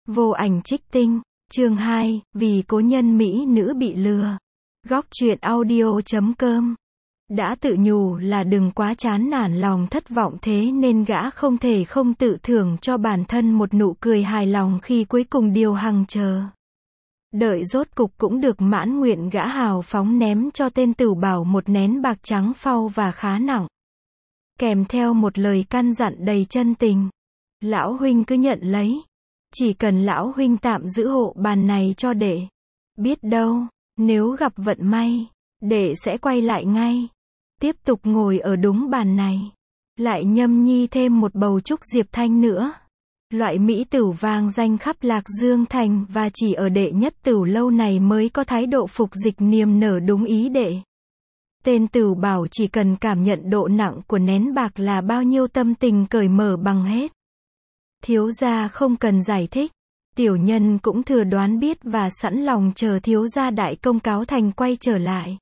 Vô ảnh trích tinh, chương 2, vì cố nhân mỹ nữ bị lừa. Góc truyện audio.com. Đã tự nhủ là đừng quá chán nản lòng thất vọng, thế nên gã không thể không tự thưởng cho bản thân một nụ cười hài lòng khi cuối cùng điều hằng chờ đợi rốt cục cũng được mãn nguyện. Gã hào phóng ném cho tên Tửu Bảo một nén bạc trắng phau và khá nặng, kèm theo một lời căn dặn đầy chân tình. Lão huynh cứ nhận lấy, chỉ cần lão huynh tạm giữ hộ bàn này cho đệ. Biết đâu, nếu gặp vận may, đệ sẽ quay lại ngay, tiếp tục ngồi ở đúng bàn này, lại nhâm nhi thêm một bầu trúc Diệp Thanh nữa. Loại mỹ tửu vang danh khắp Lạc Dương thành và chỉ ở đệ nhất tửu lâu này mới có thái độ phục dịch niềm nở đúng ý đệ. Tên Tửu Bảo chỉ cần cảm nhận độ nặng của nén bạc là bao nhiêu tâm tình cởi mở bằng hết. Thiếu gia không cần giải thích, tiểu nhân cũng thừa đoán biết và sẵn lòng chờ thiếu gia đại công cáo thành quay trở lại,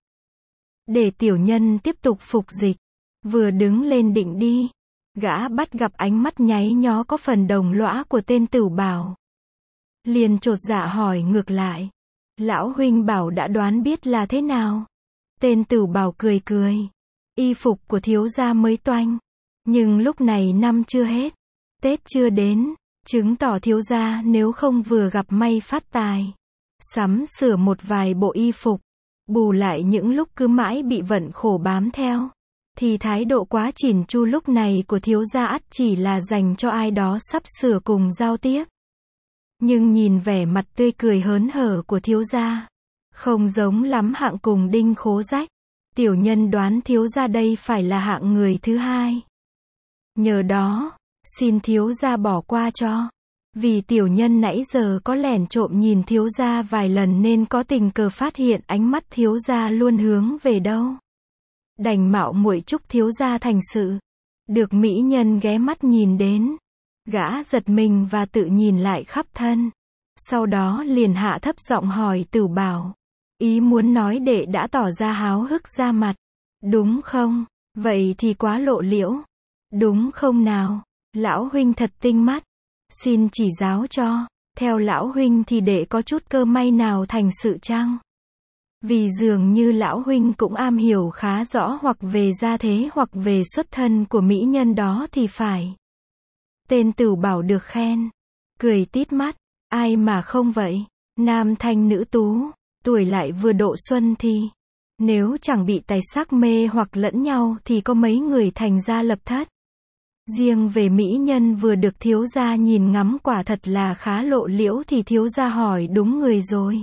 để tiểu nhân tiếp tục phục dịch. Vừa đứng lên định đi, gã bắt gặp ánh mắt nháy nhó có phần đồng lõa của tên Tửu Bảo, liền chột dạ hỏi ngược lại: lão huynh bảo đã đoán biết là thế nào? Tên Tửu Bảo cười cười: y phục của thiếu gia mới toanh, nhưng lúc này năm chưa hết, Tết chưa đến, chứng tỏ thiếu gia nếu không vừa gặp may phát tài, sắm sửa một vài bộ y phục, bù lại những lúc cứ mãi bị vận khổ bám theo, thì thái độ quá chỉn chu lúc này của thiếu gia ắt chỉ là dành cho ai đó sắp sửa cùng giao tiếp. Nhưng nhìn vẻ mặt tươi cười hớn hở của thiếu gia, không giống lắm hạng cùng đinh khố rách. Tiểu nhân đoán thiếu gia đây phải là hạng người thứ hai. Nhờ đó, xin thiếu gia bỏ qua cho. Vì tiểu nhân nãy giờ có lẻn trộm nhìn thiếu gia vài lần nên có tình cờ phát hiện ánh mắt thiếu gia luôn hướng về đâu. Đành mạo muội chúc thiếu gia thành sự. Được mỹ nhân ghé mắt nhìn đến, gã giật mình và tự nhìn lại khắp thân. Sau đó liền hạ thấp giọng hỏi Tửu Bảo: ý muốn nói đệ đã tỏ ra háo hức ra mặt, đúng không? Vậy thì quá lộ liễu, đúng không nào? Lão huynh thật tinh mắt, xin chỉ giáo cho. Theo lão huynh thì đệ có chút cơ may nào thành sự chăng? Vì dường như lão huynh cũng am hiểu khá rõ hoặc về gia thế hoặc về xuất thân của mỹ nhân đó thì phải. Tên Tửu Bảo được khen, cười tít mắt: ai mà không vậy? Nam thanh nữ tú, tuổi lại vừa độ xuân thì nếu chẳng bị tài sắc mê hoặc lẫn nhau thì có mấy người thành gia lập thất. Riêng về mỹ nhân vừa được thiếu gia nhìn ngắm quả thật là khá lộ liễu thì thiếu gia hỏi đúng người rồi.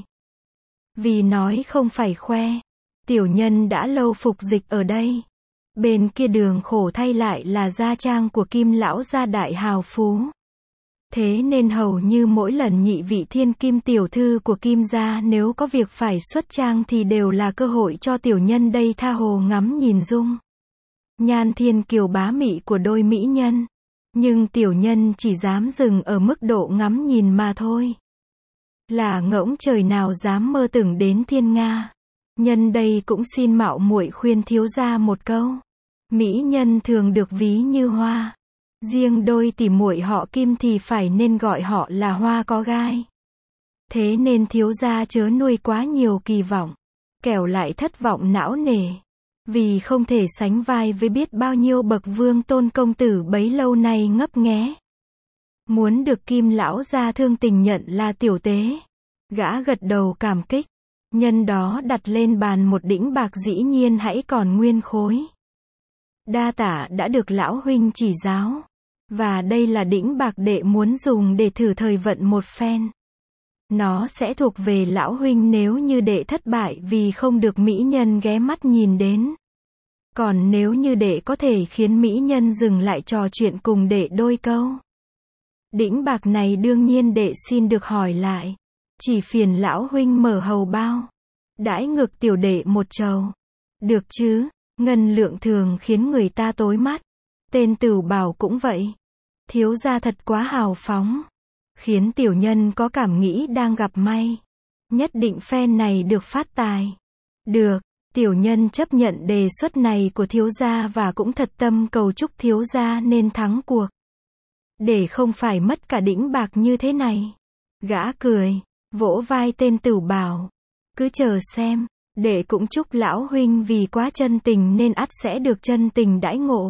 Vì nói không phải khoe, tiểu nhân đã lâu phục dịch ở đây. Bên kia đường khổ thay lại là gia trang của Kim lão gia đại hào phú. Thế nên hầu như mỗi lần nhị vị thiên kim tiểu thư của Kim gia nếu có việc phải xuất trang thì đều là cơ hội cho tiểu nhân đây tha hồ ngắm nhìn dung nhan thiên kiều bá mị của đôi mỹ nhân. Nhưng tiểu nhân chỉ dám dừng ở mức độ ngắm nhìn mà thôi. Là ngỗng trời nào dám mơ tưởng đến thiên nga. Nhân đây cũng xin mạo muội khuyên thiếu gia một câu. Mỹ nhân thường được ví như hoa, riêng đôi tỉ muội họ Kim thì phải nên gọi họ là hoa có gai. Thế nên thiếu gia chớ nuôi quá nhiều kỳ vọng, kẻo lại thất vọng não nề. Vì không thể sánh vai với biết bao nhiêu bậc vương tôn công tử bấy lâu nay ngấp nghé muốn được Kim lão gia thương tình nhận là tiểu tế. Gã gật đầu cảm kích, nhân đó đặt lên bàn một đĩnh bạc dĩ nhiên hãy còn nguyên khối. Đa tả đã được lão huynh chỉ giáo, và đây là đĩnh bạc đệ muốn dùng để thử thời vận một phen. Nó sẽ thuộc về lão huynh nếu như đệ thất bại vì không được mỹ nhân ghé mắt nhìn đến. Còn nếu như đệ có thể khiến mỹ nhân dừng lại trò chuyện cùng đệ đôi câu, đĩnh bạc này đương nhiên đệ xin được hỏi lại. Chỉ phiền lão huynh mở hầu bao, đãi ngược tiểu đệ một trầu, được chứ? Ngân lượng thường khiến người ta tối mắt. Tên Tửu Bảo cũng vậy. Thiếu gia thật quá hào phóng, khiến tiểu nhân có cảm nghĩ đang gặp may. Nhất định phen này được phát tài. Được, tiểu nhân chấp nhận đề xuất này của thiếu gia và cũng thật tâm cầu chúc thiếu gia nên thắng cuộc. Để không phải mất cả đĩnh bạc như thế này. Gã cười, vỗ vai tên Tửu bảo. Cứ chờ xem, đệ cũng chúc lão huynh vì quá chân tình nên ắt sẽ được chân tình đãi ngộ.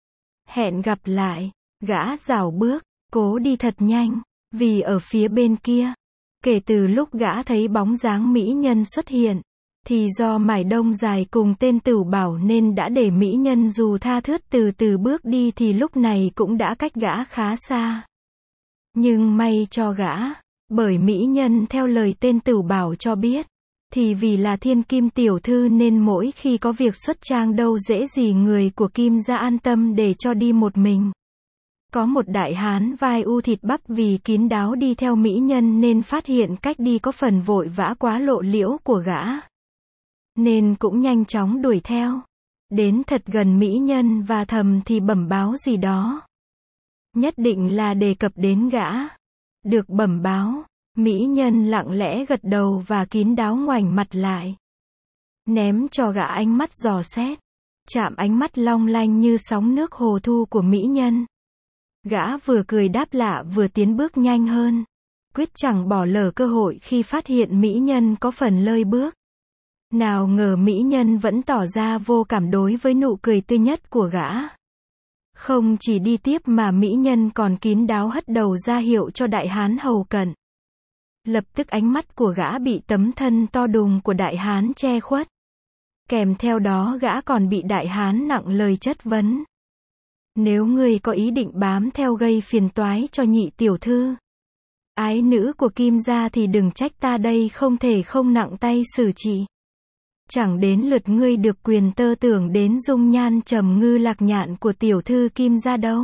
Hẹn gặp lại, gã rảo bước, cố đi thật nhanh, vì ở phía bên kia, kể từ lúc gã thấy bóng dáng mỹ nhân xuất hiện, thì do mải đông dài cùng tên Tửu bảo nên đã để mỹ nhân dù tha thướt từ từ bước đi thì lúc này cũng đã cách gã khá xa. Nhưng may cho gã, bởi mỹ nhân theo lời tên Tửu bảo cho biết, thì vì là thiên kim tiểu thư nên mỗi khi có việc xuất trang đâu dễ gì người của Kim gia an tâm để cho đi một mình. Có một đại hán vai u thịt bắp vì kín đáo đi theo mỹ nhân nên phát hiện cách đi có phần vội vã quá lộ liễu của gã, nên cũng nhanh chóng đuổi theo. Đến thật gần mỹ nhân và thầm thì bẩm báo gì đó. Nhất định là đề cập đến gã. Được bẩm báo, mỹ nhân lặng lẽ gật đầu và kín đáo ngoảnh mặt lại. Ném cho gã ánh mắt dò xét. Chạm ánh mắt long lanh như sóng nước hồ thu của mỹ nhân. Gã vừa cười đáp lạ vừa tiến bước nhanh hơn. Quyết chẳng bỏ lỡ cơ hội khi phát hiện mỹ nhân có phần lơi bước. Nào ngờ mỹ nhân vẫn tỏ ra vô cảm đối với nụ cười tươi nhất của gã. Không chỉ đi tiếp mà mỹ nhân còn kín đáo hất đầu ra hiệu cho đại hán hầu cận. Lập tức ánh mắt của gã bị tấm thân to đùng của đại hán che khuất. Kèm theo đó gã còn bị đại hán nặng lời chất vấn. Nếu ngươi có ý định bám theo gây phiền toái cho nhị tiểu thư, ái nữ của Kim gia thì đừng trách ta đây không thể không nặng tay xử trị. Chẳng đến lượt ngươi được quyền tơ tưởng đến dung nhan trầm ngư lạc nhạn của tiểu thư Kim gia đâu.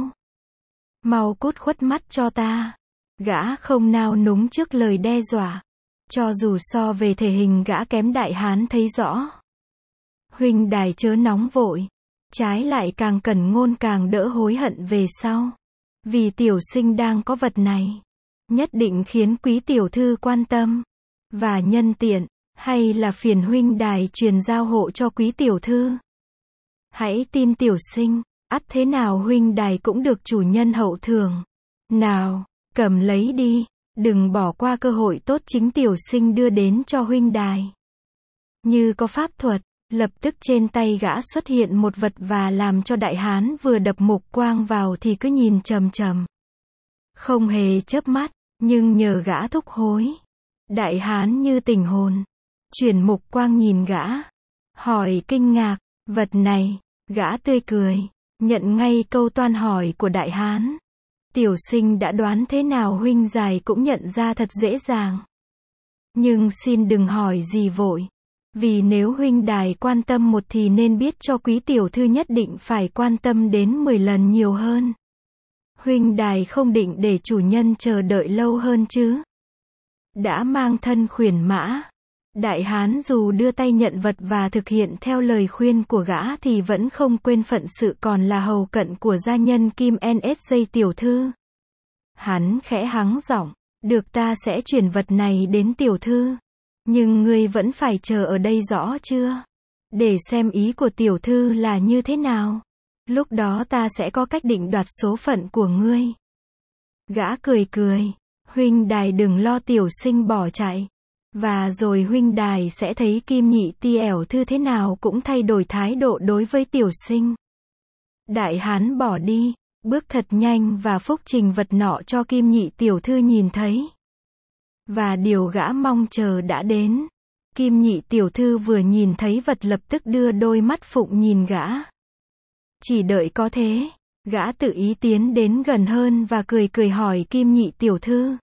Mau cút khuất mắt cho ta. Gã không nao núng trước lời đe dọa. Cho dù so về thể hình gã kém đại hán thấy rõ. Huynh đài chớ nóng vội. Trái lại càng cẩn ngôn càng đỡ hối hận về sau. Vì tiểu sinh đang có vật này. Nhất định khiến quý tiểu thư quan tâm. Và nhân tiện, hay là phiền huynh đài truyền giao hộ cho quý tiểu thư. Hãy tin tiểu sinh, ắt thế nào huynh đài cũng được chủ nhân hậu thưởng. Nào, cầm lấy đi, đừng bỏ qua cơ hội tốt chính tiểu sinh đưa đến cho huynh đài. Như có pháp thuật, lập tức trên tay gã xuất hiện một vật và làm cho đại hán vừa đập mục quang vào thì cứ nhìn chằm chằm. Không hề chớp mắt, nhưng nhờ gã thúc hối. Đại hán như tỉnh hồn. Chuyển mục quang nhìn gã. Hỏi kinh ngạc, vật này, gã tươi cười, nhận ngay câu toan hỏi của đại hán. Tiểu sinh đã đoán thế nào huynh dài cũng nhận ra thật dễ dàng. Nhưng xin đừng hỏi gì vội. Vì nếu huynh đài quan tâm một thì nên biết cho quý tiểu thư nhất định phải quan tâm đến 10 lần nhiều hơn. Huynh đài không định để chủ nhân chờ đợi lâu hơn chứ. Đã mang thân khuyển mã. Đại hán dù đưa tay nhận vật và thực hiện theo lời khuyên của gã thì vẫn không quên phận sự còn là hầu cận của gia nhân Kim NSJ tiểu thư. Hắn khẽ hắng giọng, được ta sẽ chuyển vật này đến tiểu thư. Nhưng ngươi vẫn phải chờ ở đây rõ chưa? Để xem ý của tiểu thư là như thế nào. Lúc đó ta sẽ có cách định đoạt số phận của ngươi. Gã cười cười, huynh đài đừng lo tiểu sinh bỏ chạy. Và rồi huynh đài sẽ thấy Kim nhị tiểu thư thế nào cũng thay đổi thái độ đối với tiểu sinh. Đại hán bỏ đi, bước thật nhanh và phúc trình vật nọ cho Kim nhị tiểu thư nhìn thấy. Và điều gã mong chờ đã đến. Kim nhị tiểu thư vừa nhìn thấy vật lập tức đưa đôi mắt phụng nhìn gã. Chỉ đợi có thế, gã tự ý tiến đến gần hơn và cười cười hỏi Kim nhị tiểu thư.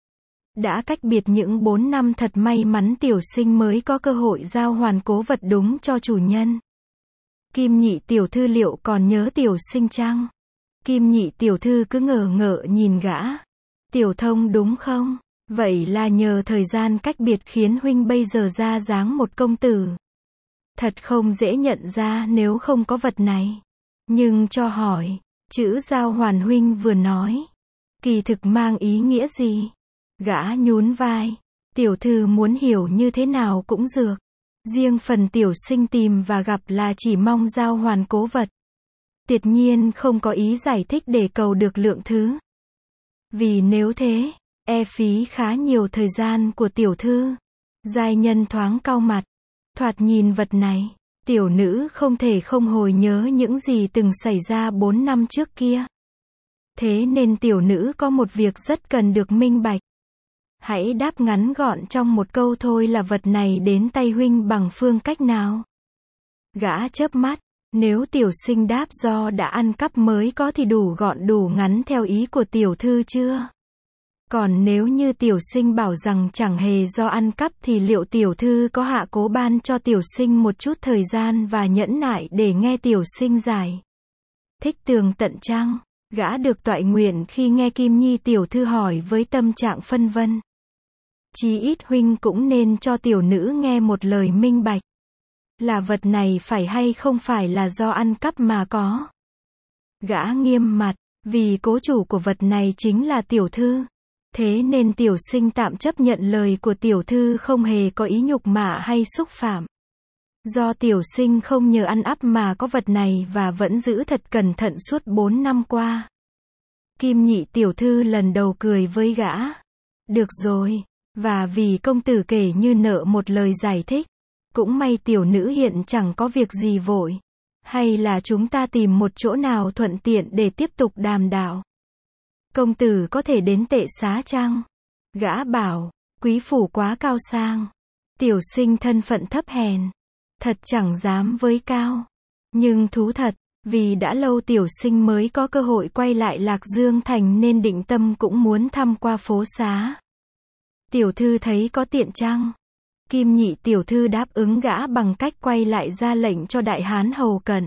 Đã cách biệt những 4 năm thật may mắn tiểu sinh mới có cơ hội giao hoàn cố vật đúng cho chủ nhân. Kim nhị tiểu thư liệu còn nhớ tiểu sinh chăng? Kim nhị tiểu thư cứ ngờ ngợ nhìn gã. Tiểu thông đúng không? Vậy là nhờ thời gian cách biệt khiến huynh bây giờ ra dáng một công tử. Thật không dễ nhận ra nếu không có vật này. Nhưng cho hỏi, chữ giao hoàn huynh vừa nói, kỳ thực mang ý nghĩa gì? Gã nhún vai, tiểu thư muốn hiểu như thế nào cũng dược. Riêng phần tiểu sinh tìm và gặp là chỉ mong giao hoàn cố vật. Tuyệt nhiên không có ý giải thích để cầu được lượng thứ. Vì nếu thế, phí khá nhiều thời gian của tiểu thư. Giai nhân thoáng cau mặt. Thoạt nhìn vật này, tiểu nữ không thể không hồi nhớ những gì từng xảy ra 4 năm trước kia. Thế nên tiểu nữ có một việc rất cần được minh bạch. Hãy đáp ngắn gọn trong một câu thôi là vật này đến tay huynh bằng phương cách nào? Gã chớp mắt, nếu tiểu sinh đáp do đã ăn cắp mới có thì đủ gọn đủ ngắn theo ý của tiểu thư chưa? Còn nếu như tiểu sinh bảo rằng chẳng hề do ăn cắp thì liệu tiểu thư có hạ cố ban cho tiểu sinh một chút thời gian và nhẫn nại để nghe tiểu sinh giải thích tường tận chăng? Gã được toại nguyện khi nghe Kim Nhi tiểu thư hỏi với tâm trạng phân vân. Chí ít huynh cũng nên cho tiểu nữ nghe một lời minh bạch. Là vật này phải hay không phải là do ăn cắp mà có. Gã nghiêm mặt, vì cố chủ của vật này chính là tiểu thư. Thế nên tiểu sinh tạm chấp nhận lời của tiểu thư không hề có ý nhục mạ hay xúc phạm. Do tiểu sinh không nhờ ăn ắp mà có vật này và vẫn giữ thật cẩn thận suốt 4 năm qua. Kim Nhị tiểu thư lần đầu cười với gã. Được rồi, và vì công tử kể như nợ một lời giải thích. Cũng may tiểu nữ hiện chẳng có việc gì vội. Hay là chúng ta tìm một chỗ nào thuận tiện để tiếp tục đàm đạo. Công tử có thể đến Tệ Xá chăng? Gã bảo, quý phủ quá cao sang. Tiểu sinh thân phận thấp hèn. Thật chẳng dám với cao. Nhưng thú thật, vì đã lâu tiểu sinh mới có cơ hội quay lại Lạc Dương Thành nên định tâm cũng muốn thăm qua phố xá. Tiểu thư thấy có tiện chăng? Kim Nhị tiểu thư đáp ứng gã bằng cách quay lại ra lệnh cho đại hán hầu cận.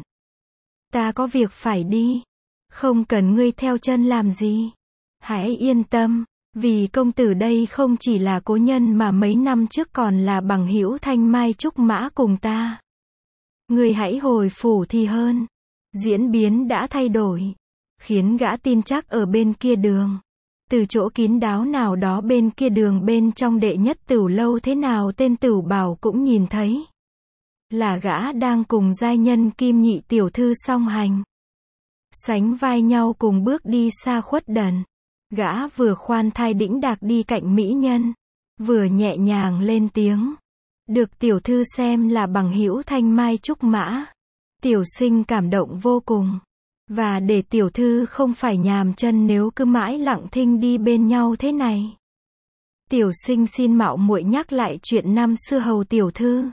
Ta có việc phải đi. Không cần ngươi theo chân làm gì. Hãy yên tâm, vì công tử đây không chỉ là cố nhân mà mấy năm trước còn là bằng hữu thanh mai trúc mã cùng ta. Ngươi hãy hồi phủ thì hơn. Diễn biến đã thay đổi. Khiến gã tin chắc ở bên kia đường. Từ chỗ kín đáo nào đó bên kia đường bên trong đệ nhất tửu lâu thế nào tên tửu bảo cũng nhìn thấy. Là gã đang cùng giai nhân Kim Nhị tiểu thư song hành. Sánh vai nhau cùng bước đi xa khuất đần. Gã vừa khoan thai đĩnh đạc đi cạnh mỹ nhân. Vừa nhẹ nhàng lên tiếng. Được tiểu thư xem là bằng hữu thanh mai trúc mã. Tiểu sinh cảm động vô cùng. Và để tiểu thư không phải nhàm chân nếu cứ mãi lặng thinh đi bên nhau thế này. Tiểu sinh xin mạo muội nhắc lại chuyện năm xưa hầu tiểu thư.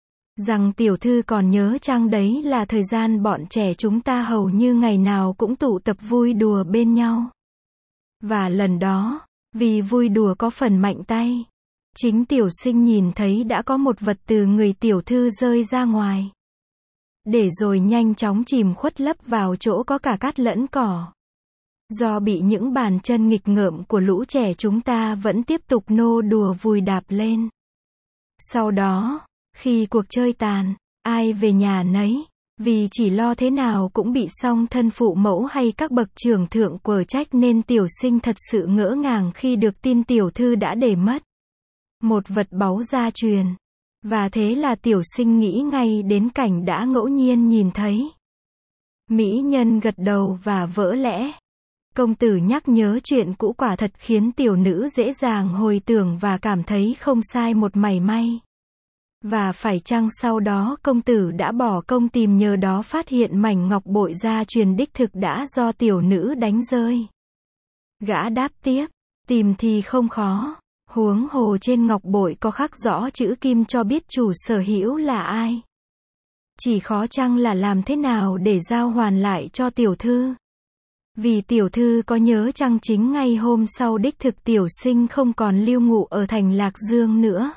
Rằng tiểu thư còn nhớ chăng đấy là thời gian bọn trẻ chúng ta hầu như ngày nào cũng tụ tập vui đùa bên nhau. Và lần đó, vì vui đùa có phần mạnh tay. Chính tiểu sinh nhìn thấy đã có một vật từ người tiểu thư rơi ra ngoài. Để rồi nhanh chóng chìm khuất lấp vào chỗ có cả cát lẫn cỏ. Do bị những bàn chân nghịch ngợm của lũ trẻ chúng ta vẫn tiếp tục nô đùa vùi đạp lên. Sau đó, khi cuộc chơi tàn, ai về nhà nấy, vì chỉ lo thế nào cũng bị song thân phụ mẫu hay các bậc trưởng thượng quở trách nên tiểu sinh thật sự ngỡ ngàng khi được tin tiểu thư đã để mất một vật báu gia truyền. Và thế là tiểu sinh nghĩ ngay đến cảnh đã ngẫu nhiên nhìn thấy. Mỹ nhân gật đầu và vỡ lẽ. Công tử nhắc nhớ chuyện cũ quả thật khiến tiểu nữ dễ dàng hồi tưởng và cảm thấy không sai một mảy may. Và phải chăng sau đó công tử đã bỏ công tìm nhờ đó phát hiện mảnh ngọc bội gia truyền đích thực đã do tiểu nữ đánh rơi? Gã đáp tiếp, tìm thì không khó. Huống hồ trên ngọc bội có khắc rõ chữ kim cho biết chủ sở hữu là ai. Chỉ khó chăng là làm thế nào để giao hoàn lại cho tiểu thư. Vì tiểu thư có nhớ chăng chính ngay hôm sau đích thực tiểu sinh không còn lưu ngụ ở thành Lạc Dương nữa.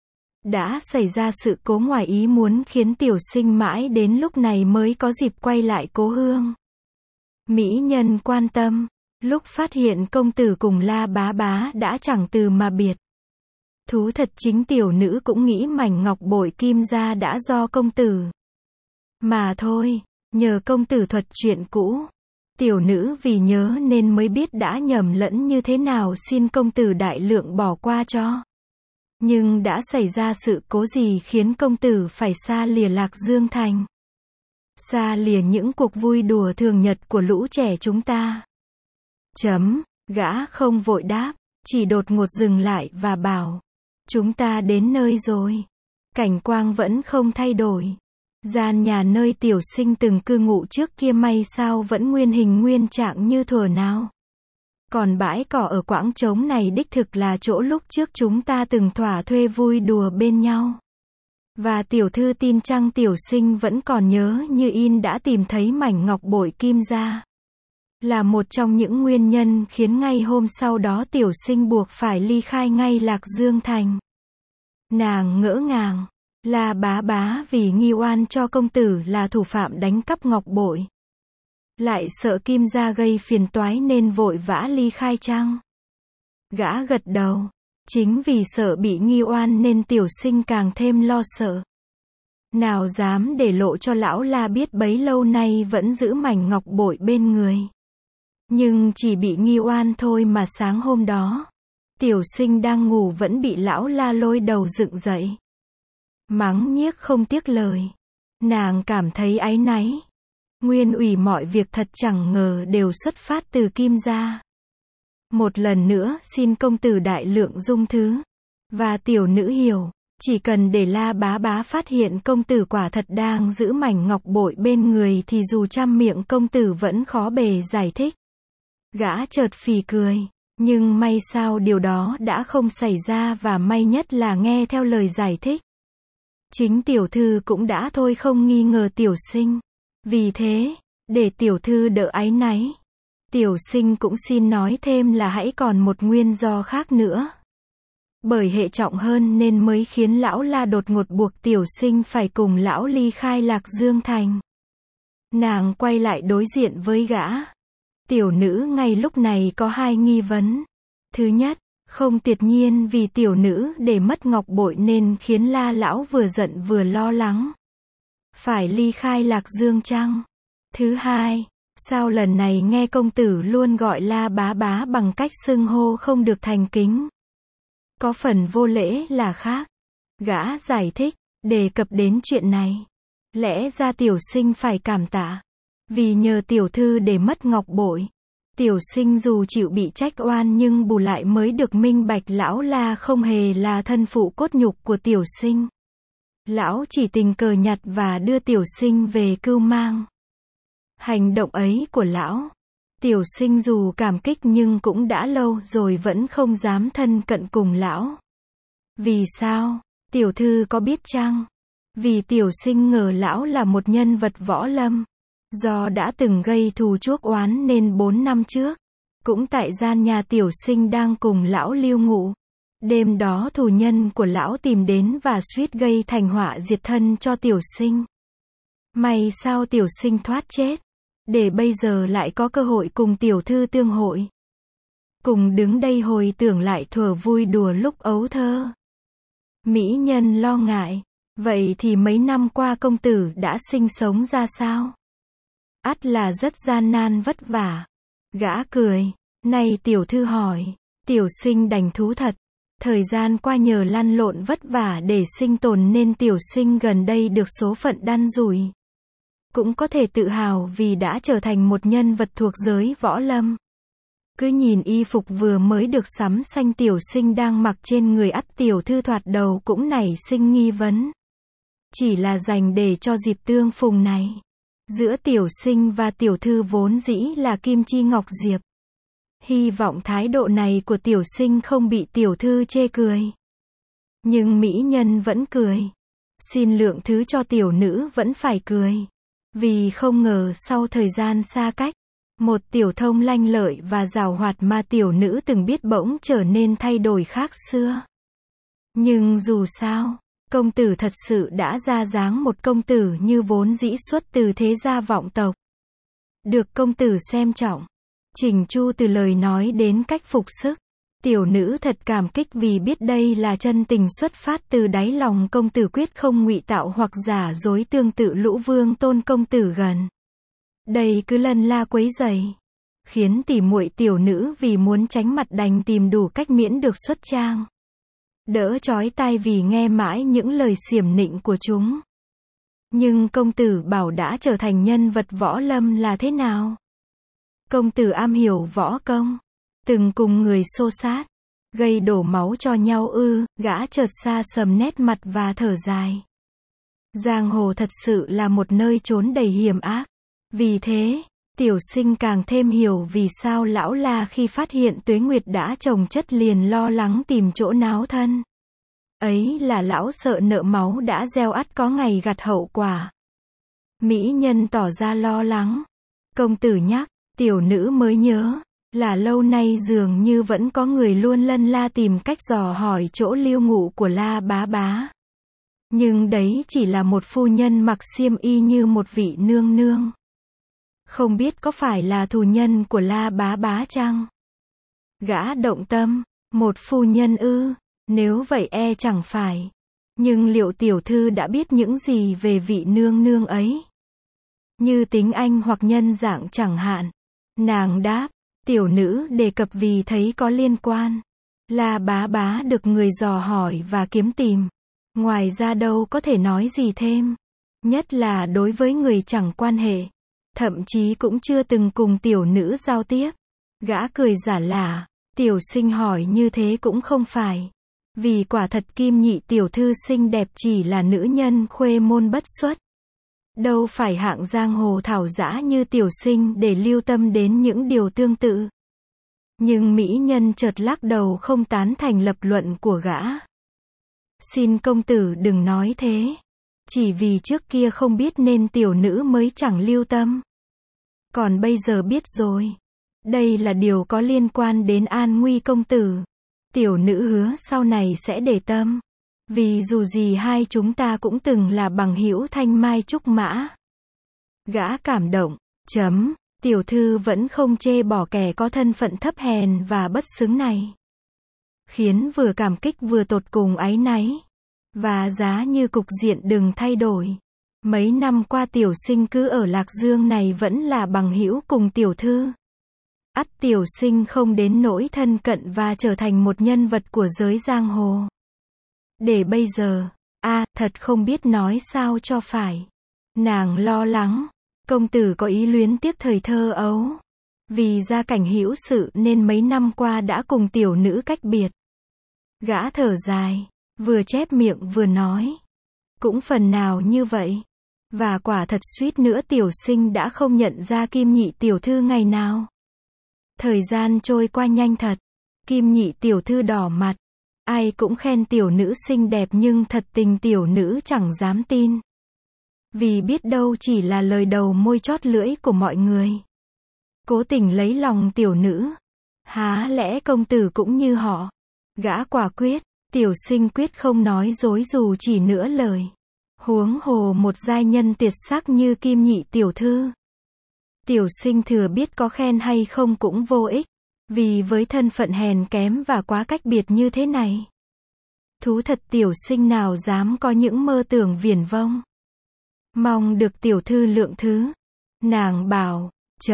Đã xảy ra sự cố ngoài ý muốn khiến tiểu sinh mãi đến lúc này mới có dịp quay lại cố hương. Mỹ nhân quan tâm. Lúc phát hiện công tử cùng La Bá Bá đã chẳng từ mà biệt. Thú thật chính tiểu nữ cũng nghĩ mảnh ngọc bội kim ra đã do công tử. Mà thôi, nhờ công tử thuật chuyện cũ. Tiểu nữ vì nhớ nên mới biết đã nhầm lẫn như thế nào xin công tử đại lượng bỏ qua cho. Nhưng đã xảy ra sự cố gì khiến công tử phải xa lìa Lạc Dương Thành? Xa lìa những cuộc vui đùa thường nhật của lũ trẻ chúng ta. Gã không vội đáp, chỉ đột ngột dừng lại và bảo, chúng ta đến nơi rồi. Cảnh quang vẫn không thay đổi. Gian nhà nơi tiểu sinh từng cư ngụ trước kia may sao vẫn nguyên hình nguyên trạng như thuở nào. Còn bãi cỏ ở quãng trống này đích thực là chỗ lúc trước chúng ta từng thỏa thuê vui đùa bên nhau. Và tiểu thư tin chăng tiểu sinh vẫn còn nhớ như in đã tìm thấy mảnh ngọc bội kim ra. Là một trong những nguyên nhân khiến ngay hôm sau đó tiểu sinh buộc phải ly khai ngay Lạc Dương Thành. Nàng ngỡ ngàng, là bá vì nghi oan cho công tử là thủ phạm đánh cắp ngọc bội. Lại sợ Kim gia gây phiền toái nên vội vã ly khai chăng? Gã gật đầu. Chính vì sợ bị nghi oan nên tiểu sinh càng thêm lo sợ. Nào dám để lộ cho lão La biết bấy lâu nay vẫn giữ mảnh ngọc bội bên người. Nhưng chỉ bị nghi oan thôi mà sáng hôm đó, tiểu sinh đang ngủ vẫn bị lão La lôi đầu dựng dậy. Mắng nhiếc không tiếc lời. Nàng cảm thấy áy náy. Nguyên ủy mọi việc thật chẳng ngờ đều xuất phát từ Kim gia. Một lần nữa xin công tử đại lượng dung thứ. Và tiểu nữ hiểu, chỉ cần để La bá phát hiện công tử quả thật đang giữ mảnh ngọc bội bên người thì dù trăm miệng công tử vẫn khó bề giải thích. Gã chợt phì cười, nhưng may sao điều đó đã không xảy ra và may nhất là nghe theo lời giải thích. Chính tiểu thư cũng đã thôi không nghi ngờ tiểu sinh. Vì thế, để tiểu thư đỡ áy náy, tiểu sinh cũng xin nói thêm là hãy còn một nguyên do khác nữa. Bởi hệ trọng hơn nên mới khiến lão La đột ngột buộc tiểu sinh phải cùng lão ly khai Lạc Dương Thành. Nàng quay lại đối diện với gã. Tiểu nữ ngay lúc này có hai nghi vấn. Thứ nhất, không tuyệt nhiên vì tiểu nữ để mất ngọc bội nên khiến La lão vừa giận vừa lo lắng. Phải ly khai Lạc Dương chăng? Thứ hai, sao lần này nghe công tử luôn gọi La bá bằng cách xưng hô không được thành kính? Có phần vô lễ là khác. Gã giải thích, đề cập đến chuyện này. Lẽ ra tiểu sinh phải cảm tạ. Vì nhờ tiểu thư để mất ngọc bội. Tiểu sinh dù chịu bị trách oan nhưng bù lại mới được minh bạch lão La không hề là thân phụ cốt nhục của tiểu sinh. Lão chỉ tình cờ nhặt và đưa tiểu sinh về cưu mang. Hành động ấy của lão, tiểu sinh dù cảm kích nhưng cũng đã lâu rồi vẫn không dám thân cận cùng lão. Vì sao? Tiểu thư có biết chăng? Vì tiểu sinh ngờ lão là một nhân vật võ lâm. Do đã từng gây thù chuốc oán nên 4 năm trước, cũng tại gian nhà tiểu sinh đang cùng lão lưu ngụ. Đêm đó thù nhân của lão tìm đến và suýt gây thành họa diệt thân cho tiểu sinh. May sao tiểu sinh thoát chết, để bây giờ lại có cơ hội cùng tiểu thư tương hội. Cùng đứng đây hồi tưởng lại thuở vui đùa lúc ấu thơ. Mỹ nhân lo ngại, vậy thì mấy năm qua công tử đã sinh sống ra sao? Ắt là rất gian nan vất vả. Gã cười, này tiểu thư hỏi, tiểu sinh đành thú thật. Thời gian qua nhờ lăn lộn vất vả để sinh tồn nên tiểu sinh gần đây được số phận đan rủi. Cũng có thể tự hào vì đã trở thành một nhân vật thuộc giới võ lâm. Cứ nhìn y phục vừa mới được sắm xanh tiểu sinh đang mặc trên người ắt tiểu thư thoạt đầu cũng nảy sinh nghi vấn. Chỉ là dành để cho dịp tương phùng này. Giữa tiểu sinh và tiểu thư vốn dĩ là kim chi ngọc diệp. Hy vọng thái độ này của tiểu sinh không bị tiểu thư chê cười. Nhưng mỹ nhân vẫn cười. Xin lượng thứ cho tiểu nữ vẫn phải cười. Vì không ngờ sau thời gian xa cách, một tiểu thông lanh lợi và giàu hoạt mà tiểu nữ từng biết bỗng trở nên thay đổi khác xưa. Nhưng dù sao, công tử thật sự đã ra dáng một công tử như vốn dĩ xuất từ thế gia vọng tộc. Được công tử xem trọng, chỉnh chu từ lời nói đến cách phục sức. Tiểu nữ thật cảm kích vì biết đây là chân tình xuất phát từ đáy lòng công tử quyết không ngụy tạo hoặc giả dối tương tự Lũ Vương Tôn công tử gần. Đây cứ lân la quấy rầy, khiến tỉ muội tiểu nữ vì muốn tránh mặt đành tìm đủ cách miễn được xuất trang. Đỡ chói tai vì nghe mãi những lời xiểm nịnh của chúng. Nhưng công tử bảo đã trở thành nhân vật võ lâm là thế nào? Công tử am hiểu võ công, từng cùng người xô sát, Gây đổ máu cho nhau ư, gã chợt xa sầm nét mặt và thở dài. Giang hồ thật sự là một nơi trốn đầy hiểm ác. Vì thế, Tiểu Sinh càng thêm hiểu vì sao lão La khi phát hiện Tuế Nguyệt đã chồng chất liền lo lắng tìm chỗ náo thân. Ấy là lão sợ nợ máu đã gieo ắt có ngày gặt hậu quả. Mỹ nhân tỏ ra lo lắng. Công tử nhắc, tiểu nữ mới nhớ, là lâu nay dường như vẫn có người luôn lân la tìm cách dò hỏi chỗ lưu ngụ của La bá bá. Nhưng đấy chỉ là một phu nhân mặc xiêm y như một vị nương nương. Không biết có phải là thù nhân của La bá bá chăng? Gã động tâm, một phu nhân ư, nếu vậy e chẳng phải. Nhưng liệu tiểu thư đã biết những gì về vị nương nương ấy? Như tính anh hoặc nhân dạng chẳng hạn. Nàng đáp, tiểu nữ đề cập vì thấy có liên quan. La bá bá được người dò hỏi và kiếm tìm. Ngoài ra đâu có thể nói gì thêm. Nhất là đối với người chẳng quan hệ. Thậm chí cũng chưa từng cùng tiểu nữ giao tiếp. Gã cười giả lả, Tiểu Sinh hỏi như thế cũng không phải. Vì quả thật Kim Nhị tiểu thư xinh đẹp chỉ là nữ nhân khuê môn bất xuất. Đâu phải hạng giang hồ thảo dã như Tiểu Sinh để lưu tâm đến những điều tương tự. Nhưng mỹ nhân chợt lắc đầu không tán thành lập luận của gã. Xin công tử đừng nói thế. Chỉ vì trước kia không biết nên tiểu nữ mới chẳng lưu tâm. Còn bây giờ biết rồi. Đây là điều có liên quan đến an nguy công tử. Tiểu nữ hứa sau này sẽ để tâm. Vì dù gì hai chúng ta cũng từng là bằng hữu thanh mai trúc mã. Gã cảm động, tiểu thư vẫn không chê bỏ kẻ có thân phận thấp hèn và bất xứng này. Khiến vừa cảm kích vừa tột cùng áy náy. Và giá như cục diện đừng thay đổi. Mấy năm qua Tiểu Sinh cứ ở Lạc Dương này vẫn là bằng hữu cùng tiểu thư. Ắt Tiểu Sinh không đến nỗi thân cận và trở thành một nhân vật của giới giang hồ. Để bây giờ, thật không biết nói sao cho phải. Nàng lo lắng, công tử có ý luyến tiếc thời thơ ấu. Vì gia cảnh hữu sự nên mấy năm qua đã cùng tiểu nữ cách biệt. Gã thở dài, vừa chép miệng vừa nói. Cũng phần nào như vậy. Và quả thật suýt nữa Tiểu Sinh đã không nhận ra Kim Nhị tiểu thư ngày nào. Thời gian trôi qua nhanh thật. Kim Nhị tiểu thư đỏ mặt. Ai cũng khen tiểu nữ xinh đẹp nhưng thật tình tiểu nữ chẳng dám tin. Vì biết đâu chỉ là lời đầu môi chót lưỡi của mọi người. Cố tình lấy lòng tiểu nữ. Há lẽ công tử cũng như họ. Gã quả quyết, Tiểu Sinh quyết không nói dối dù chỉ nửa lời. Huống hồ một giai nhân tuyệt sắc như Kim Nhị tiểu thư. Tiểu Sinh thừa biết có khen hay không cũng vô ích. Vì với thân phận hèn kém và quá cách biệt như thế này. Thú thật Tiểu Sinh nào dám có những mơ tưởng viển vông. Mong được tiểu thư lượng thứ. Nàng bảo,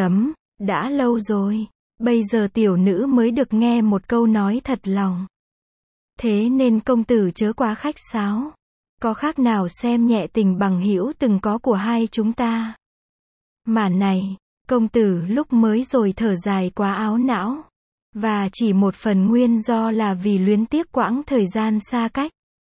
đã lâu rồi. Bây giờ tiểu nữ mới được nghe một câu nói thật lòng. Thế nên công tử chớ quá khách sáo. Có khác nào xem nhẹ tình bằng hữu từng có của hai chúng ta. Mà này, công tử lúc mới rồi thở dài quá áo não. Và chỉ một phần nguyên do là vì luyến tiếc quãng thời gian xa cách.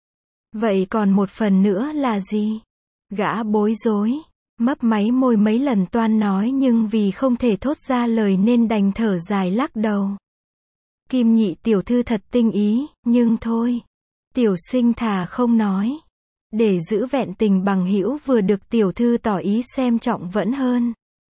Vậy còn một phần nữa là gì? Gã bối rối, mấp máy môi mấy lần toan nói nhưng vì không thể thốt ra lời nên đành thở dài lắc đầu. Kim Nhị tiểu thư thật tinh ý, nhưng thôi. Tiểu Sinh thà không nói. Để giữ vẹn tình bằng hữu vừa được tiểu thư tỏ ý xem trọng vẫn hơn.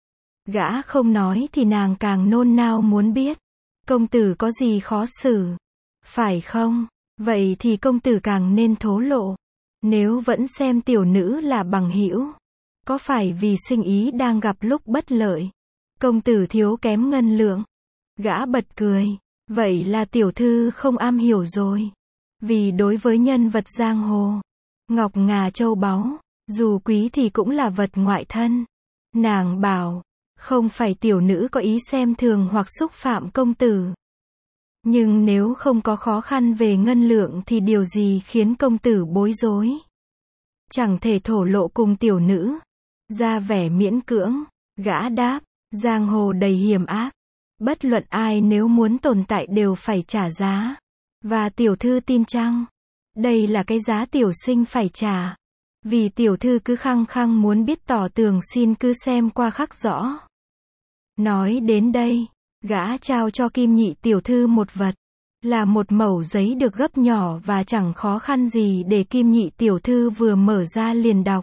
Gã không nói thì nàng càng nôn nao muốn biết. Công tử có gì khó xử? Phải không? Vậy thì công tử càng nên thổ lộ. Nếu vẫn xem tiểu nữ là bằng hữu, có phải vì sinh ý đang gặp lúc bất lợi? Công tử thiếu kém ngân lượng. Gã bật cười. Vậy là tiểu thư không am hiểu rồi. Vì đối với nhân vật giang hồ, ngọc ngà châu báu, dù quý thì cũng là vật ngoại thân. Nàng bảo, không phải tiểu nữ có ý xem thường hoặc xúc phạm công tử. Nhưng nếu không có khó khăn về ngân lượng thì điều gì khiến công tử bối rối? Chẳng thể thổ lộ cùng tiểu nữ. Ra vẻ miễn cưỡng, gã đáp, giang hồ đầy hiểm ác. Bất luận ai nếu muốn tồn tại đều phải trả giá. Và tiểu thư tin chăng? Đây là cái giá tiểu sinh phải trả. Vì tiểu thư cứ khăng khăng muốn biết tỏ tường, xin cứ xem qua khắc rõ. Nói đến đây, gã trao cho Kim Nhị tiểu thư một vật. Là một mẩu giấy được gấp nhỏ và chẳng khó khăn gì để Kim Nhị tiểu thư vừa mở ra liền đọc.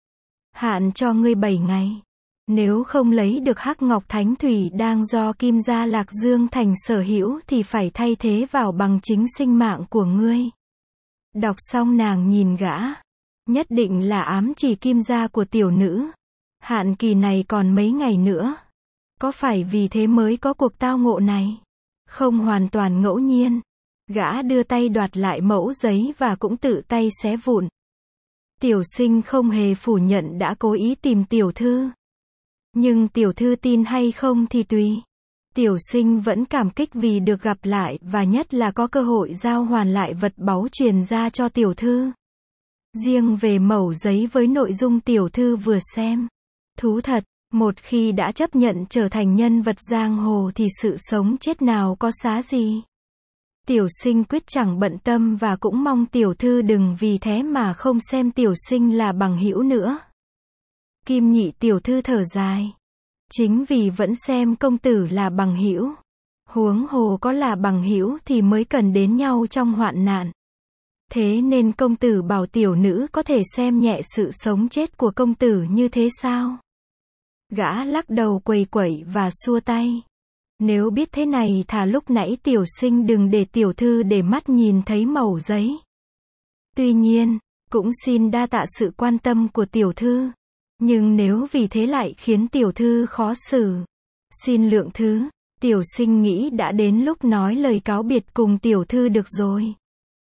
Hạn cho ngươi 7 ngày. Nếu không lấy được hắc ngọc thánh thủy đang do Kim gia Lạc Dương thành sở hữu thì phải thay thế vào bằng chính sinh mạng của ngươi. Đọc xong nàng nhìn gã. Nhất định là ám chỉ Kim gia của tiểu nữ. Hạn kỳ này còn mấy ngày nữa. Có phải vì thế mới có cuộc tao ngộ này? Không hoàn toàn ngẫu nhiên. Gã đưa tay đoạt lại mẫu giấy và cũng tự tay xé vụn. Tiểu sinh không hề phủ nhận đã cố ý tìm tiểu thư. Nhưng tiểu thư tin hay không thì tùy. Tiểu sinh vẫn cảm kích vì được gặp lại và nhất là có cơ hội giao hoàn lại vật báu truyền ra cho tiểu thư. Riêng về mẩu giấy với nội dung tiểu thư vừa xem. Thú thật, một khi đã chấp nhận trở thành nhân vật giang hồ thì sự sống chết nào có xá gì. Tiểu sinh quyết chẳng bận tâm và cũng mong tiểu thư đừng vì thế mà không xem tiểu sinh là bằng hữu nữa. Kim Nhị tiểu thư thở dài. Chính vì vẫn xem công tử là bằng hữu. Huống hồ có là bằng hữu thì mới cần đến nhau trong hoạn nạn. Thế nên công tử bảo tiểu nữ có thể xem nhẹ sự sống chết của công tử như thế sao? Gã lắc đầu quầy quẩy và xua tay. Nếu biết thế này thà lúc nãy tiểu sinh đừng để tiểu thư để mắt nhìn thấy mẩu giấy. Tuy nhiên, cũng xin đa tạ sự quan tâm của tiểu thư. Nhưng nếu vì thế lại khiến tiểu thư khó xử, xin lượng thứ, tiểu sinh nghĩ đã đến lúc nói lời cáo biệt cùng tiểu thư được rồi.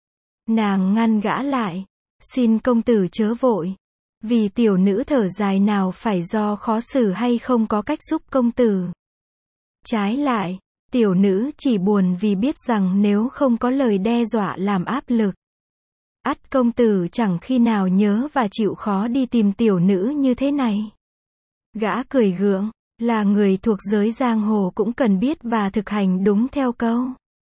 Nàng ngăn gã lại. Xin công tử chớ vội. Vì tiểu nữ thở dài nào phải do khó xử hay không có cách giúp công tử. Trái lại, tiểu nữ chỉ buồn vì biết rằng nếu không có lời đe dọa làm áp lực, ắt công tử chẳng khi nào nhớ và chịu khó đi tìm tiểu nữ như thế này. Gã cười gượng, là người thuộc giới giang hồ cũng cần biết và thực hành đúng theo câu.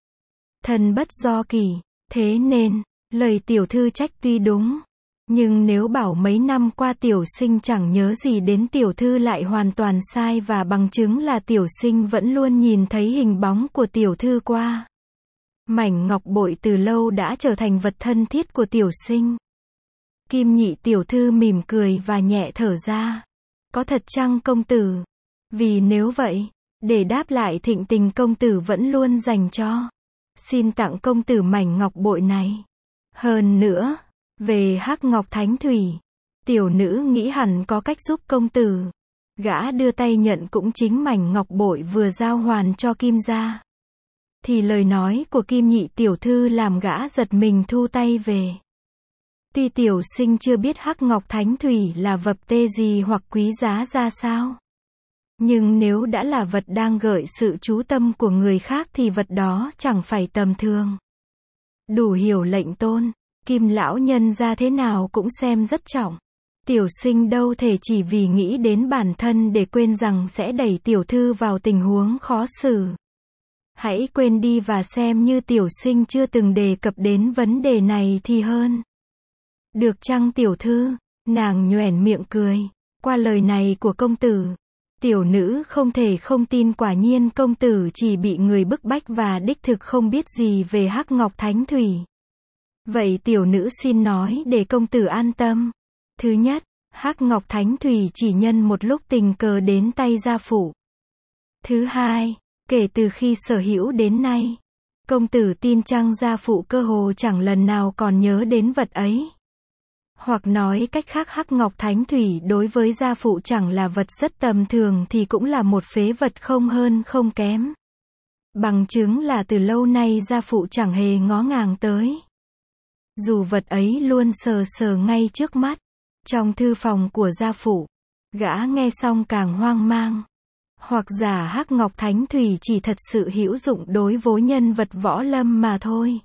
Thân bất do kỳ, thế nên, lời tiểu thư trách tuy đúng. Nhưng nếu bảo mấy năm qua tiểu sinh chẳng nhớ gì đến tiểu thư lại hoàn toàn sai và bằng chứng là tiểu sinh vẫn luôn nhìn thấy hình bóng của tiểu thư qua. Mảnh ngọc bội từ lâu đã trở thành vật thân thiết của tiểu sinh. Kim Nhị tiểu thư mỉm cười và nhẹ thở ra. Có thật chăng công tử? Vì nếu vậy, để đáp lại thịnh tình công tử vẫn luôn dành cho. Xin tặng công tử mảnh ngọc bội này. Hơn nữa, về hắc ngọc thánh thủy, tiểu nữ nghĩ hẳn có cách giúp công tử. Gã đưa tay nhận cũng chính mảnh ngọc bội vừa giao hoàn cho Kim gia. Thì lời nói của Kim Nhị tiểu thư làm gã giật mình thu tay về. Tuy tiểu sinh chưa biết hắc ngọc thánh thủy là vật tê gì hoặc quý giá ra sao. Nhưng nếu đã là vật đang gợi sự chú tâm của người khác thì vật đó chẳng phải tầm thường. Đủ hiểu lệnh tôn, Kim lão nhân ra thế nào cũng xem rất trọng. Tiểu sinh đâu thể chỉ vì nghĩ đến bản thân để quên rằng sẽ đẩy tiểu thư vào tình huống khó xử. Hãy quên đi và xem như tiểu sinh chưa từng đề cập đến vấn đề này thì hơn. Được chăng tiểu thư? Nàng nhoẻn miệng cười. Qua lời này của công tử, tiểu nữ không thể không tin quả nhiên công tử chỉ bị người bức bách và đích thực không biết gì về hắc ngọc thánh thủy. Vậy tiểu nữ xin nói để công tử an tâm. Thứ nhất, hắc ngọc thánh thủy chỉ nhân một lúc tình cờ đến tay gia phụ. Thứ hai, kể từ khi sở hữu đến nay, công tử tin chăng gia phụ cơ hồ chẳng lần nào còn nhớ đến vật ấy. Hoặc nói cách khác hắc ngọc thánh thủy đối với gia phụ chẳng là vật rất tầm thường thì cũng là một phế vật không hơn không kém. Bằng chứng là từ lâu nay gia phụ chẳng hề ngó ngàng tới. Dù vật ấy luôn sờ sờ ngay trước mắt, trong thư phòng của gia phụ, gã nghe xong càng hoang mang. Hoặc giả hắc ngọc thánh thủy chỉ thật sự hữu dụng đối với nhân vật võ lâm mà thôi.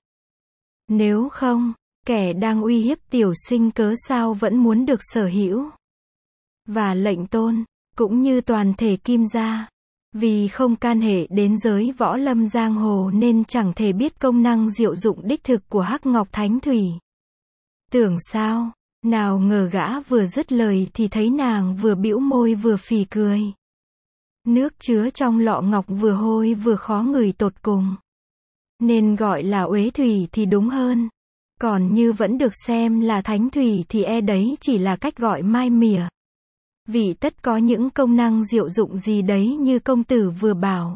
Nếu không, kẻ đang uy hiếp tiểu sinh cớ sao vẫn muốn được sở hữu. Và lệnh tôn, cũng như toàn thể Kim gia, Vì không can hệ đến giới võ lâm giang hồ nên chẳng thể biết công năng diệu dụng đích thực của Hắc Ngọc Thánh Thủy. Tưởng sao, nào ngờ gã vừa dứt lời thì thấy nàng vừa bĩu môi vừa phì cười. Nước chứa trong lọ ngọc vừa hôi vừa khó ngửi tột cùng. Nên gọi là uế thủy thì đúng hơn. Còn như vẫn được xem là thánh thủy thì e đấy chỉ là cách gọi mai mỉa. Vì tất có những công năng diệu dụng gì đấy như công tử vừa bảo.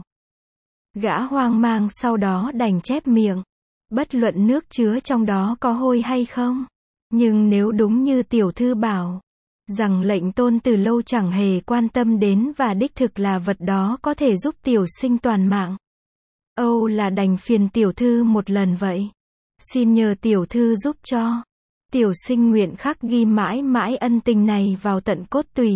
Gã hoang mang sau đó đành chép miệng. Bất luận nước chứa trong đó có hôi hay không. Nhưng nếu đúng như tiểu thư bảo, rằng lệnh tôn từ lâu chẳng hề quan tâm đến và đích thực là vật đó có thể giúp tiểu sinh toàn mạng. Âu là đành phiền tiểu thư một lần vậy. Xin nhờ tiểu thư giúp cho. Tiểu sinh nguyện khắc ghi mãi mãi ân tình này vào tận cốt tủy.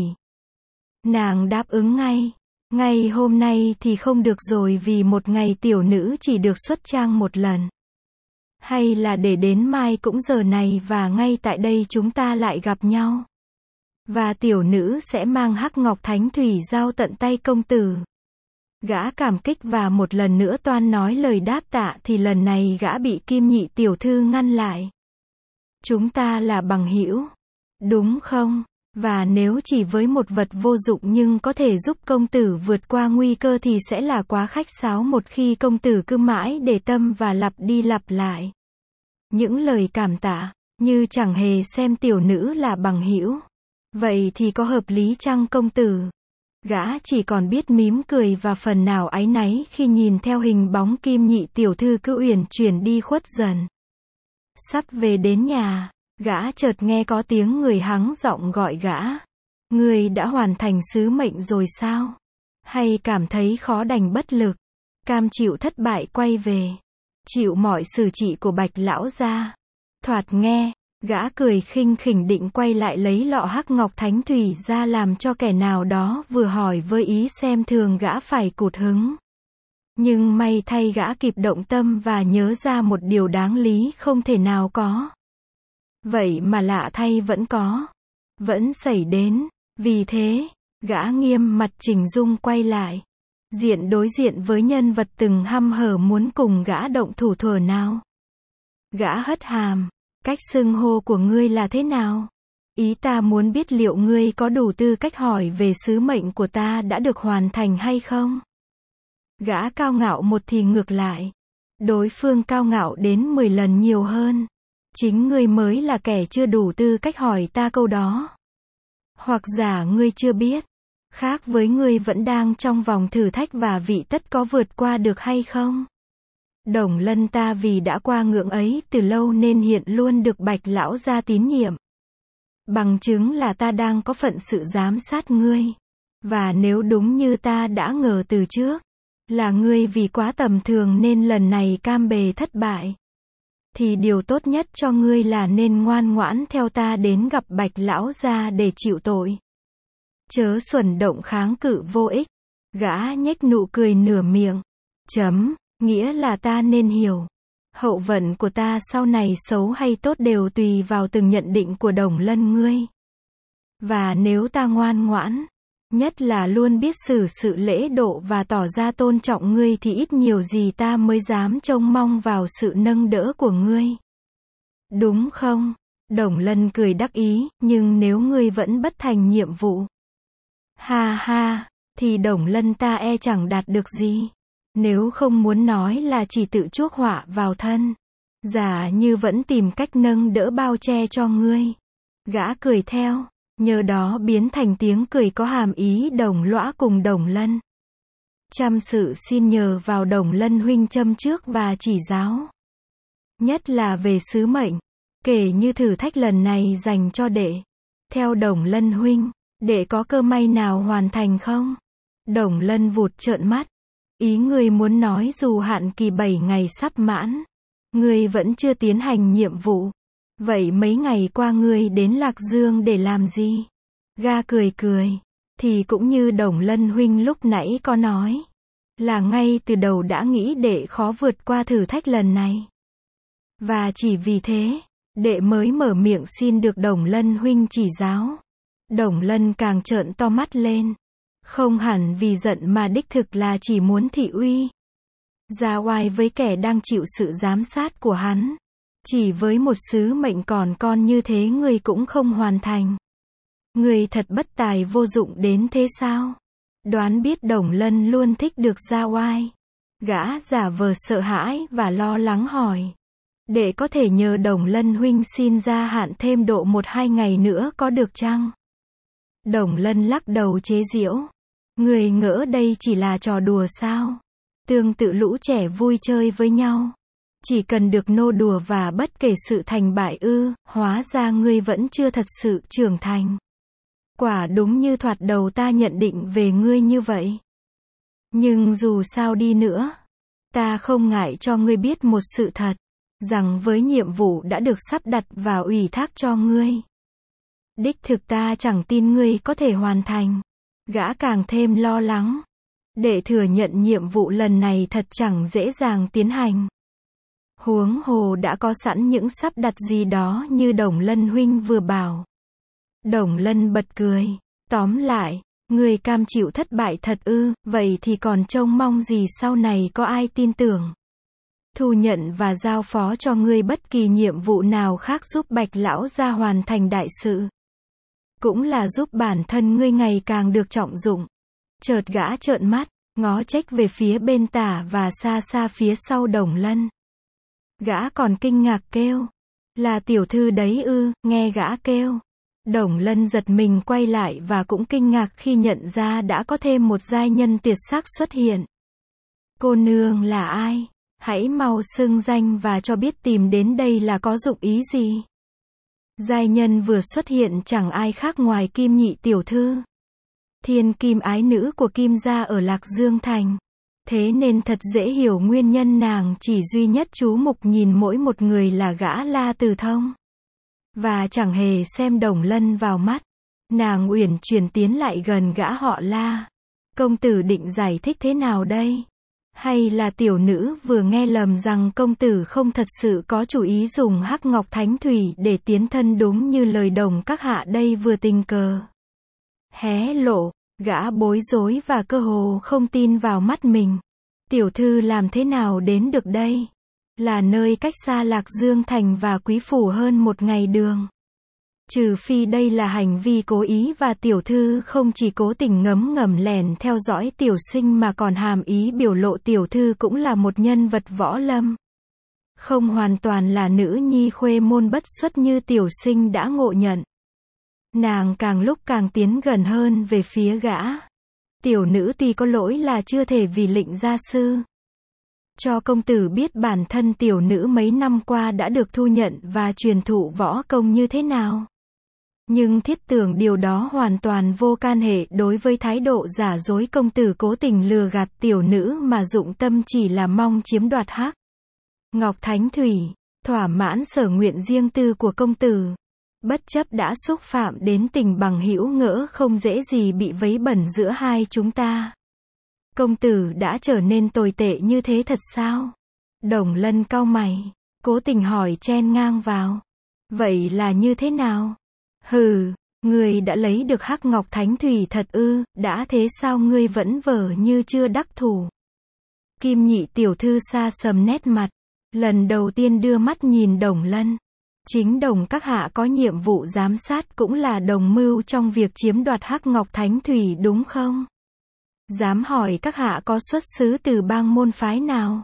Nàng đáp ứng ngay. Ngay hôm nay thì không được rồi vì một ngày tiểu nữ chỉ được xuất trang một lần. Hay là để đến mai cũng giờ này và ngay tại đây chúng ta lại gặp nhau. Và tiểu nữ sẽ mang Hắc Ngọc Thánh Thủy giao tận tay công tử. Gã cảm kích và một lần nữa toan nói lời đáp tạ thì lần này gã bị Kim Nhị tiểu thư ngăn lại. Chúng ta là bằng hữu, đúng không? Và nếu chỉ với một vật vô dụng nhưng có thể giúp công tử vượt qua nguy cơ thì sẽ là quá khách sáo một khi công tử cứ mãi để tâm và lặp đi lặp lại những lời cảm tạ, như chẳng hề xem tiểu nữ là bằng hữu. Vậy thì có hợp lý chăng công tử? Gã chỉ còn biết mím cười và phần nào áy náy khi nhìn theo hình bóng Kim Nhị tiểu thư cứ uyển chuyển đi khuất dần. Sắp về đến nhà, gã chợt nghe có tiếng người hắng giọng gọi gã. Ngươi đã hoàn thành sứ mệnh rồi sao? Hay cảm thấy khó đành bất lực, cam chịu thất bại quay về, chịu mọi xử trị của Bạch lão gia? Thoạt nghe, gã cười khinh khỉnh định quay lại lấy lọ Hắc Ngọc Thánh Thủy ra làm cho kẻ nào đó vừa hỏi với ý xem thường gã phải cụt hứng. Nhưng may thay gã kịp động tâm và nhớ ra một điều đáng lý không thể nào có. Vậy mà lạ thay vẫn có. Vẫn xảy đến. Vì thế, gã nghiêm mặt chỉnh dung quay lại. Đối diện với nhân vật từng hăm hở muốn cùng gã động thủ thuở nào. Gã hất hàm. Cách xưng hô của ngươi là thế nào? Ý ta muốn biết liệu ngươi có đủ tư cách hỏi về sứ mệnh của ta đã được hoàn thành hay không? Gã cao ngạo một thì ngược lại. Đối phương cao ngạo đến 10 lần nhiều hơn. Chính ngươi mới là kẻ chưa đủ tư cách hỏi ta câu đó. Hoặc giả ngươi chưa biết. Khác với ngươi vẫn đang trong vòng thử thách và vị tất có vượt qua được hay không? Đồng Lân ta vì đã qua ngưỡng ấy từ lâu nên hiện luôn được Bạch lão gia tín nhiệm. Bằng chứng là ta đang có phận sự giám sát ngươi. Và nếu đúng như ta đã ngờ từ trước, là ngươi vì quá tầm thường nên lần này cam bề thất bại, thì điều tốt nhất cho ngươi là nên ngoan ngoãn theo ta đến gặp Bạch lão gia để chịu tội. Chớ xuẩn động kháng cự vô ích. Gã nhếch nụ cười nửa miệng. Nghĩa là ta nên hiểu. Hậu vận của ta sau này xấu hay tốt đều tùy vào từng nhận định của Đồng Lân ngươi. Và nếu ta ngoan ngoãn, nhất là luôn biết xử sự lễ độ và tỏ ra tôn trọng ngươi thì ít nhiều gì ta mới dám trông mong vào sự nâng đỡ của ngươi. Đúng không? Đồng Lân cười đắc ý, nhưng nếu ngươi vẫn bất thành nhiệm vụ. Ha ha, thì Đồng Lân ta e chẳng đạt được gì. Nếu không muốn nói là chỉ tự chuốc họa vào thân. Giả như vẫn tìm cách nâng đỡ bao che cho ngươi. Gã cười theo, nhờ đó biến thành tiếng cười có hàm ý đồng lõa cùng Đồng Lân. Chăm sự xin nhờ vào Đồng Lân huynh châm trước và chỉ giáo. Nhất là về sứ mệnh, kể như thử thách lần này dành cho đệ. Theo Đồng Lân huynh, đệ có cơ may nào hoàn thành không? Đồng Lân vụt trợn mắt. Ý ngươi muốn nói dù hạn kỳ 7 ngày sắp mãn, ngươi vẫn chưa tiến hành nhiệm vụ. Vậy mấy ngày qua ngươi đến Lạc Dương để làm gì? Ga cười cười. Thì cũng như Đồng Lân huynh lúc nãy có nói. Là ngay từ đầu đã nghĩ đệ khó vượt qua thử thách lần này. Và chỉ vì thế, đệ mới mở miệng xin được Đồng Lân huynh chỉ giáo. Đồng Lân càng trợn to mắt lên. Không hẳn vì giận mà đích thực là chỉ muốn thị uy. Ra oai với kẻ đang chịu sự giám sát của hắn. Chỉ với một sứ mệnh còn con như thế ngươi cũng không hoàn thành. Ngươi thật bất tài vô dụng đến thế sao? Đoán biết Đồng Lân luôn thích được ra oai. Gã giả vờ sợ hãi và lo lắng hỏi. Để có thể nhờ Đồng Lân huynh xin gia hạn thêm độ 1-2 ngày nữa có được chăng? Đồng Lân lắc đầu chế giễu. Người ngỡ đây chỉ là trò đùa sao? Tương tự lũ trẻ vui chơi với nhau. Chỉ cần được nô đùa và bất kể sự thành bại ư, hóa ra ngươi vẫn chưa thật sự trưởng thành. Quả đúng như thoạt đầu ta nhận định về ngươi như vậy. Nhưng dù sao đi nữa, ta không ngại cho ngươi biết một sự thật, rằng với nhiệm vụ đã được sắp đặt và ủy thác cho ngươi, đích thực ta chẳng tin ngươi có thể hoàn thành. Gã càng thêm lo lắng. Để thừa nhận nhiệm vụ lần này thật chẳng dễ dàng tiến hành. Huống hồ đã có sẵn những sắp đặt gì đó như Đồng Lân huynh vừa bảo. Đồng Lân bật cười. Tóm lại, ngươi cam chịu thất bại thật ư, vậy thì còn trông mong gì sau này có ai tin tưởng. Thu nhận và giao phó cho ngươi bất kỳ nhiệm vụ nào khác giúp Bạch lão gia hoàn thành đại sự. Cũng là giúp bản thân ngươi ngày càng được trọng dụng. Chợt gã trợn mắt, ngó chếch về phía bên tả và xa xa phía sau Đồng Lân. Gã còn kinh ngạc kêu. Là tiểu thư đấy ư, nghe gã kêu. Đồng Lân giật mình quay lại và cũng kinh ngạc khi nhận ra đã có thêm một giai nhân tuyệt sắc xuất hiện. Cô nương là ai? Hãy mau xưng danh và cho biết tìm đến đây là có dụng ý gì. Giai nhân vừa xuất hiện chẳng ai khác ngoài Kim Nhị tiểu thư. Thiên kim ái nữ của Kim gia ở Lạc Dương Thành. Thế nên thật dễ hiểu nguyên nhân nàng chỉ duy nhất chú mục nhìn mỗi một người là gã La Từ Thông. Và chẳng hề xem Đồng Lân vào mắt. Nàng uyển chuyển tiến lại gần gã họ La. Công tử định giải thích thế nào đây? Hay là tiểu nữ vừa nghe lầm rằng công tử không thật sự có chủ ý dùng Hắc Ngọc Thánh Thủy để tiến thân đúng như lời Đồng các hạ đây vừa tình cờ hé lộ. Gã bối rối và cơ hồ không tin vào mắt mình. Tiểu thư làm thế nào đến được đây? Là nơi cách xa Lạc Dương Thành và Quý Phủ hơn 1 ngày đường. Trừ phi đây là hành vi cố ý và tiểu thư không chỉ cố tình ngấm ngầm lẻn theo dõi tiểu sinh mà còn hàm ý biểu lộ tiểu thư cũng là một nhân vật võ lâm. Không hoàn toàn là nữ nhi khuê môn bất xuất như tiểu sinh đã ngộ nhận. Nàng càng lúc càng tiến gần hơn về phía gã. Tiểu nữ tuy có lỗi là chưa thể vì lệnh gia sư cho công tử biết bản thân tiểu nữ mấy năm qua đã được thu nhận và truyền thụ võ công như thế nào. Nhưng thiết tưởng điều đó hoàn toàn vô can hệ đối với thái độ giả dối công tử cố tình lừa gạt tiểu nữ mà dụng tâm chỉ là mong chiếm đoạt Hắc Ngọc Thánh Thủy, thỏa mãn sở nguyện riêng tư của công tử. Bất chấp đã xúc phạm đến tình bằng hữu ngỡ không dễ gì bị vấy bẩn giữa hai chúng ta. Công tử đã trở nên tồi tệ như thế thật sao? Đồng Lân cau mày, cố tình hỏi chen ngang vào. Vậy là như thế nào? Hừ, ngươi đã lấy được Hắc Ngọc Thánh Thủy thật ư, đã thế sao ngươi vẫn vờ như chưa đắc thủ? Kim Nhị tiểu thư xa sầm nét mặt, lần đầu tiên đưa mắt nhìn Đồng Lân. Chính Đồng các hạ có nhiệm vụ giám sát cũng là đồng mưu trong việc chiếm đoạt Hắc Ngọc Thánh Thủy đúng không? Dám hỏi các hạ có xuất xứ từ bang môn phái nào?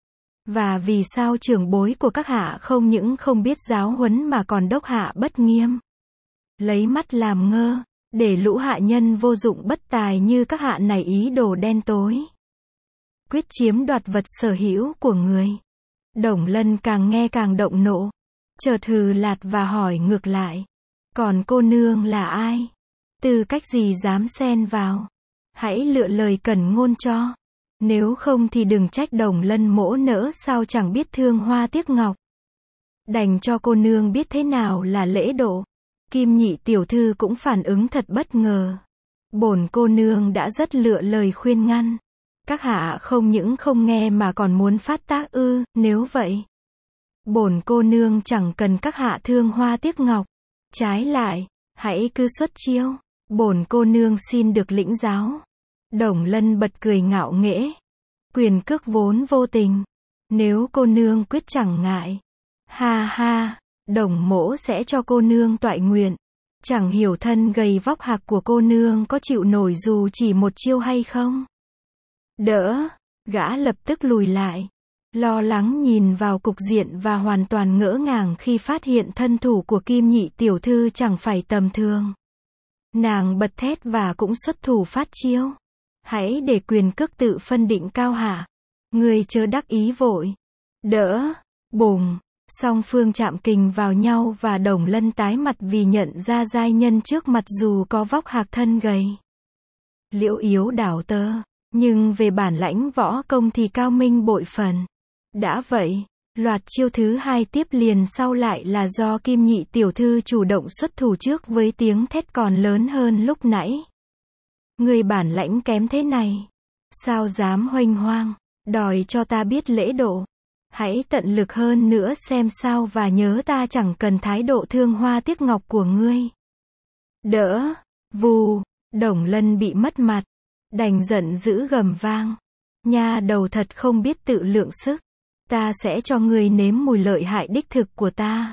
Và vì sao trưởng bối của các hạ không những không biết giáo huấn mà còn đốc hạ bất nghiêm? Lấy mắt làm ngơ, để lũ hạ nhân vô dụng bất tài như các hạ này ý đồ đen tối. Quyết chiếm đoạt vật sở hữu của người. Đồng Lân càng nghe càng động nộ. Chợt hừ lạt và hỏi ngược lại. Còn cô nương là ai? Tư cách gì dám xen vào? Hãy lựa lời cẩn ngôn cho. Nếu không thì đừng trách Đồng Lân mỗ nỡ sao chẳng biết thương hoa tiếc ngọc. Đành cho cô nương biết thế nào là lễ độ. Kim Nhị tiểu thư cũng phản ứng thật bất ngờ. Bổn cô nương đã rất lựa lời khuyên ngăn. Các hạ không những không nghe mà còn muốn phát tác ư, nếu vậy. Bổn cô nương chẳng cần các hạ thương hoa tiếc ngọc. Trái lại, hãy cứ xuất chiêu. Bổn cô nương xin được lĩnh giáo. Đồng Lân bật cười ngạo nghễ. Quyền cước vốn vô tình. Nếu cô nương quyết chẳng ngại. Ha ha, Đồng mỗ sẽ cho cô nương toại nguyện. Chẳng hiểu thân gầy vóc hạc của cô nương có chịu nổi dù chỉ một chiêu hay không? Đỡ, gã lập tức lùi lại. Lo lắng nhìn vào cục diện và hoàn toàn ngỡ ngàng khi phát hiện thân thủ của Kim Nhị tiểu thư chẳng phải tầm thường. Nàng bật thét và cũng xuất thủ phát chiêu. Hãy để quyền cước tự phân định cao hạ. Ngươi chớ đắc ý vội. Đỡ, bùng, song phương chạm kình vào nhau và Đồng Lân tái mặt vì nhận ra giai nhân trước mặt dù có vóc hạc thân gầy. Liễu yếu đảo tơ, nhưng về bản lãnh võ công thì cao minh bội phần. Đã vậy, loạt chiêu thứ hai tiếp liền sau lại là do Kim Nhị tiểu thư chủ động xuất thủ trước với tiếng thét còn lớn hơn lúc nãy. Người bản lãnh kém thế này, sao dám huênh hoang, đòi cho ta biết lễ độ. Hãy tận lực hơn nữa xem sao và nhớ ta chẳng cần thái độ thương hoa tiếc ngọc của ngươi. Đỡ, vù, Đồng Lân bị mất mặt, đành giận dữ gầm vang. Nha đầu thật không biết tự lượng sức. Ta sẽ cho ngươi nếm mùi lợi hại đích thực của ta.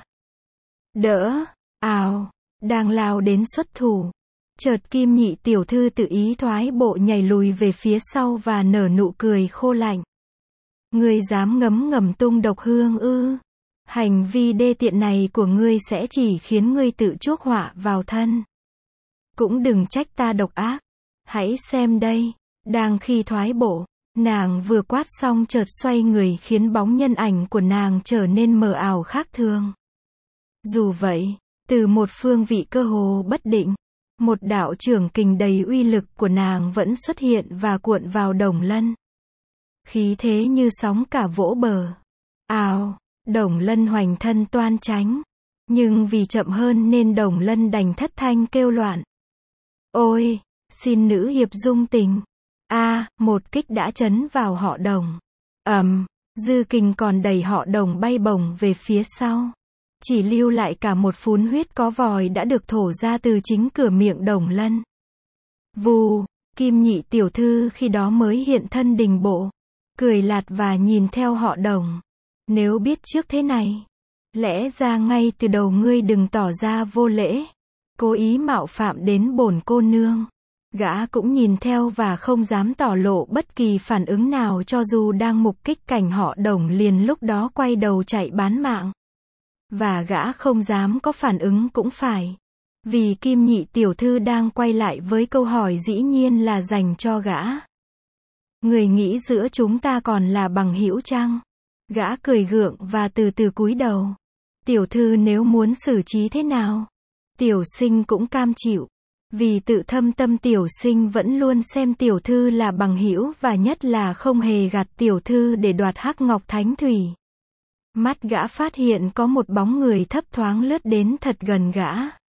Đỡ, ào, đang lao đến xuất thủ. Chợt Kim Nhị tiểu thư tự ý thoái bộ nhảy lùi về phía sau và nở nụ cười khô lạnh. Ngươi dám ngấm ngầm tung độc hương ư? Hành vi đê tiện này của ngươi sẽ chỉ khiến ngươi tự chuốc họa vào thân. Cũng đừng trách ta độc ác. Hãy xem đây. Đang khi thoái bộ, nàng vừa quát xong chợt xoay người khiến bóng nhân ảnh của nàng trở nên mờ ảo khác thường. Dù vậy, từ một phương vị cơ hồ bất định, một đạo trưởng kình đầy uy lực của nàng vẫn xuất hiện và cuộn vào Đồng Lân. Khí thế như sóng cả vỗ bờ. Ào, Đồng Lân hoành thân toan tránh. Nhưng vì chậm hơn nên Đồng Lân đành thất thanh kêu loạn. Ôi, xin nữ hiệp dung tình. Một kích đã chấn vào họ Đồng. Dư kình còn đẩy họ Đồng bay bổng về phía sau. Chỉ lưu lại cả một phún huyết có vòi đã được thổ ra từ chính cửa miệng Đồng Lân. Vù, Kim Nhị tiểu thư khi đó mới hiện thân đình bộ. Cười lạt và nhìn theo họ Đồng. Nếu biết trước thế này, lẽ ra ngay từ đầu ngươi đừng tỏ ra vô lễ, cố ý mạo phạm đến bổn cô nương. Gã cũng nhìn theo và không dám tỏ lộ bất kỳ phản ứng nào cho dù đang mục kích cảnh họ Đồng liền lúc đó quay đầu chạy bán mạng. Và gã không dám có phản ứng cũng phải. Vì Kim Nhị tiểu thư đang quay lại với câu hỏi dĩ nhiên là dành cho gã. Người nghĩ giữa chúng ta còn là bằng hữu chăng? Gã cười gượng và từ từ cúi đầu. Tiểu thư nếu muốn xử trí thế nào? Tiểu sinh cũng cam chịu. Vì tự thâm tâm tiểu sinh vẫn luôn xem tiểu thư là bằng hữu và nhất là không hề gạt tiểu thư để đoạt hắc ngọc thánh thủy. Mắt gã phát hiện có một bóng người thấp thoáng lướt đến thật gần gã.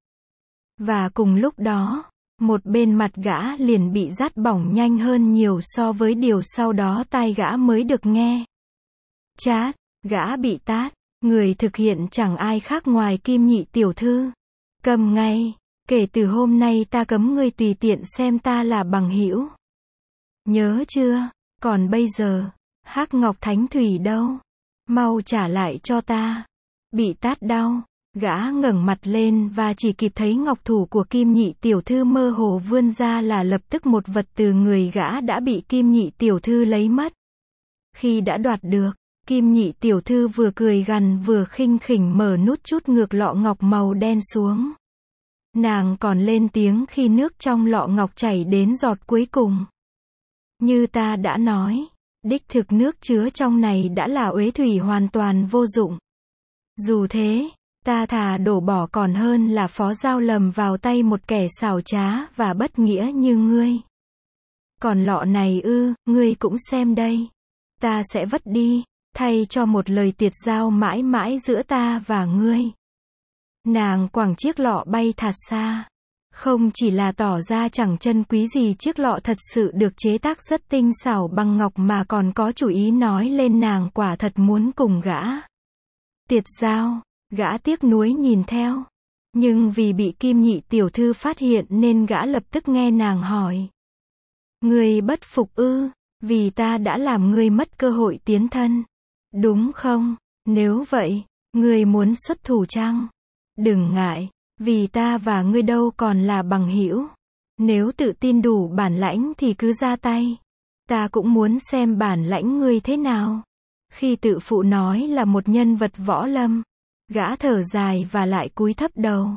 Và cùng lúc đó, một bên mặt gã liền bị rát bỏng nhanh hơn nhiều so với điều sau đó tai gã mới được nghe. Chát, gã bị tát, người thực hiện chẳng ai khác ngoài Kim Nhị tiểu thư. Cầm ngay, kể từ hôm nay ta cấm ngươi tùy tiện xem ta là bằng hữu. Nhớ chưa? Còn bây giờ, hắc ngọc thánh thủy đâu? Mau trả lại cho ta. Bị tát đau, gã ngẩng mặt lên và chỉ kịp thấy ngọc thủ của Kim Nhị tiểu thư mơ hồ vươn ra là lập tức một vật từ người gã đã bị Kim Nhị tiểu thư lấy mất. Khi đã đoạt được, Kim Nhị tiểu thư vừa cười gằn vừa khinh khỉnh mở nút chút ngược lọ ngọc màu đen xuống. Nàng còn lên tiếng khi nước trong lọ ngọc chảy đến giọt cuối cùng. Như ta đã nói, đích thực nước chứa trong này đã là uế thủy hoàn toàn vô dụng. Dù thế, ta thà đổ bỏ còn hơn là phó giao lầm vào tay một kẻ xảo trá và bất nghĩa như ngươi. Còn lọ này ngươi cũng xem đây. Ta sẽ vứt đi, thay cho một lời tiệt giao mãi mãi giữa ta và ngươi. Nàng quẳng chiếc lọ bay thạt xa. Không chỉ là tỏ ra chẳng trân quý gì chiếc lọ thật sự được chế tác rất tinh xảo bằng ngọc mà còn có chủ ý nói lên nàng quả thật muốn cùng gã. Tiệt giao, gã tiếc nuối nhìn theo. Nhưng vì bị Kim Nhị tiểu thư phát hiện nên gã lập tức nghe nàng hỏi. Ngươi bất phục ư, vì ta đã làm ngươi mất cơ hội tiến thân. Đúng không? Nếu vậy, ngươi muốn xuất thủ chăng? Đừng ngại, vì ta và ngươi đâu còn là bằng hữu. Nếu tự tin đủ bản lãnh thì cứ ra tay. Ta cũng muốn xem bản lãnh ngươi thế nào. Khi tự phụ nói là một nhân vật võ lâm, gã thở dài và lại cúi thấp đầu.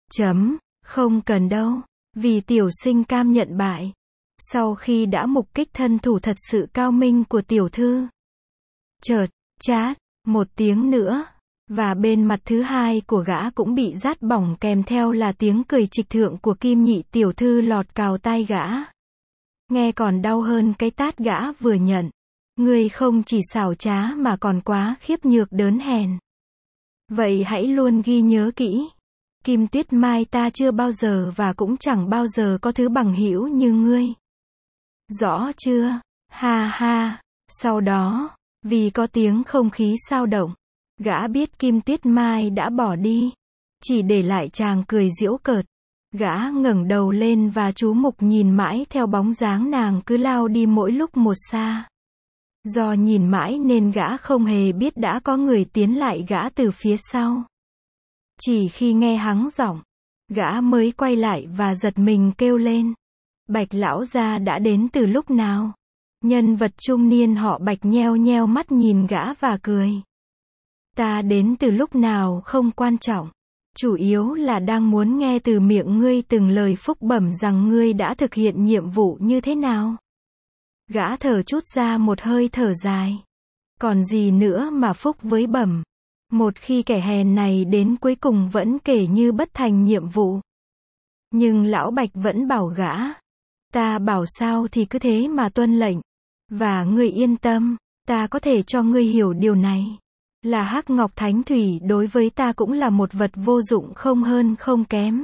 Không cần đâu, vì tiểu sinh cam nhận bại. Sau khi đã mục kích thân thủ thật sự cao minh của tiểu thư, chợt, chát, một tiếng nữa, và bên mặt thứ hai của gã cũng bị rát bỏng kèm theo là tiếng cười trịch thượng của Kim Nhị tiểu thư lọt cào tai gã. Nghe còn đau hơn cái tát gã vừa nhận. Ngươi không chỉ xảo trá mà còn quá khiếp nhược đớn hèn. Vậy hãy luôn ghi nhớ kỹ. Kim Tuyết Mai ta chưa bao giờ và cũng chẳng bao giờ có thứ bằng hữu như ngươi. Rõ chưa? Ha ha. Sau đó, vì có tiếng không khí xao động, gã biết Kim Tuyết Mai đã bỏ đi, chỉ để lại chàng cười giễu cợt. Gã ngẩng đầu lên và chú mục nhìn mãi theo bóng dáng nàng cứ lao đi mỗi lúc một xa. Do nhìn mãi nên gã không hề biết đã có người tiến lại gã từ phía sau. Chỉ khi nghe hắng giọng, gã mới quay lại và giật mình kêu lên. Bạch lão gia đã đến từ lúc nào? Nhân vật trung niên họ Bạch nheo nheo mắt nhìn gã và cười. Ta đến từ lúc nào không quan trọng. Chủ yếu là đang muốn nghe từ miệng ngươi từng lời phúc bẩm rằng ngươi đã thực hiện nhiệm vụ như thế nào. Gã thở chút ra một hơi thở dài. Còn gì nữa mà phúc với bẩm. Một khi kẻ hèn này đến cuối cùng vẫn kể như bất thành nhiệm vụ. Nhưng lão Bạch vẫn bảo gã. Ta bảo sao thì cứ thế mà tuân lệnh. Và ngươi yên tâm, ta có thể cho ngươi hiểu điều này. Là Hắc Ngọc Thánh Thủy đối với ta cũng là một vật vô dụng không hơn không kém.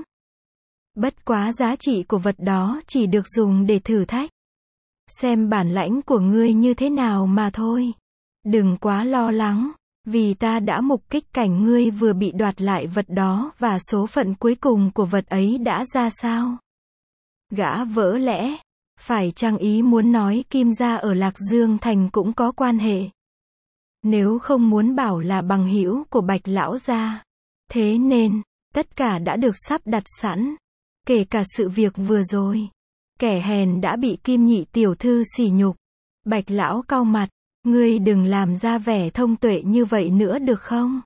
Bất quá giá trị của vật đó chỉ được dùng để thử thách. Xem bản lãnh của ngươi như thế nào mà thôi. Đừng quá lo lắng, vì ta đã mục kích cảnh ngươi vừa bị đoạt lại vật đó và số phận cuối cùng của vật ấy đã ra sao. Gã vỡ lẽ, phải chăng ý muốn nói Kim gia ở Lạc Dương Thành cũng có quan hệ. Nếu không muốn bảo là bằng hữu của Bạch lão gia. Thế nên, tất cả đã được sắp đặt sẵn. Kể cả sự việc vừa rồi. Kẻ hèn đã bị Kim Nhị tiểu thư sỉ nhục. Bạch lão cau mặt. Ngươi đừng làm ra vẻ thông tuệ như vậy nữa được không?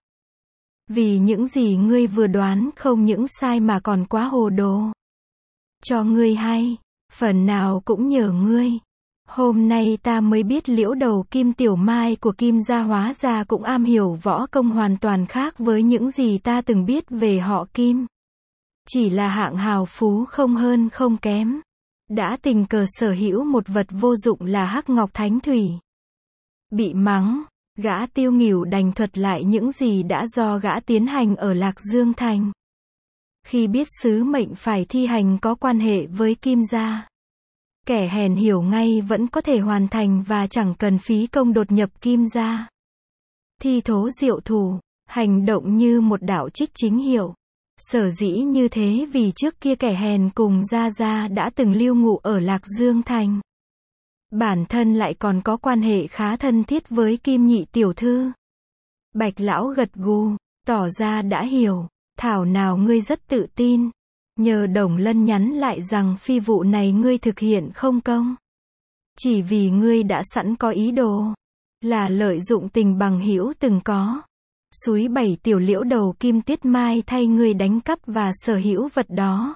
Vì những gì ngươi vừa đoán không những sai mà còn quá hồ đồ. Cho ngươi hay, phần nào cũng nhờ ngươi. Hôm nay ta mới biết Liễu Đầu Kim Tiểu Mai của Kim gia hóa ra cũng am hiểu võ công hoàn toàn khác với những gì ta từng biết về họ Kim. Chỉ là hạng hào phú không hơn không kém. Đã tình cờ sở hữu một vật vô dụng là Hắc Ngọc Thánh Thủy. Bị mắng, gã tiêu nghỉu đành thuật lại những gì đã do gã tiến hành ở Lạc Dương Thành. Khi biết sứ mệnh phải thi hành có quan hệ với Kim gia, kẻ hèn hiểu ngay vẫn có thể hoàn thành và chẳng cần phí công đột nhập Kim gia. Thi thố diệu thủ, hành động như một đạo trích chính hiệu. Sở dĩ như thế vì trước kia kẻ hèn cùng Gia Gia đã từng lưu ngụ ở Lạc Dương Thành. Bản thân lại còn có quan hệ khá thân thiết với Kim Nhị tiểu thư. Bạch lão gật gù, tỏ ra đã hiểu. Thảo nào ngươi rất tự tin. Nhờ Đồng Lân nhắn lại rằng phi vụ này ngươi thực hiện không công. Chỉ vì ngươi đã sẵn có ý đồ. Là lợi dụng tình bằng hữu từng có. Xúi bẩy tiểu Liễu Đầu Kim Tuyết Mai thay ngươi đánh cắp và sở hữu vật đó.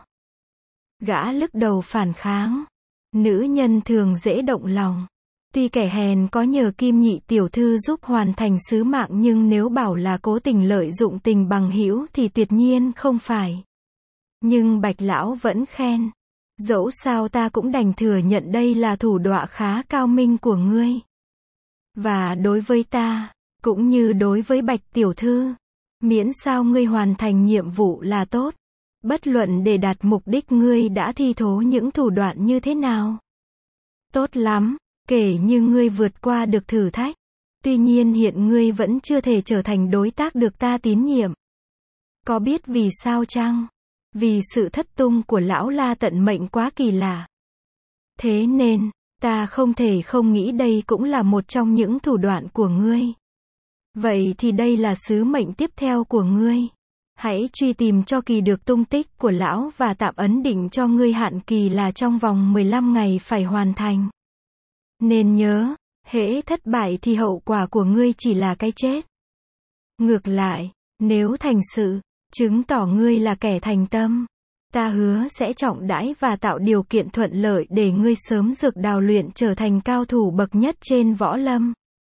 Gã lức đầu phản kháng. Nữ nhân thường dễ động lòng. Tuy kẻ hèn có nhờ Kim Nhị tiểu thư giúp hoàn thành sứ mạng nhưng nếu bảo là cố tình lợi dụng tình bằng hữu thì tuyệt nhiên không phải. Nhưng Bạch lão vẫn khen. Dẫu sao ta cũng đành thừa nhận đây là thủ đoạn khá cao minh của ngươi. Và đối với ta, cũng như đối với Bạch tiểu thư, miễn sao ngươi hoàn thành nhiệm vụ là tốt. Bất luận để đạt mục đích ngươi đã thi thố những thủ đoạn như thế nào. Tốt lắm, kể như ngươi vượt qua được thử thách. Tuy nhiên hiện ngươi vẫn chưa thể trở thành đối tác được ta tín nhiệm. Có biết vì sao chăng? Vì sự thất tung của lão La Tận Mệnh quá kỳ lạ. Thế nên, ta không thể không nghĩ đây cũng là một trong những thủ đoạn của ngươi. Vậy thì đây là sứ mệnh tiếp theo của ngươi. Hãy truy tìm cho kỳ được tung tích của lão và tạm ấn định cho ngươi hạn kỳ là trong vòng 15 ngày phải hoàn thành. Nên nhớ, hễ thất bại thì hậu quả của ngươi chỉ là cái chết. Ngược lại, nếu thành sự, chứng tỏ ngươi là kẻ thành tâm. Ta hứa sẽ trọng đãi và tạo điều kiện thuận lợi để ngươi sớm dược đào luyện trở thành cao thủ bậc nhất trên võ lâm.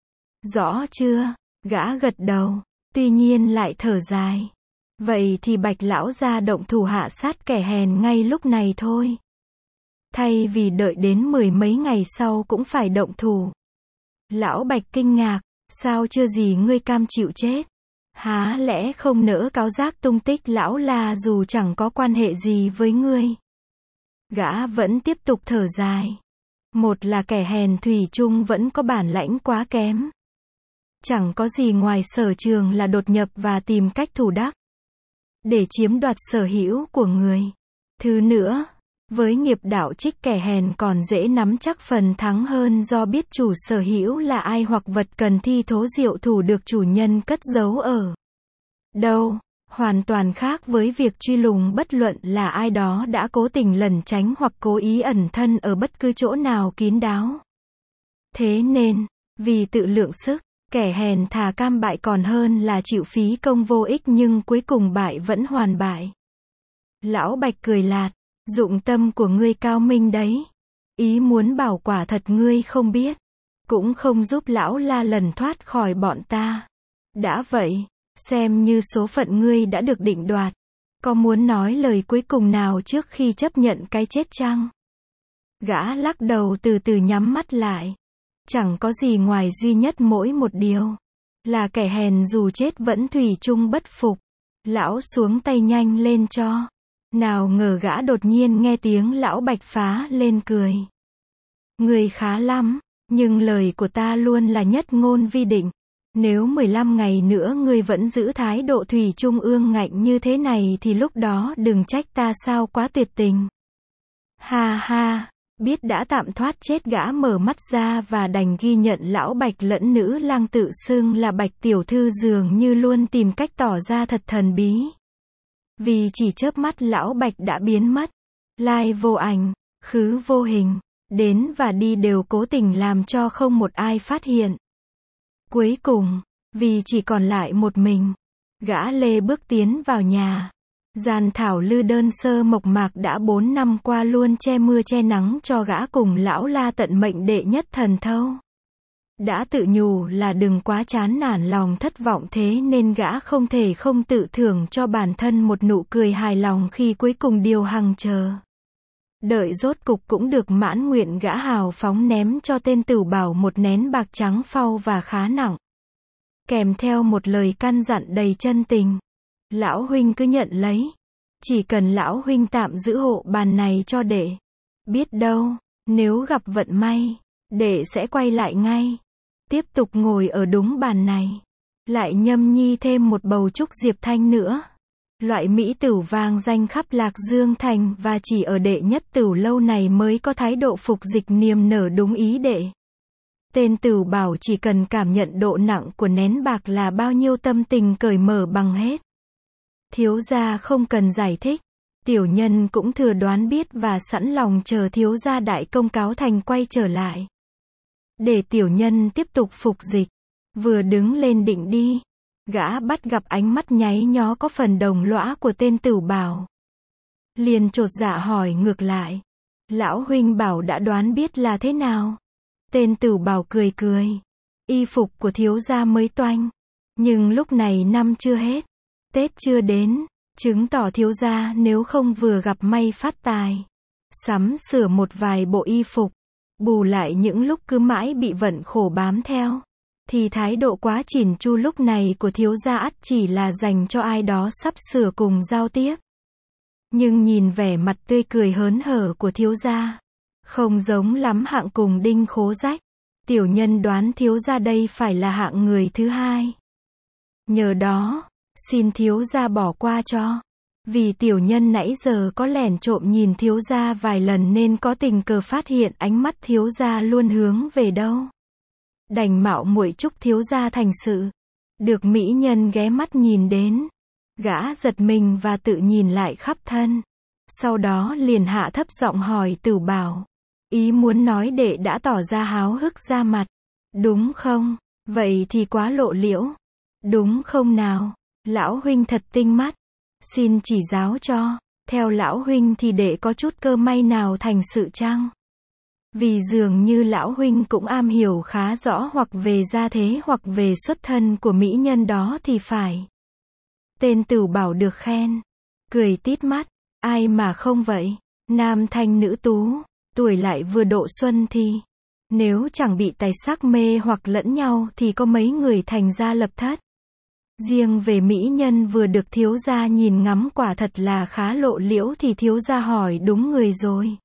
Rõ chưa? Gã gật đầu, tuy nhiên lại thở dài. Vậy thì Bạch lão ra động thủ hạ sát kẻ hèn ngay lúc này thôi. Thay vì đợi đến 10 mấy ngày sau cũng phải động thủ. Lão Bạch kinh ngạc, sao chưa gì ngươi cam chịu chết? Há lẽ không nỡ cáo giác tung tích lão la dù chẳng có quan hệ gì với ngươi? Gã vẫn tiếp tục thở dài. Một là kẻ hèn thủy chung vẫn có bản lãnh quá kém. Chẳng có gì ngoài sở trường là đột nhập và tìm cách thủ đắc. Để chiếm đoạt sở hữu của người. Thứ nữa, với nghiệp đạo trích kẻ hèn còn dễ nắm chắc phần thắng hơn do biết chủ sở hữu là ai hoặc vật cần thi thố diệu thủ được chủ nhân cất giấu ở đâu. Hoàn toàn khác với việc truy lùng bất luận là ai đó đã cố tình lẩn tránh hoặc cố ý ẩn thân ở bất cứ chỗ nào kín đáo. Thế nên, vì tự lượng sức, kẻ hèn thà cam bại còn hơn là chịu phí công vô ích nhưng cuối cùng bại vẫn hoàn bại. Lão Bạch cười lạt, dụng tâm của ngươi cao minh đấy. Ý muốn bảo quả thật ngươi không biết. Cũng không giúp lão la lần thoát khỏi bọn ta. Đã vậy, xem như số phận ngươi đã được định đoạt. Có muốn nói lời cuối cùng nào trước khi chấp nhận cái chết chăng? Gã lắc đầu từ từ nhắm mắt lại. Chẳng có gì ngoài duy nhất mỗi một điều. Là kẻ hèn dù chết vẫn thủy chung bất phục. Lão xuống tay nhanh lên cho. Nào ngờ gã đột nhiên nghe tiếng lão Bạch phá lên cười. Ngươi khá lắm, nhưng lời của ta luôn là nhất ngôn vi định. Nếu 15 ngày nữa ngươi vẫn giữ thái độ thủy chung ương ngạnh như thế này thì lúc đó đừng trách ta sao quá tuyệt tình. Ha ha, biết đã tạm thoát chết gã mở mắt ra và đành ghi nhận lão Bạch lẫn nữ lang tự xưng là Bạch tiểu thư dường như luôn tìm cách tỏ ra thật thần bí. Vì chỉ chớp mắt lão Bạch đã biến mất. Lai vô ảnh, khứ vô hình, đến và đi đều cố tình làm cho không một ai phát hiện. Cuối cùng, vì chỉ còn lại một mình, gã lê bước tiến vào nhà. Giàn thảo lư đơn sơ mộc mạc đã 4 năm qua luôn che mưa che nắng cho gã cùng lão la tận mệnh đệ nhất thần thâu. Đã tự nhủ là đừng quá chán nản lòng thất vọng thế nên gã không thể không tự thưởng cho bản thân một nụ cười hài lòng khi cuối cùng điều hằng chờ. Đợi rốt cục cũng được mãn nguyện gã hào phóng ném cho tên Tửu Bảo một nén bạc trắng phau và khá nặng. Kèm theo một lời căn dặn đầy chân tình. Lão huynh cứ nhận lấy. Chỉ cần lão huynh tạm giữ hộ bàn này cho đệ. Biết đâu, nếu gặp vận may, đệ sẽ quay lại ngay. Tiếp tục ngồi ở đúng bàn này. Lại nhâm nhi thêm một bầu trúc diệp thanh nữa. Loại mỹ tửu vang danh khắp Lạc Dương thành và chỉ ở đệ nhất tửu lâu này mới có thái độ phục dịch niềm nở đúng ý đệ. Tên Tửu Bảo chỉ cần cảm nhận độ nặng của nén bạc là bao nhiêu tâm tình cởi mở bằng hết. Thiếu gia không cần giải thích. Tiểu nhân cũng thừa đoán biết và sẵn lòng chờ thiếu gia đại công cáo thành quay trở lại. Để tiểu nhân tiếp tục phục dịch. Vừa đứng lên định đi. Gã bắt gặp ánh mắt nháy nhó có phần đồng lõa của tên Tửu Bảo. Liền chột dạ hỏi ngược lại. Lão huynh bảo đã đoán biết là thế nào? Tên Tửu Bảo cười cười. Y phục của thiếu gia mới toanh. Nhưng lúc này năm chưa hết. Tết chưa đến. Chứng tỏ thiếu gia nếu không vừa gặp may phát tài. Sắm sửa một vài bộ y phục. Bù lại những lúc cứ mãi bị vận khổ bám theo. Thì thái độ quá chỉn chu lúc này của thiếu gia ắt chỉ là dành cho ai đó sắp sửa cùng giao tiếp. Nhưng nhìn vẻ mặt tươi cười hớn hở của thiếu gia, không giống lắm hạng cùng đinh khố rách. Tiểu nhân đoán thiếu gia đây phải là hạng người thứ hai. Nhờ đó, xin thiếu gia bỏ qua cho. Vì tiểu nhân nãy giờ có lẻn trộm nhìn thiếu gia vài lần nên có tình cờ phát hiện ánh mắt thiếu gia luôn hướng về đâu. Đành mạo muội chúc thiếu gia thành sự. Được mỹ nhân ghé mắt nhìn đến. Gã giật mình và tự nhìn lại khắp thân. Sau đó liền hạ thấp giọng hỏi Tửu Bảo. Ý muốn nói đệ đã tỏ ra háo hức ra mặt. Đúng không? Vậy thì quá lộ liễu. Đúng không nào? Lão huynh thật tinh mắt. Xin chỉ giáo cho. Theo lão huynh thì đệ có chút cơ may nào thành sự chăng? Vì dường như lão huynh cũng am hiểu khá rõ hoặc về gia thế hoặc về xuất thân của mỹ nhân đó thì phải. Tên Tửu Bảo được khen. Cười tít mắt. Ai mà không vậy? Nam thanh nữ tú. Tuổi lại vừa độ xuân thì. Nếu chẳng bị tài sắc mê hoặc lẫn nhau thì có mấy người thành gia lập thất. Riêng về mỹ nhân vừa được thiếu gia nhìn ngắm quả thật là khá lộ liễu thì thiếu gia hỏi đúng người rồi.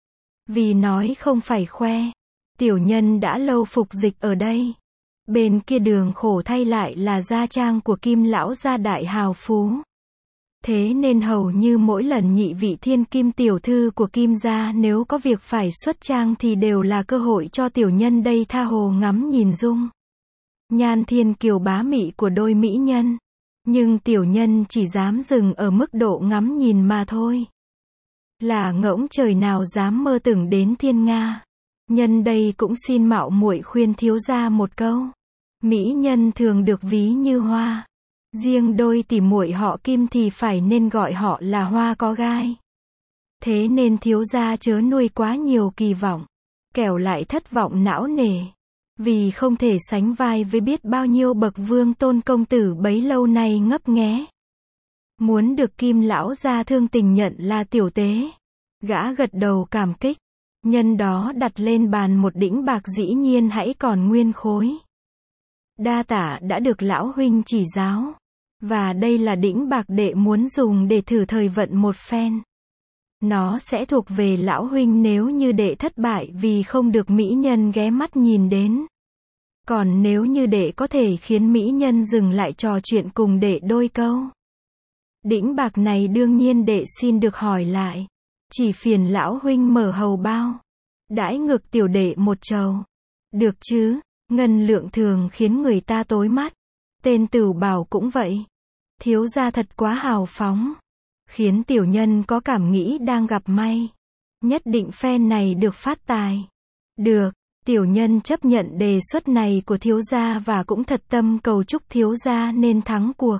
Vì nói không phải khoe. Tiểu nhân đã lâu phục dịch ở đây. Bên kia đường khổ thay lại là gia trang của Kim lão gia đại hào phú. Thế nên hầu như mỗi lần nhị vị thiên kim tiểu thư của Kim gia nếu có việc phải xuất trang thì đều là cơ hội cho tiểu nhân đây tha hồ ngắm nhìn dung. Nhan thiên kiều bá mị của đôi mỹ nhân. Nhưng tiểu nhân chỉ dám dừng ở mức độ ngắm nhìn mà thôi. Là ngỗng trời nào dám mơ tưởng đến thiên nga. Nhân đây cũng xin mạo muội khuyên thiếu gia một câu. Mỹ nhân thường được ví như hoa. Riêng đôi tỉ muội họ Kim thì phải nên gọi họ là hoa có gai. Thế nên thiếu gia chớ nuôi quá nhiều kỳ vọng. Kẻo lại thất vọng não nề. Vì không thể sánh vai với biết bao nhiêu bậc vương tôn công tử bấy lâu nay ngấp nghé. Muốn được Kim lão gia thương tình nhận là tiểu tế. Gã gật đầu cảm kích. Nhân đó đặt lên bàn một đĩnh bạc dĩ nhiên hãy còn nguyên khối. Đa tả đã được lão huynh chỉ giáo. Và đây là đĩnh bạc đệ muốn dùng để thử thời vận một phen. Nó sẽ thuộc về lão huynh nếu như đệ thất bại vì không được mỹ nhân ghé mắt nhìn đến. Còn nếu như đệ có thể khiến mỹ nhân dừng lại trò chuyện cùng đệ đôi câu. Đĩnh bạc này đương nhiên đệ xin được hỏi lại. Chỉ phiền lão huynh mở hầu bao. Đãi ngực tiểu đệ một trầu. Được chứ, ngân lượng thường khiến người ta tối mắt. Tên Tửu Bảo cũng vậy. Thiếu gia thật quá hào phóng. Khiến tiểu nhân có cảm nghĩ đang gặp may. Nhất định phen này được phát tài. Được, tiểu nhân chấp nhận đề xuất này của thiếu gia và cũng thật tâm cầu chúc thiếu gia nên thắng cuộc.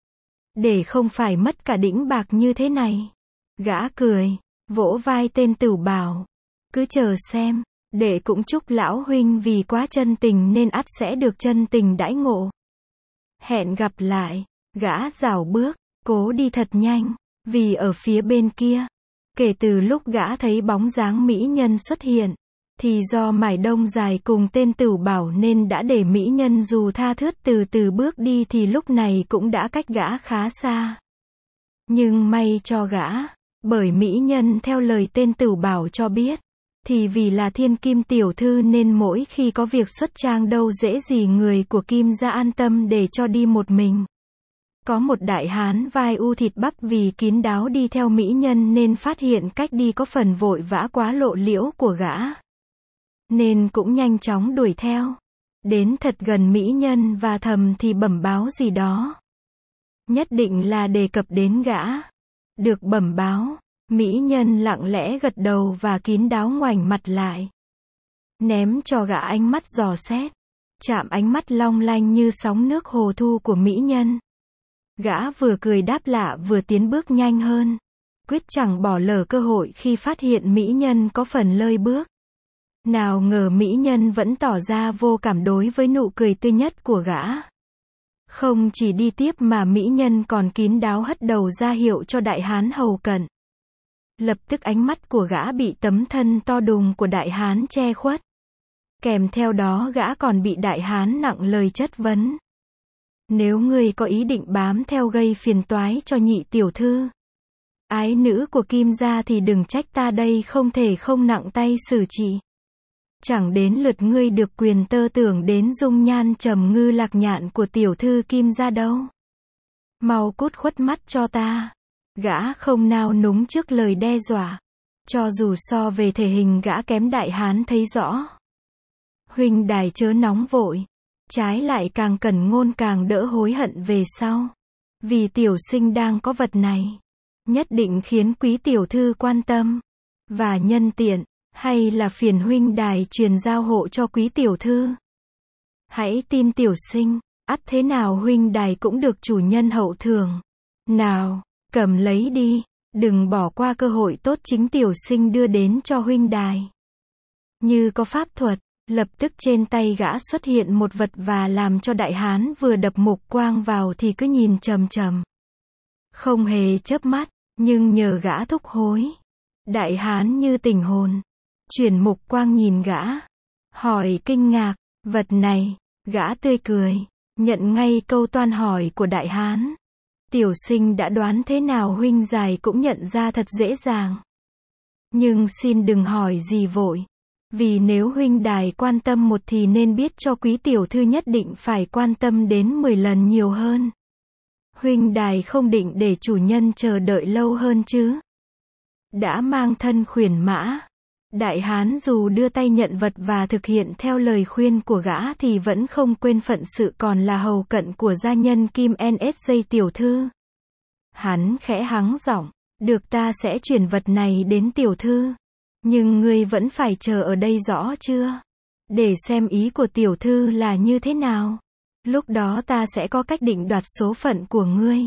Để không phải mất cả đĩnh bạc như thế này. Gã cười, vỗ vai tên Tửu Bảo. Cứ chờ xem, đệ cũng chúc lão huynh vì quá chân tình nên ắt sẽ được chân tình đãi ngộ. Hẹn gặp lại, gã rảo bước, cố đi thật nhanh, vì ở phía bên kia. Kể từ lúc gã thấy bóng dáng mỹ nhân xuất hiện, thì do mải đông dài cùng tên Tửu Bảo nên đã để mỹ nhân dù tha thướt từ từ bước đi thì lúc này cũng đã cách gã khá xa. Nhưng may cho gã, bởi mỹ nhân theo lời tên Tửu Bảo cho biết, thì vì là thiên kim tiểu thư nên mỗi khi có việc xuất trang đâu dễ gì người của Kim gia an tâm để cho đi một mình. Có một đại hán vai u thịt bắp vì kín đáo đi theo mỹ nhân nên phát hiện cách đi có phần vội vã quá lộ liễu của gã. Nên cũng nhanh chóng đuổi theo. Đến thật gần mỹ nhân và thầm thì bẩm báo gì đó. Nhất định là đề cập đến gã. Được bẩm báo, mỹ nhân lặng lẽ gật đầu và kín đáo ngoảnh mặt lại. Ném cho gã ánh mắt dò xét. Chạm ánh mắt long lanh như sóng nước hồ thu của mỹ nhân. Gã vừa cười đáp lạ vừa tiến bước nhanh hơn. Quyết chẳng bỏ lỡ cơ hội khi phát hiện mỹ nhân có phần lơi bước. Nào ngờ mỹ nhân vẫn tỏ ra vô cảm đối với nụ cười tươi nhất của gã. Không chỉ đi tiếp mà mỹ nhân còn kín đáo hất đầu ra hiệu cho đại hán hầu cận. Lập tức ánh mắt của gã bị tấm thân to đùng của đại hán che khuất. Kèm theo đó gã còn bị đại hán nặng lời chất vấn. Nếu ngươi có ý định bám theo gây phiền toái cho nhị tiểu thư, ái nữ của Kim gia thì đừng trách ta đây không thể không nặng tay xử trị. Chẳng đến lượt ngươi được quyền tơ tưởng đến dung nhan trầm ngư lạc nhạn của tiểu thư Kim gia đâu. Mau cút khuất mắt cho ta. Gã không nao núng trước lời đe dọa. Cho dù so về thể hình gã kém đại hán thấy rõ. Huynh đài chớ nóng vội. Trái lại càng cẩn ngôn càng đỡ hối hận về sau. Vì tiểu sinh đang có vật này. Nhất định khiến quý tiểu thư quan tâm. Và nhân tiện, hay là phiền huynh đài truyền giao hộ cho quý tiểu thư. Hãy tin tiểu sinh, ắt thế nào huynh đài cũng được chủ nhân hậu thưởng. Nào, cầm lấy đi, đừng bỏ qua cơ hội tốt chính tiểu sinh đưa đến cho huynh đài. Như có pháp thuật, lập tức trên tay gã xuất hiện một vật và làm cho đại hán vừa đập mục quang vào thì cứ nhìn trầm trầm. Không hề chớp mắt, nhưng nhờ gã thúc hối. Đại hán như tỉnh hồn, chuyển mục quang nhìn gã. Hỏi kinh ngạc, vật này, gã tươi cười, nhận ngay câu toan hỏi của đại hán. Tiểu sinh đã đoán thế nào huynh dài cũng nhận ra thật dễ dàng. Nhưng xin đừng hỏi gì vội. Vì nếu huynh đài quan tâm một thì nên biết cho quý tiểu thư nhất định phải quan tâm đến 10 lần nhiều hơn. Huynh đài không định để chủ nhân chờ đợi lâu hơn chứ. Đã mang thân khuyển mã. Đại hán dù đưa tay nhận vật và thực hiện theo lời khuyên của gã thì vẫn không quên phận sự còn là hầu cận của gia nhân Kim NSJ tiểu thư. Hắn khẽ hắng giọng, được ta sẽ chuyển vật này đến tiểu thư. Nhưng ngươi vẫn phải chờ ở đây rõ chưa? Để xem ý của tiểu thư là như thế nào. Lúc đó ta sẽ có cách định đoạt số phận của ngươi.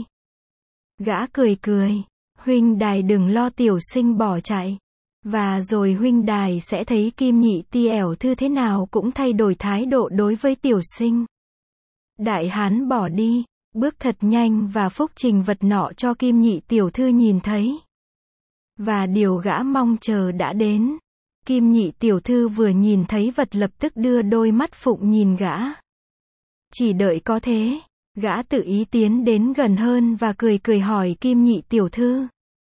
Gã cười cười, huynh đài đừng lo tiểu sinh bỏ chạy. Và rồi huynh đài sẽ thấy Kim Nhị tiểu thư thế nào cũng thay đổi thái độ đối với tiểu sinh. Đại hán bỏ đi, bước thật nhanh và phúc trình vật nọ cho Kim Nhị tiểu thư nhìn thấy. Và điều gã mong chờ đã đến. Kim Nhị tiểu thư vừa nhìn thấy vật lập tức đưa đôi mắt phụng nhìn gã. Chỉ đợi có thế, gã tự ý tiến đến gần hơn và cười cười hỏi Kim Nhị tiểu thư.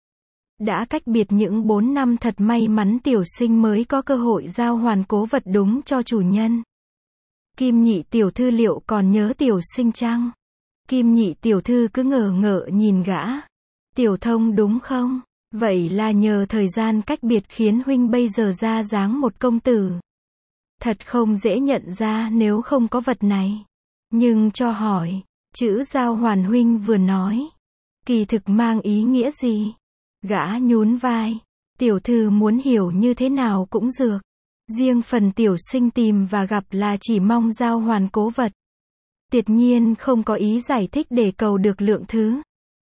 Đã cách biệt những 4 năm thật may mắn tiểu sinh mới có cơ hội giao hoàn cố vật đúng cho chủ nhân. Kim Nhị tiểu thư liệu còn nhớ tiểu sinh chăng? Kim Nhị tiểu thư cứ ngờ ngợ nhìn gã. Tiểu thông đúng không? Vậy là nhờ thời gian cách biệt khiến huynh bây giờ ra dáng một công tử. Thật không dễ nhận ra nếu không có vật này. Nhưng cho hỏi, chữ giao hoàn huynh vừa nói, kỳ thực mang ý nghĩa gì? Gã nhún vai, tiểu thư muốn hiểu như thế nào cũng dược. Riêng phần tiểu sinh tìm và gặp là chỉ mong giao hoàn cố vật. Tuyệt nhiên không có ý giải thích để cầu được lượng thứ.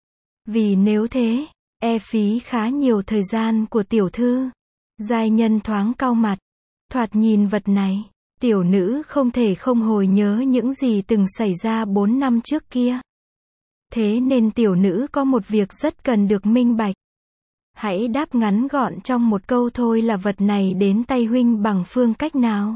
Vì nếu thế, e phí khá nhiều thời gian của tiểu thư. Giai nhân thoáng cau mặt. Thoạt nhìn vật này, tiểu nữ không thể không hồi nhớ những gì từng xảy ra 4 năm trước kia. Thế nên tiểu nữ có một việc rất cần được minh bạch. Hãy đáp ngắn gọn trong một câu thôi là vật này đến tay huynh bằng phương cách nào?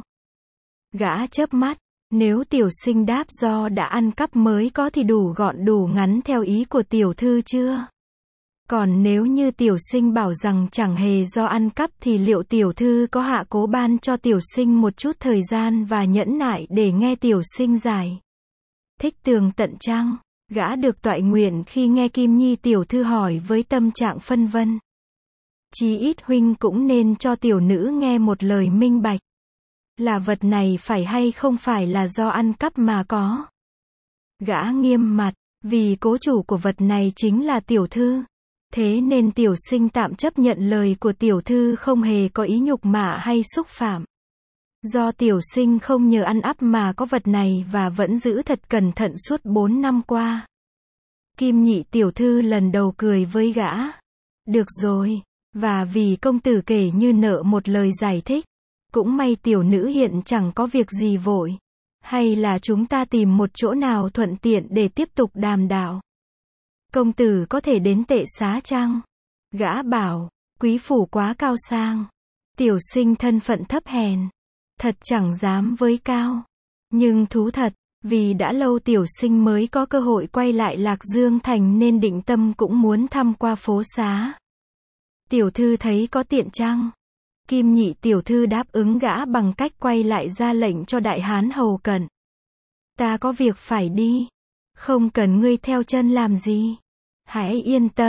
Gã chớp mắt, nếu tiểu sinh đáp do đã ăn cắp mới có thì đủ gọn đủ ngắn theo ý của tiểu thư chưa? Còn nếu như tiểu sinh bảo rằng chẳng hề do ăn cắp thì liệu tiểu thư có hạ cố ban cho tiểu sinh một chút thời gian và nhẫn nại để nghe tiểu sinh giải thích tường tận chăng? Gã được toại nguyện khi nghe Kim Nhi tiểu thư hỏi với tâm trạng phân vân. Chí ít huynh cũng nên cho tiểu nữ nghe một lời minh bạch. Là vật này phải hay không phải là do ăn cắp mà có. Gã nghiêm mặt, vì cố chủ của vật này chính là tiểu thư. Thế nên tiểu sinh tạm chấp nhận lời của tiểu thư không hề có ý nhục mạ hay xúc phạm. Do tiểu sinh không nhờ ăn ắp mà có vật này và vẫn giữ thật cẩn thận suốt 4 năm qua. Kim Nhị tiểu thư lần đầu cười với gã. Được rồi, và vì công tử kể như nợ một lời giải thích. Cũng may tiểu nữ hiện chẳng có việc gì vội. Hay là chúng ta tìm một chỗ nào thuận tiện để tiếp tục đàm đạo. Công tử có thể đến tệ xá chăng? Gã bảo, quý phủ quá cao sang. Tiểu sinh thân phận thấp hèn. Thật chẳng dám với cao. Nhưng thú thật, vì đã lâu tiểu sinh mới có cơ hội quay lại Lạc Dương Thành nên định tâm cũng muốn thăm qua phố xá. Tiểu thư thấy có tiện chăng? Kim Nhị tiểu thư đáp ứng gã bằng cách quay lại ra lệnh cho đại hán hầu cận. Ta có việc phải đi. Không cần ngươi theo chân làm gì. Hãy yên tâm,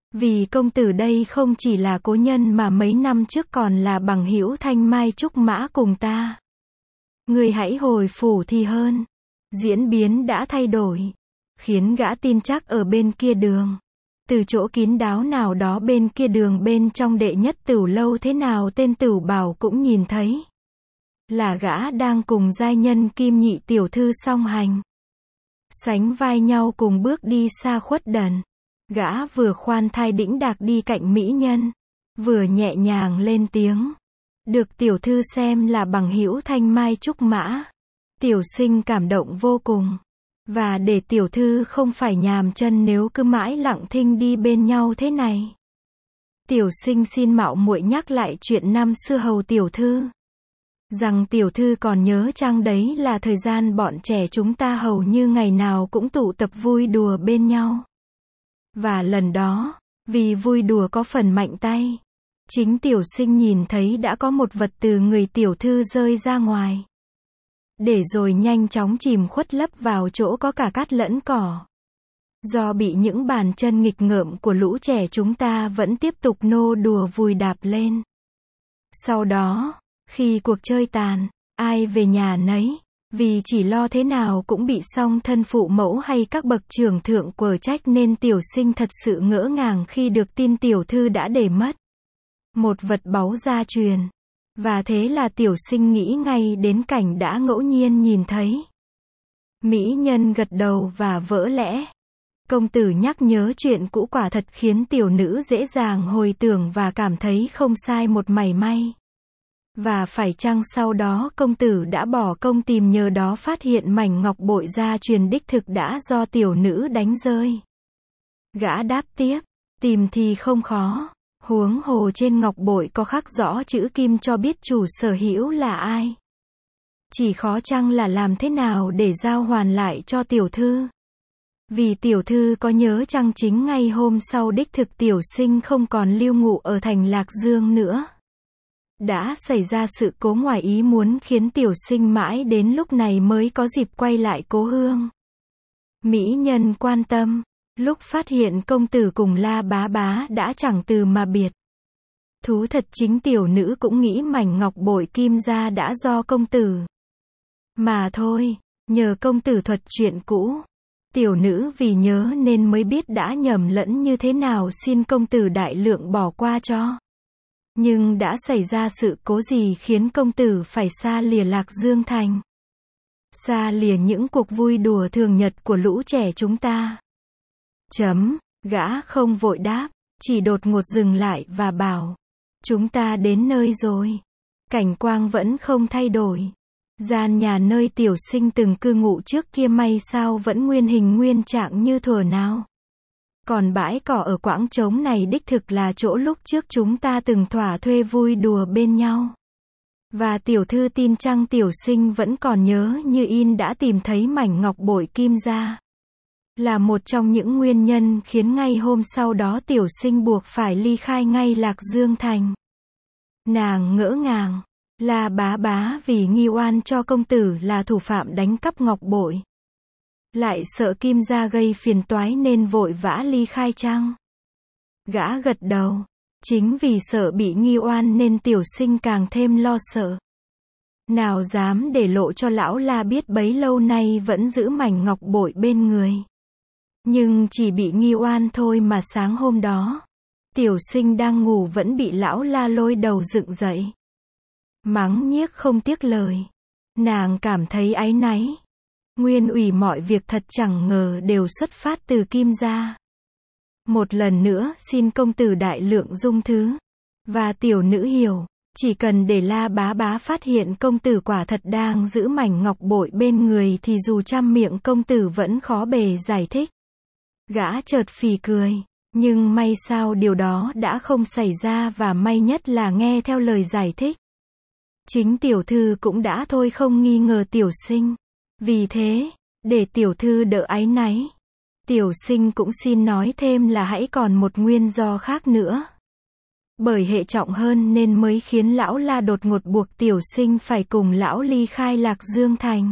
Vì công tử đây không chỉ là cố nhân mà mấy năm trước còn là bằng hữu thanh mai trúc mã cùng ta. Người hãy hồi phủ thì hơn. Diễn biến đã thay đổi, khiến gã tin chắc ở bên kia đường. Từ chỗ kín đáo nào đó bên kia đường bên trong đệ nhất tửu lâu thế nào tên Tửu Bảo cũng nhìn thấy. Là gã đang cùng giai nhân Kim Nhị tiểu thư song hành. Sánh vai nhau cùng bước đi xa khuất đần. Gã vừa khoan thai đĩnh đạc đi cạnh mỹ nhân, vừa nhẹ nhàng lên tiếng. Được tiểu thư xem là bằng hữu thanh mai trúc mã. Tiểu sinh cảm động vô cùng. Và để tiểu thư không phải nhàm chân nếu cứ mãi lặng thinh đi bên nhau thế này. Tiểu sinh xin mạo muội nhắc lại chuyện năm xưa hầu tiểu thư. Rằng tiểu thư còn nhớ chăng đấy là thời gian bọn trẻ chúng ta hầu như ngày nào cũng tụ tập vui đùa bên nhau. Và lần đó, vì vui đùa có phần mạnh tay, chính tiểu sinh nhìn thấy đã có một vật từ người tiểu thư rơi ra ngoài. Để rồi nhanh chóng chìm khuất lấp vào chỗ có cả cát lẫn cỏ. Do bị những bàn chân nghịch ngợm của lũ trẻ chúng ta vẫn tiếp tục nô đùa vùi đạp lên. Sau đó, khi cuộc chơi tàn, ai về nhà nấy, vì chỉ lo thế nào cũng bị song thân phụ mẫu hay các bậc trưởng thượng quở trách nên tiểu sinh thật sự ngỡ ngàng khi được tin tiểu thư đã để mất một vật báu gia truyền. Và thế là tiểu sinh nghĩ ngay đến cảnh đã ngẫu nhiên nhìn thấy. Mỹ nhân gật đầu và vỡ lẽ. Công tử nhắc nhớ chuyện cũ quả thật khiến tiểu nữ dễ dàng hồi tưởng và cảm thấy không sai một mảy may. Và phải chăng sau đó công tử đã bỏ công tìm nhờ đó phát hiện mảnh ngọc bội gia truyền đích thực đã do tiểu nữ đánh rơi? Gã đáp tiếp, tìm thì không khó. Huống hồ trên ngọc bội có khắc rõ chữ kim cho biết chủ sở hữu là ai. Chỉ khó chăng là làm thế nào để giao hoàn lại cho tiểu thư. Vì tiểu thư có nhớ chăng chính ngay hôm sau đích thực tiểu sinh không còn lưu ngụ ở thành Lạc Dương nữa. Đã xảy ra sự cố ngoài ý muốn khiến tiểu sinh mãi đến lúc này mới có dịp quay lại cố hương. Mỹ nhân quan tâm. Lúc phát hiện công tử cùng La Bá Bá đã chẳng từ mà biệt. Thú thật chính tiểu nữ cũng nghĩ mảnh ngọc bội kim gia đã do công tử. Mà thôi, nhờ công tử thuật chuyện cũ. Tiểu nữ vì nhớ nên mới biết đã nhầm lẫn như thế nào xin công tử đại lượng bỏ qua cho. Nhưng đã xảy ra sự cố gì khiến công tử phải xa lìa Lạc Dương thành? Xa lìa những cuộc vui đùa thường nhật của lũ trẻ chúng ta. Gã không vội đáp, chỉ đột ngột dừng lại và bảo. Chúng ta đến nơi rồi. Cảnh quang vẫn không thay đổi. Gian nhà nơi tiểu sinh từng cư ngụ trước kia may sao vẫn nguyên hình nguyên trạng như thuở nào. Còn bãi cỏ ở quãng trống này đích thực là chỗ lúc trước chúng ta từng thỏa thuê vui đùa bên nhau. Và tiểu thư tin chăng tiểu sinh vẫn còn nhớ như in đã tìm thấy mảnh ngọc bội kim gia. Là một trong những nguyên nhân khiến ngay hôm sau đó tiểu sinh buộc phải ly khai ngay Lạc Dương thành. Nàng ngỡ ngàng. La Bá Bá vì nghi oan cho công tử là thủ phạm đánh cắp ngọc bội. Lại sợ kim gia gây phiền toái nên vội vã ly khai chăng? Gã gật đầu. Chính vì sợ bị nghi oan nên tiểu sinh càng thêm lo sợ. Nào dám để lộ cho lão La biết bấy lâu nay vẫn giữ mảnh ngọc bội bên người. Nhưng chỉ bị nghi oan thôi mà sáng hôm đó, tiểu sinh đang ngủ vẫn bị lão La lôi đầu dựng dậy. Mắng nhiếc không tiếc lời. Nàng cảm thấy áy náy. Nguyên ủy mọi việc thật chẳng ngờ đều xuất phát từ kim gia. Một lần nữa xin công tử đại lượng dung thứ. Và tiểu nữ hiểu, chỉ cần để La Bá Bá phát hiện công tử quả thật đang giữ mảnh ngọc bội bên người thì dù trăm miệng công tử vẫn khó bề giải thích. Gã chợt phì cười. Nhưng may sao điều đó đã không xảy ra và may nhất là nghe theo lời giải thích. Chính tiểu thư cũng đã thôi không nghi ngờ tiểu sinh. Vì thế, để tiểu thư đỡ áy náy, tiểu sinh cũng xin nói thêm là hãy còn một nguyên do khác nữa. Bởi hệ trọng hơn nên mới khiến lão La đột ngột buộc tiểu sinh phải cùng lão ly khai Lạc Dương thành.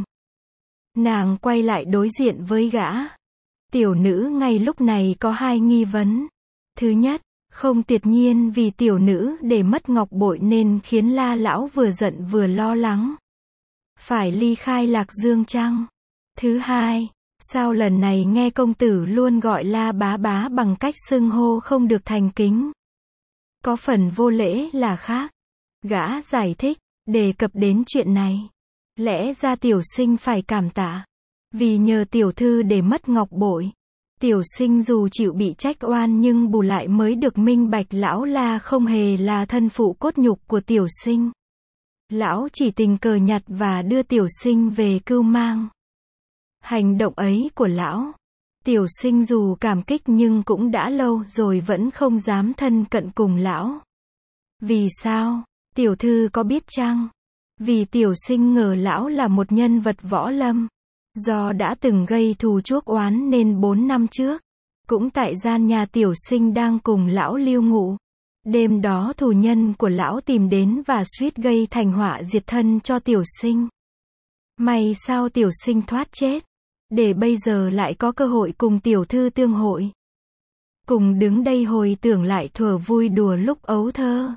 Nàng quay lại đối diện với gã. Tiểu nữ ngay lúc này có hai nghi vấn. Thứ nhất, không tuyệt nhiên vì tiểu nữ để mất ngọc bội nên khiến La lão vừa giận vừa lo lắng. Phải ly khai Lạc Dương chăng? Thứ hai, sao lần này nghe công tử luôn gọi La bá bá bằng cách xưng hô không được thành kính? Có phần vô lễ là khác. Gã giải thích, đề cập đến chuyện này. Lẽ ra tiểu sinh phải cảm tạ. Vì nhờ tiểu thư để mất ngọc bội. Tiểu sinh dù chịu bị trách oan nhưng bù lại mới được minh bạch lão La không hề là thân phụ cốt nhục của tiểu sinh. Lão chỉ tình cờ nhặt và đưa tiểu sinh về cưu mang. Hành động ấy của lão, tiểu sinh dù cảm kích nhưng cũng đã lâu rồi vẫn không dám thân cận cùng lão. Vì sao? Tiểu thư có biết chăng? Vì tiểu sinh ngờ lão là một nhân vật võ lâm. Do đã từng gây thù chuốc oán nên 4 năm trước, cũng tại gian nhà tiểu sinh đang cùng lão lưu ngụ. Đêm đó thù nhân của lão tìm đến và suýt gây thành họa diệt thân cho tiểu sinh. May sao tiểu sinh thoát chết, để bây giờ lại có cơ hội cùng tiểu thư tương hội. Cùng đứng đây hồi tưởng lại thuở vui đùa lúc ấu thơ.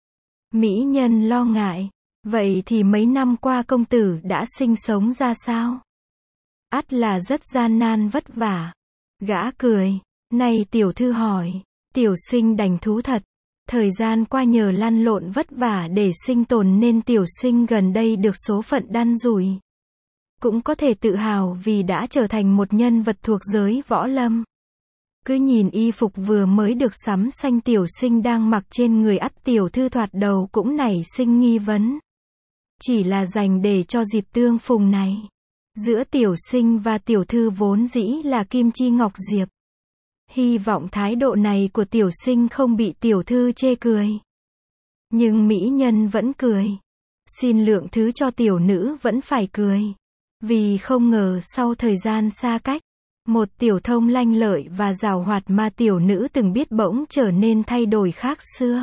Mỹ nhân lo ngại, vậy thì mấy năm qua công tử đã sinh sống ra sao? Ắt là rất gian nan vất vả. Gã cười, này tiểu thư hỏi, tiểu sinh đành thú thật. Thời gian qua nhờ lăn lộn vất vả để sinh tồn nên tiểu sinh gần đây được số phận đan rủi. Cũng có thể tự hào vì đã trở thành một nhân vật thuộc giới võ lâm. Cứ nhìn y phục vừa mới được sắm xanh tiểu sinh đang mặc trên người ắt tiểu thư thoạt đầu cũng nảy sinh nghi vấn. Chỉ là dành để cho dịp tương phùng này. Giữa tiểu sinh và tiểu thư vốn dĩ là kim chi ngọc diệp. Hy vọng thái độ này của tiểu sinh không bị tiểu thư chê cười. Nhưng mỹ nhân vẫn cười. Xin lượng thứ cho tiểu nữ vẫn phải cười. Vì không ngờ sau thời gian xa cách, một tiểu thông lanh lợi và giàu hoạt mà tiểu nữ từng biết bỗng trở nên thay đổi khác xưa.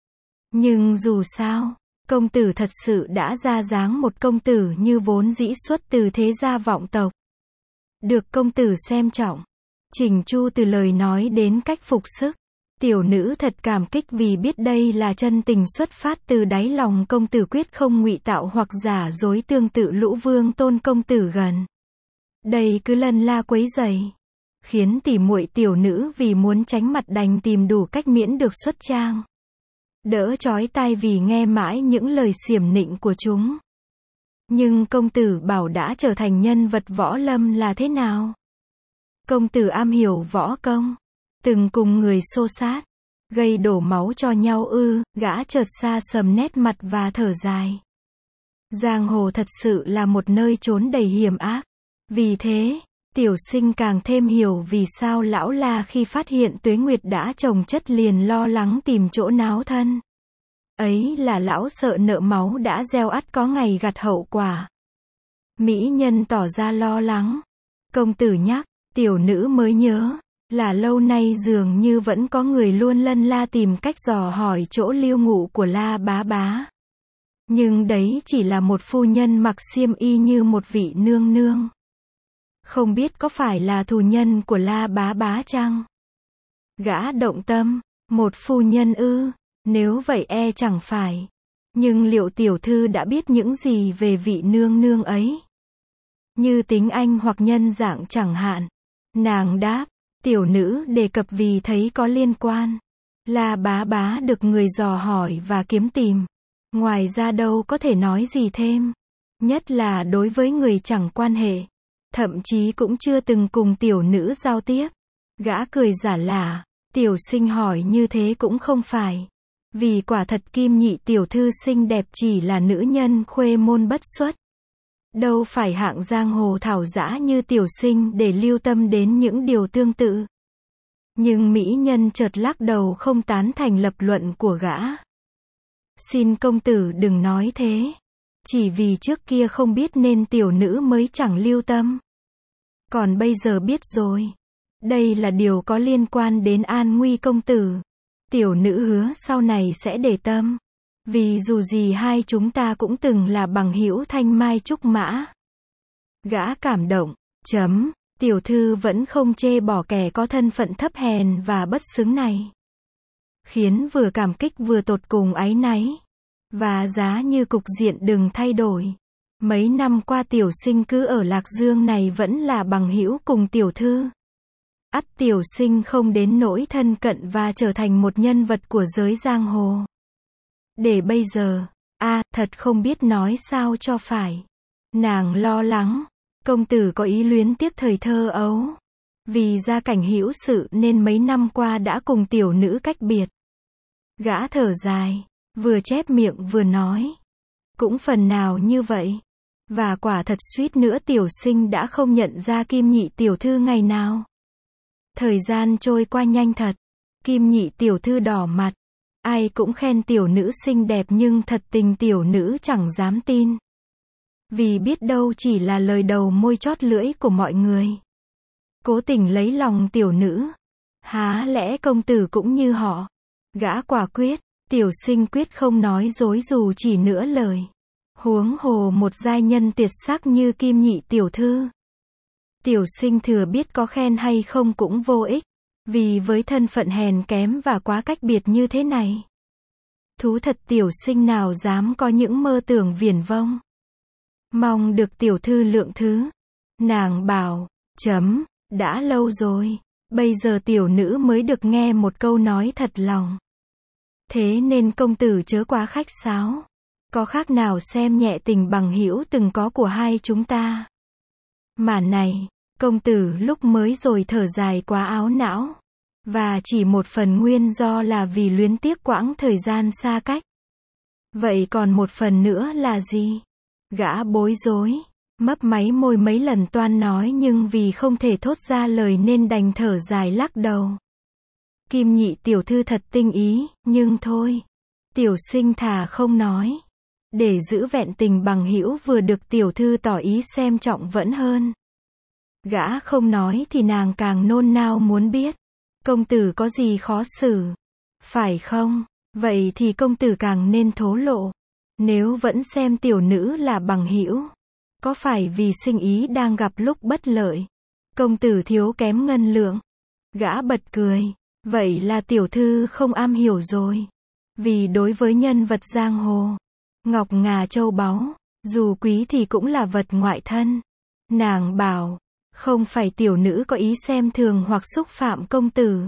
Nhưng dù sao, công tử thật sự đã ra dáng một công tử như vốn dĩ xuất từ thế gia vọng tộc. Được công tử xem trọng, chỉnh chu từ lời nói đến cách phục sức. Tiểu nữ thật cảm kích vì biết đây là chân tình xuất phát từ đáy lòng công tử quyết không ngụy tạo hoặc giả dối tương tự Lũ Vương Tôn công tử gần. Đây cứ lân la quấy rầy, khiến tỉ muội tiểu nữ vì muốn tránh mặt đành tìm đủ cách miễn được xuất trang. Đỡ chói tai vì nghe mãi những lời xiểm nịnh của chúng. Nhưng công tử bảo đã trở thành nhân vật võ lâm là thế nào? Công tử am hiểu võ công, từng cùng người xô sát, gây đổ máu cho nhau ư? Gã chợt xa sầm nét mặt và thở dài. Giang hồ thật sự là một nơi trốn đầy hiểm ác. Vì thế, tiểu sinh càng thêm hiểu vì sao lão La khi phát hiện Tuế Nguyệt đã chồng chất liền lo lắng tìm chỗ náo thân. Ấy là lão sợ nợ máu đã gieo ắt có ngày gặt hậu quả. Mỹ nhân tỏ ra lo lắng. Công tử nhắc, tiểu nữ mới nhớ, là lâu nay dường như vẫn có người luôn lân la tìm cách dò hỏi chỗ lưu ngụ của La bá bá. Nhưng đấy chỉ là một phu nhân mặc xiêm y như một vị nương nương. Không biết có phải là thù nhân của La bá bá chăng? Gã động tâm, một phu nhân ư? Nếu vậy e chẳng phải. Nhưng liệu tiểu thư đã biết những gì về vị nương nương ấy? Như tính anh hoặc nhân dạng chẳng hạn. Nàng đáp, tiểu nữ đề cập vì thấy có liên quan. La bá bá được người dò hỏi và kiếm tìm. Ngoài ra đâu có thể nói gì thêm. Nhất là đối với người chẳng quan hệ. Thậm chí cũng chưa từng cùng tiểu nữ giao tiếp. Gã cười giả lả, tiểu sinh hỏi như thế cũng không phải. Vì quả thật Kim Nhị tiểu thư xinh đẹp chỉ là nữ nhân khuê môn bất xuất. Đâu phải hạng giang hồ thảo dã như tiểu sinh để lưu tâm đến những điều tương tự. Nhưng mỹ nhân chợt lắc đầu không tán thành lập luận của gã. Xin công tử đừng nói thế. Chỉ vì trước kia không biết nên tiểu nữ mới chẳng lưu tâm. Còn bây giờ biết rồi. Đây là điều có liên quan đến an nguy công tử. Tiểu nữ hứa sau này sẽ để tâm. Vì dù gì hai chúng ta cũng từng là bằng hữu thanh mai trúc mã. Gã cảm động, tiểu thư vẫn không chê bỏ kẻ có thân phận thấp hèn và bất xứng này. khiến vừa cảm kích vừa tột cùng áy náy. Và giá như cục diện đừng thay đổi. Mấy năm qua tiểu sinh cứ ở Lạc Dương này vẫn là bằng hữu cùng tiểu thư. Ắt tiểu sinh không đến nỗi thân cận và trở thành một nhân vật của giới giang hồ. Để bây giờ, thật không biết nói sao cho phải. Nàng lo lắng, công tử có ý luyến tiếc thời thơ ấu. Vì gia cảnh hữu sự nên mấy năm qua đã cùng tiểu nữ cách biệt. Gã thở dài, vừa chép miệng vừa nói. Cũng phần nào như vậy. Và quả thật suýt nữa tiểu sinh đã không nhận ra Kim Nhị tiểu thư ngày nào. Thời gian trôi qua nhanh thật. Kim Nhị tiểu thư đỏ mặt. Ai cũng khen tiểu nữ xinh đẹp nhưng thật tình tiểu nữ chẳng dám tin. Vì biết đâu chỉ là lời đầu môi chót lưỡi của mọi người. Cố tình lấy lòng tiểu nữ. Há lẽ công tử cũng như họ. Gã quả quyết, tiểu sinh quyết không nói dối dù chỉ nửa lời. Huống hồ một giai nhân tuyệt sắc như Kim Nhị tiểu thư. Tiểu sinh thừa biết có khen hay không cũng vô ích. Vì với thân phận hèn kém và quá cách biệt như thế này. Thú thật tiểu sinh nào dám có những mơ tưởng viển vông. Mong được tiểu thư lượng thứ. Nàng bảo, đã lâu rồi. Bây giờ tiểu nữ mới được nghe một câu nói thật lòng. Thế nên công tử chớ quá khách sáo. Có khác nào xem nhẹ tình bằng hữu từng có của hai chúng ta. Mà này, công tử lúc mới rồi thở dài quá áo não. Và chỉ một phần nguyên do là vì luyến tiếc quãng thời gian xa cách. Vậy còn một phần nữa là gì? Gã bối rối, mấp máy môi mấy lần toan nói nhưng vì không thể thốt ra lời nên đành thở dài lắc đầu. Kim Nhị tiểu thư thật tinh ý, nhưng thôi. Tiểu sinh thà không nói. Để giữ vẹn tình bằng hữu vừa được tiểu thư tỏ ý xem trọng vẫn hơn. Gã không nói thì nàng càng nôn nao muốn biết. Công tử có gì khó xử? Phải không? Vậy thì công tử càng nên thổ lộ. Nếu vẫn xem tiểu nữ là bằng hữu, có phải vì sinh ý đang gặp lúc bất lợi? Công tử thiếu kém ngân lượng. Gã bật cười. Vậy là tiểu thư không am hiểu rồi. Vì đối với nhân vật giang hồ, ngọc ngà châu báu, dù quý thì cũng là vật ngoại thân. Nàng bảo, không phải tiểu nữ có ý xem thường hoặc xúc phạm công tử.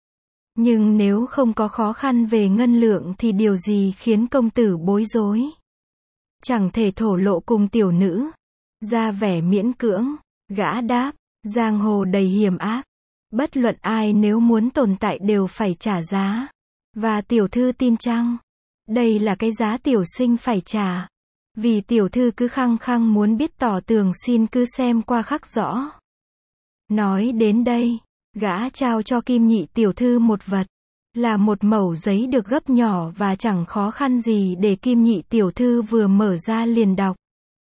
Nhưng nếu không có khó khăn về ngân lượng thì điều gì khiến công tử bối rối? Chẳng thể thổ lộ cùng tiểu nữ. Ra vẻ miễn cưỡng, gã đáp, giang hồ đầy hiểm ác. Bất luận ai nếu muốn tồn tại đều phải trả giá. Và tiểu thư tin chăng? Đây là cái giá tiểu sinh phải trả. Vì tiểu thư cứ khăng khăng muốn biết tỏ tường xin cứ xem qua khắc rõ. Nói đến đây, gã trao cho Kim Nhị tiểu thư một vật. Là một mẩu giấy được gấp nhỏ và chẳng khó khăn gì để Kim Nhị tiểu thư vừa mở ra liền đọc.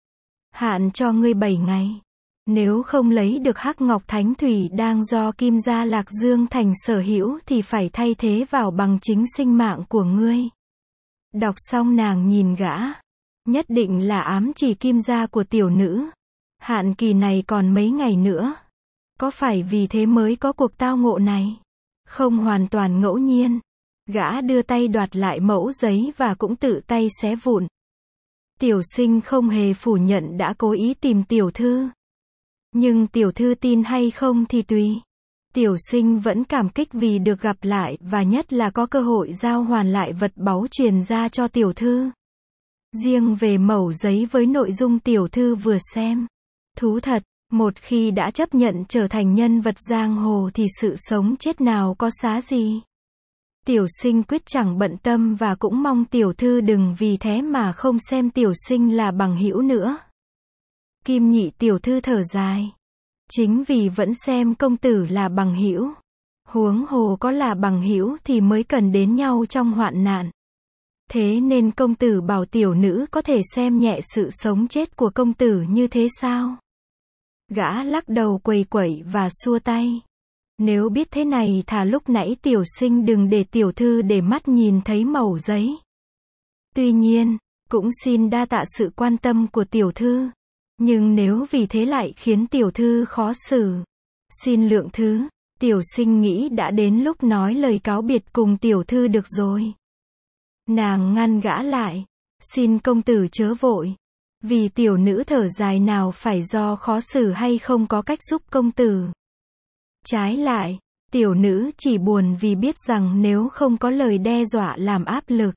Hạn cho ngươi 7 ngày. Nếu không lấy được hắc ngọc thánh thủy đang do Kim gia Lạc Dương thành sở hữu thì phải thay thế vào bằng chính sinh mạng của ngươi. Đọc xong nàng nhìn gã. Nhất định là ám chỉ Kim gia của tiểu nữ. Hạn kỳ này còn mấy ngày nữa. Có phải vì thế mới có cuộc tao ngộ này? Không hoàn toàn ngẫu nhiên. Gã đưa tay đoạt lại mẫu giấy và cũng tự tay xé vụn. Tiểu sinh không hề phủ nhận đã cố ý tìm tiểu thư. Nhưng tiểu thư tin hay không thì tùy. Tiểu sinh vẫn cảm kích vì được gặp lại và nhất là có cơ hội giao hoàn lại vật báu truyền ra cho tiểu thư. Riêng về mẩu giấy với nội dung tiểu thư vừa xem. Thú thật, một khi đã chấp nhận trở thành nhân vật giang hồ thì sự sống chết nào có giá gì. Tiểu sinh quyết chẳng bận tâm và cũng mong tiểu thư đừng vì thế mà không xem tiểu sinh là bằng hữu nữa. Kim Nhị tiểu thư thở dài. Chính vì vẫn xem công tử là bằng hữu. Huống hồ có là bằng hữu thì mới cần đến nhau trong hoạn nạn. Thế nên công tử bảo tiểu nữ có thể xem nhẹ sự sống chết của công tử như thế sao? Gã lắc đầu quầy quẩy và xua tay. Nếu biết thế này thà lúc nãy tiểu sinh đừng để tiểu thư để mắt nhìn thấy mẩu giấy. Tuy nhiên, cũng xin đa tạ sự quan tâm của tiểu thư. Nhưng nếu vì thế lại khiến tiểu thư khó xử, xin lượng thứ. Tiểu Sinh nghĩ đã đến lúc nói lời cáo biệt cùng tiểu thư được rồi. Nàng ngăn gã lại. Xin công tử chớ vội. Vì tiểu nữ thở dài nào phải do khó xử hay không có cách giúp công tử. Trái lại, tiểu nữ chỉ buồn vì biết rằng nếu không có lời đe dọa làm áp lực,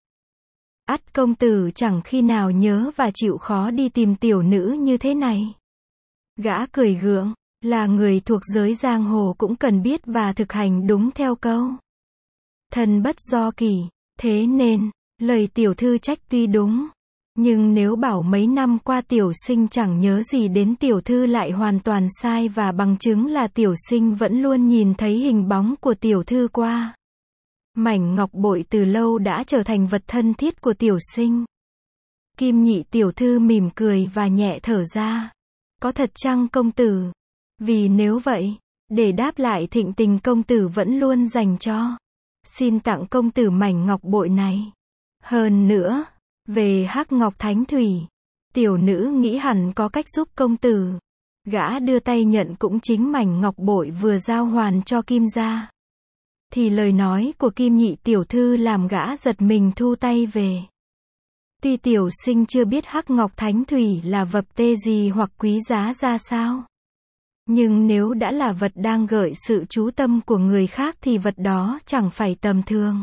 ắt công tử chẳng khi nào nhớ và chịu khó đi tìm tiểu nữ như thế này. Gã cười gượng, là người thuộc giới giang hồ cũng cần biết và thực hành đúng theo câu thân bất do kỷ, thế nên, lời tiểu thư trách tuy đúng, nhưng nếu bảo mấy năm qua Tiểu Sinh chẳng nhớ gì đến tiểu thư lại hoàn toàn sai, và bằng chứng là Tiểu Sinh vẫn luôn nhìn thấy hình bóng của tiểu thư qua mảnh ngọc bội từ lâu đã trở thành vật thân thiết của Tiểu Sinh. Kim Nhị tiểu thư mỉm cười và nhẹ thở ra. Có thật chăng công tử? Vì nếu vậy, để đáp lại thịnh tình công tử vẫn luôn dành cho, xin tặng công tử mảnh ngọc bội này. Hơn nữa, về hắc ngọc thánh thủy, tiểu nữ nghĩ hẳn có cách giúp công tử. Gã đưa tay nhận cũng chính mảnh ngọc bội vừa giao hoàn cho Kim gia. Thì lời nói của Kim Nhị tiểu thư làm gã giật mình thu tay về. Tuy Tiểu Sinh chưa biết hắc ngọc thánh thủy là vật tê gì hoặc quý giá ra sao, nhưng nếu đã là vật đang gợi sự chú tâm của người khác thì vật đó chẳng phải tầm thường.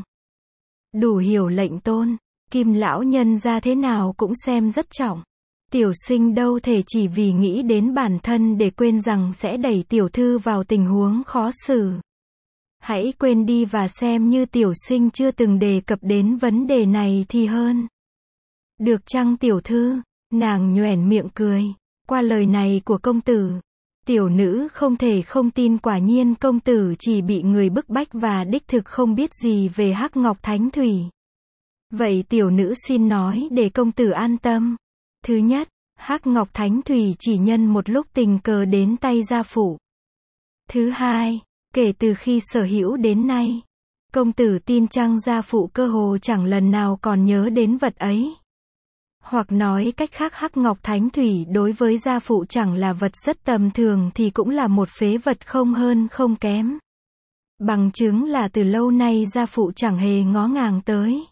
Đủ hiểu lệnh tôn, Kim lão nhân ra thế nào cũng xem rất trọng. Tiểu Sinh đâu thể chỉ vì nghĩ đến bản thân để quên rằng sẽ đẩy tiểu thư vào tình huống khó xử. Hãy quên đi và xem như Tiểu Sinh chưa từng đề cập đến vấn đề này thì hơn. Được chăng tiểu thư? Nàng nhoẻn miệng cười. Qua lời này của công tử, tiểu nữ không thể không tin, quả nhiên công tử chỉ bị người bức bách và đích thực không biết gì về hắc ngọc thánh thủy. Vậy tiểu nữ xin nói để công tử an tâm. Thứ nhất, hắc ngọc thánh thủy chỉ nhân một lúc tình cờ đến tay gia phụ. Thứ hai, kể từ khi sở hữu đến nay, công tử tin chăng gia phụ cơ hồ chẳng lần nào còn nhớ đến vật ấy. Hoặc nói cách khác, hắc ngọc thánh thủy đối với gia phụ chẳng là vật rất tầm thường thì cũng là một phế vật không hơn không kém. Bằng chứng là từ lâu nay gia phụ chẳng hề ngó ngàng tới.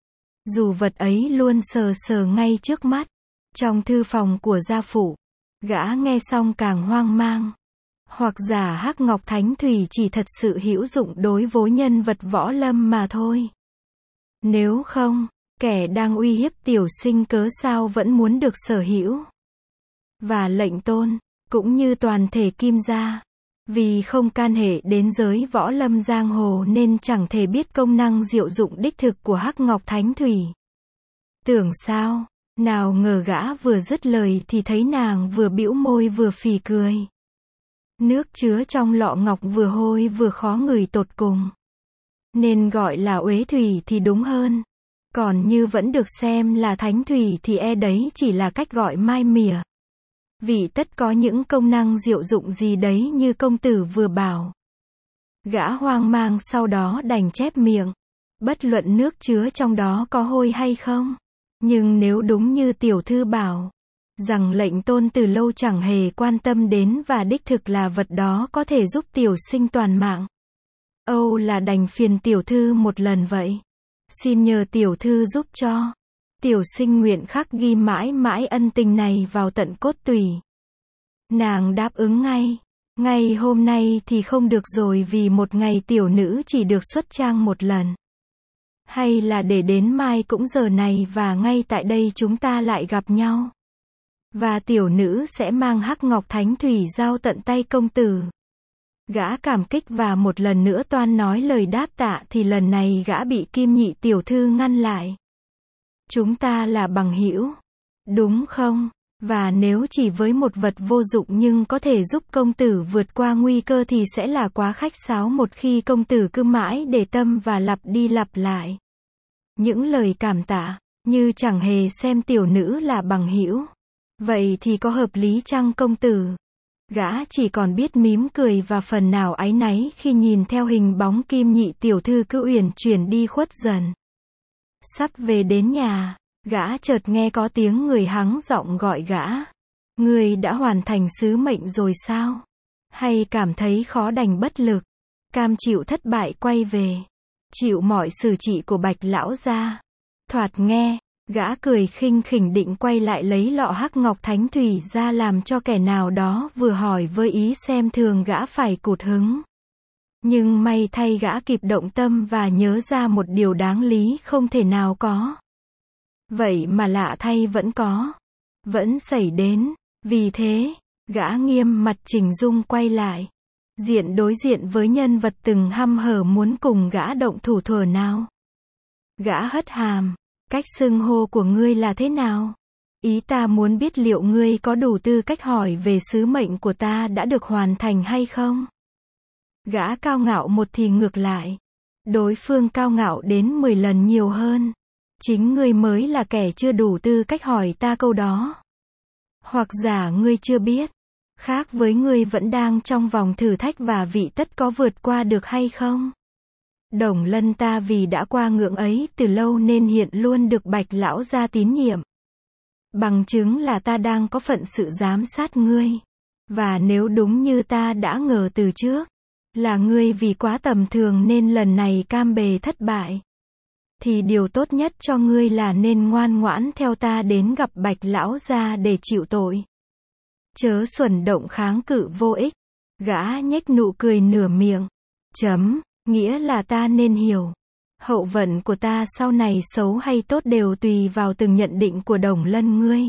Dù vật ấy luôn sờ sờ ngay trước mắt, trong thư phòng của gia phụ. Gã nghe xong càng hoang mang. Hoặc giả hắc ngọc thánh thủy chỉ thật sự hữu dụng đối với nhân vật võ lâm mà thôi. Nếu không, kẻ đang uy hiếp Tiểu Sinh cớ sao vẫn muốn được sở hữu. Và lệnh tôn, cũng như toàn thể Kim gia, vì không can hệ đến giới võ lâm giang hồ nên chẳng thể biết công năng diệu dụng đích thực của hắc ngọc thánh thủy. Tưởng sao, nào ngờ gã vừa dứt lời thì thấy nàng vừa bĩu môi vừa phì cười. Nước chứa trong lọ ngọc vừa hôi vừa khó ngửi tột cùng, nên gọi là uế thủy thì đúng hơn. Còn như vẫn được xem là thánh thủy thì e đấy chỉ là cách gọi mai mỉa. Vì tất có những công năng diệu dụng gì đấy như công tử vừa bảo. Gã hoang mang sau đó đành chép miệng. Bất luận nước chứa trong đó có hôi hay không. Nhưng nếu đúng như tiểu thư bảo, rằng lệnh tôn từ lâu chẳng hề quan tâm đến và đích thực là vật đó có thể giúp Tiểu Sinh toàn mạng, âu là đành phiền tiểu thư một lần vậy. Xin nhờ tiểu thư giúp cho. Tiểu Sinh nguyện khắc ghi mãi mãi ân tình này vào tận cốt tủy. Nàng đáp ứng ngay. Ngay hôm nay thì không được rồi, vì một ngày tiểu nữ chỉ được xuất trang một lần. Hay là để đến mai cũng giờ này và ngay tại đây chúng ta lại gặp nhau. Và tiểu nữ sẽ mang hắc ngọc thánh thủy giao tận tay công tử. Gã cảm kích và một lần nữa toan nói lời đáp tạ thì lần này gã bị Kim Nhị tiểu thư ngăn lại. Chúng ta là bằng hữu, đúng không? Và nếu chỉ với một vật vô dụng nhưng có thể giúp công tử vượt qua nguy cơ thì sẽ là quá khách sáo một khi công tử cứ mãi để tâm và lặp đi lặp lại những lời cảm tạ, như chẳng hề xem tiểu nữ là bằng hữu. Vậy thì có hợp lý chăng công tử? Gã chỉ còn biết mím cười và phần nào áy náy khi nhìn theo hình bóng Kim Nhị tiểu thư cứ uyển chuyển đi khuất dần. Sắp về đến nhà, gã chợt nghe có tiếng người hắng giọng gọi gã. Ngươi đã hoàn thành sứ mệnh rồi sao? Hay cảm thấy khó đành bất lực? cam chịu thất bại quay về, chịu mọi xử trị của Bạch lão gia. Thoạt nghe, gã cười khinh khỉnh định quay lại lấy lọ hắc ngọc thánh thủy ra làm cho kẻ nào đó vừa hỏi với ý xem thường gã phải cụt hứng. Nhưng may thay gã kịp động tâm và nhớ ra một điều đáng lý không thể nào có. Vậy mà lạ thay vẫn có. Vẫn xảy đến. Vì thế, gã nghiêm mặt chỉnh dung quay lại. Đối diện với nhân vật từng hăm hở muốn cùng gã động thủ thuở nào. Gã hất hàm. Cách xưng hô của ngươi là thế nào? Ý ta muốn biết liệu ngươi có đủ tư cách hỏi về sứ mệnh của ta đã được hoàn thành hay không? Gã cao ngạo một thì ngược lại. Đối phương cao ngạo đến 10 lần nhiều hơn. Chính ngươi mới là kẻ chưa đủ tư cách hỏi ta câu đó. Hoặc giả ngươi chưa biết. Khác với ngươi vẫn đang trong vòng thử thách và vị tất có vượt qua được hay không? Đồng Lân ta vì đã qua ngưỡng ấy từ lâu nên hiện luôn được Bạch lão gia tín nhiệm. Bằng chứng là ta đang có phận sự giám sát ngươi. Và nếu đúng như ta đã ngờ từ trước, là ngươi vì quá tầm thường nên lần này cam bề thất bại, thì điều tốt nhất cho ngươi là nên ngoan ngoãn theo ta đến gặp Bạch lão gia để chịu tội. Chớ xuẩn động kháng cự vô ích. Gã nhếch nụ cười nửa miệng. Nghĩa là ta nên hiểu. Hậu vận của ta sau này xấu hay tốt đều tùy vào từng nhận định của Đồng Lân ngươi.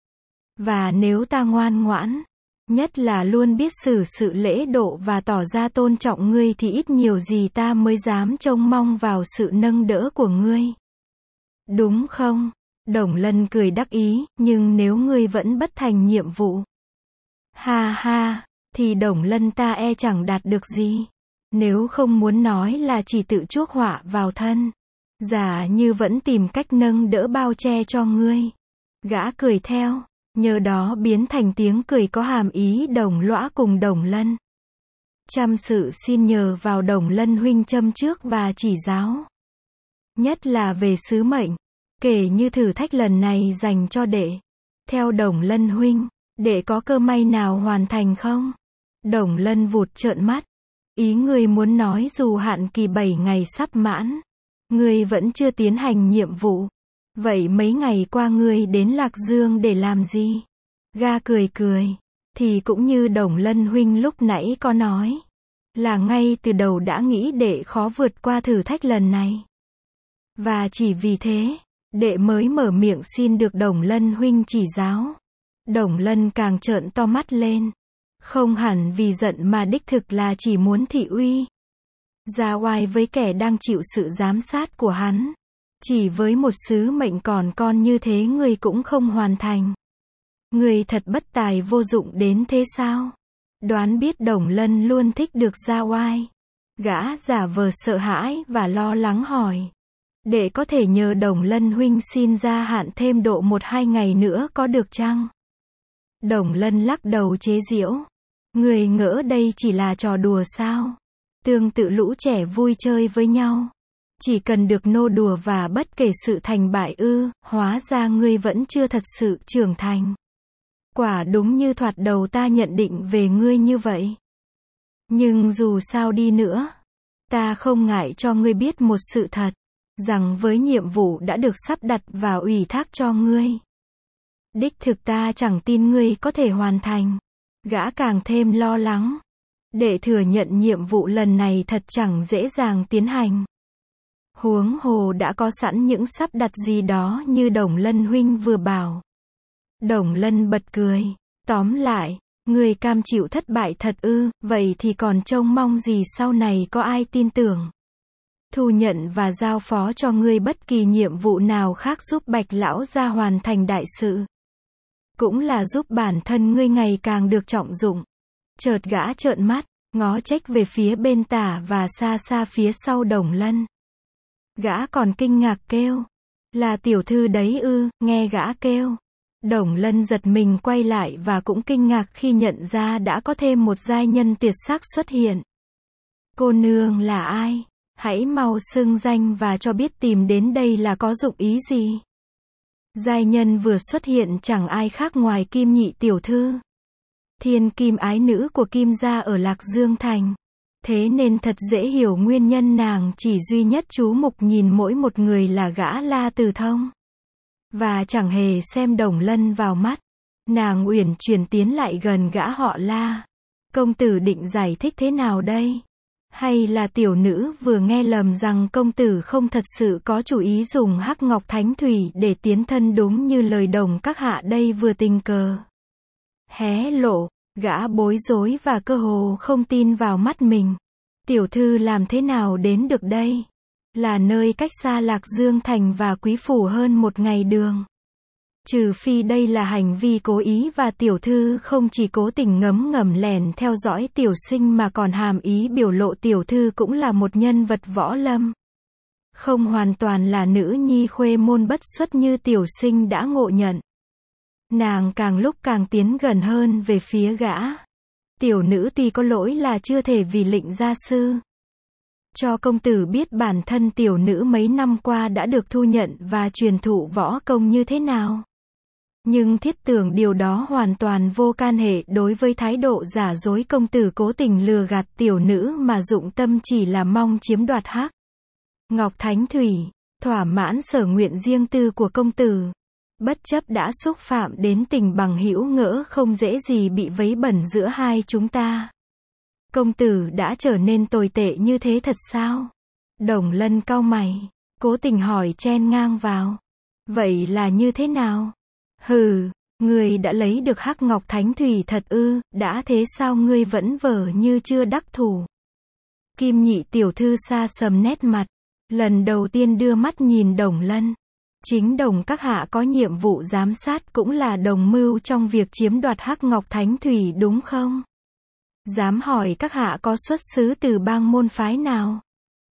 Và nếu ta ngoan ngoãn, nhất là luôn biết xử sự lễ độ và tỏ ra tôn trọng ngươi thì ít nhiều gì ta mới dám trông mong vào sự nâng đỡ của ngươi. Đúng không? Đồng Lân cười đắc ý, nhưng nếu ngươi vẫn bất thành nhiệm vụ. Ha ha, thì Đồng Lân ta chẳng đạt được gì. Nếu không muốn nói là chỉ tự chuốc họa vào thân. Giả như vẫn tìm cách nâng đỡ bao che cho ngươi. Gã cười theo, nhờ đó biến thành tiếng cười có hàm ý đồng lõa cùng Đồng Lân. Trăm sự xin nhờ vào Đồng Lân huynh châm trước và chỉ giáo. Nhất là về sứ mệnh, kể như thử thách lần này dành cho đệ. Theo Đồng Lân huynh, đệ có cơ may nào hoàn thành không? Đồng Lân vụt trợn mắt. Ý ngươi muốn nói dù hạn kỳ 7 ngày sắp mãn, ngươi vẫn chưa tiến hành nhiệm vụ. Vậy mấy ngày qua ngươi đến Lạc Dương để làm gì? Ga cười cười. Thì cũng như Đồng Lân huynh lúc nãy có nói. Là ngay từ đầu đã nghĩ đệ khó vượt qua thử thách lần này. Và chỉ vì thế, đệ mới mở miệng xin được Đồng Lân huynh chỉ giáo. Đồng Lân càng trợn to mắt lên. Không hẳn vì giận mà đích thực là chỉ muốn thị uy. Ra oai với kẻ đang chịu sự giám sát của hắn. Chỉ với một sứ mệnh còn con như thế ngươi cũng không hoàn thành. Ngươi thật bất tài vô dụng đến thế sao? Đoán biết Đồng Lân luôn thích được ra oai. Gã giả vờ sợ hãi và lo lắng hỏi. Để có thể nhờ Đồng Lân huynh xin gia hạn thêm độ 1-2 ngày nữa có được chăng? Đồng Lân lắc đầu chế giễu. Người ngỡ đây chỉ là trò đùa sao? Tương tự lũ trẻ vui chơi với nhau. Chỉ cần được nô đùa và bất kể sự thành bại ư, hóa ra ngươi vẫn chưa thật sự trưởng thành. Quả đúng như thoạt đầu ta nhận định về ngươi như vậy. Nhưng dù sao đi nữa, ta không ngại cho ngươi biết một sự thật, rằng với nhiệm vụ đã được sắp đặt và ủy thác cho ngươi, đích thực ta chẳng tin ngươi có thể hoàn thành. Gã càng thêm lo lắng. Để thừa nhận nhiệm vụ lần này thật chẳng dễ dàng tiến hành. Huống hồ đã có sẵn những sắp đặt gì đó như Đồng Lân huynh vừa bảo. Đồng Lân bật cười. Tóm lại, ngươi cam chịu thất bại thật ư, vậy thì còn trông mong gì sau này có ai tin tưởng. Thu nhận và giao phó cho ngươi bất kỳ nhiệm vụ nào khác giúp Bạch lão gia hoàn thành đại sự. Cũng là giúp bản thân ngươi ngày càng được trọng dụng. Chợt gã trợn mắt, ngó chếch về phía bên tả và xa xa phía sau Đồng Lân. Gã còn kinh ngạc kêu. Là tiểu thư đấy ư? Nghe gã kêu. Đồng Lân giật mình quay lại và cũng kinh ngạc khi nhận ra đã có thêm một giai nhân tuyệt sắc xuất hiện. Cô nương là ai? Hãy mau xưng danh và cho biết tìm đến đây là có dụng ý gì. Giai nhân vừa xuất hiện chẳng ai khác ngoài Kim Nhị tiểu thư, thiên kim ái nữ của Kim gia ở Lạc Dương thành. Thế nên thật dễ hiểu nguyên nhân nàng chỉ duy nhất chú mục nhìn mỗi một người là gã La Từ Thông. Và chẳng hề xem Đồng Lân vào mắt. Nàng uyển chuyển tiến lại gần gã họ La. Công tử định giải thích thế nào đây? Hay là tiểu nữ vừa nghe lầm rằng công tử không thật sự có chủ ý dùng hắc ngọc thánh thủy để tiến thân đúng như lời đồng các hạ đây vừa tình cờ hé lộ, gã bối rối và cơ hồ không tin vào mắt mình. Tiểu thư làm thế nào đến được đây? Là nơi cách xa Lạc Dương Thành và Quý Phủ hơn một ngày đường. Trừ phi đây là hành vi cố ý và tiểu thư không chỉ cố tình ngấm ngầm lẻn theo dõi tiểu sinh mà còn hàm ý biểu lộ tiểu thư cũng là một nhân vật võ lâm. Không hoàn toàn là nữ nhi khuê môn bất xuất như tiểu sinh đã ngộ nhận. Nàng càng lúc càng tiến gần hơn về phía gã. Tiểu nữ tuy có lỗi là chưa thể vì lệnh gia sư cho công tử biết bản thân tiểu nữ mấy năm qua đã được thu nhận và truyền thụ võ công như thế nào. Nhưng thiết tưởng điều đó hoàn toàn vô can hệ đối với thái độ giả dối công tử cố tình lừa gạt tiểu nữ mà dụng tâm chỉ là mong chiếm đoạt hắc ngọc thánh thủy, thỏa mãn sở nguyện riêng tư của công tử. Bất chấp đã xúc phạm đến tình bằng hữu ngỡ không dễ gì bị vấy bẩn giữa hai chúng ta. Công tử đã trở nên tồi tệ như thế thật sao? Đồng Lân cau mày, cố tình hỏi chen ngang vào. Vậy là như thế nào? Hừ, ngươi đã lấy được hắc ngọc thánh thủy thật ư, đã thế sao ngươi vẫn vờ như chưa đắc thủ? Kim Nhị tiểu thư xa sầm nét mặt, lần đầu tiên đưa mắt nhìn Đồng Lân. Chính đồng các hạ có nhiệm vụ giám sát cũng là đồng mưu trong việc chiếm đoạt hắc ngọc thánh thủy đúng không? Dám hỏi các hạ có xuất xứ từ bang môn phái nào?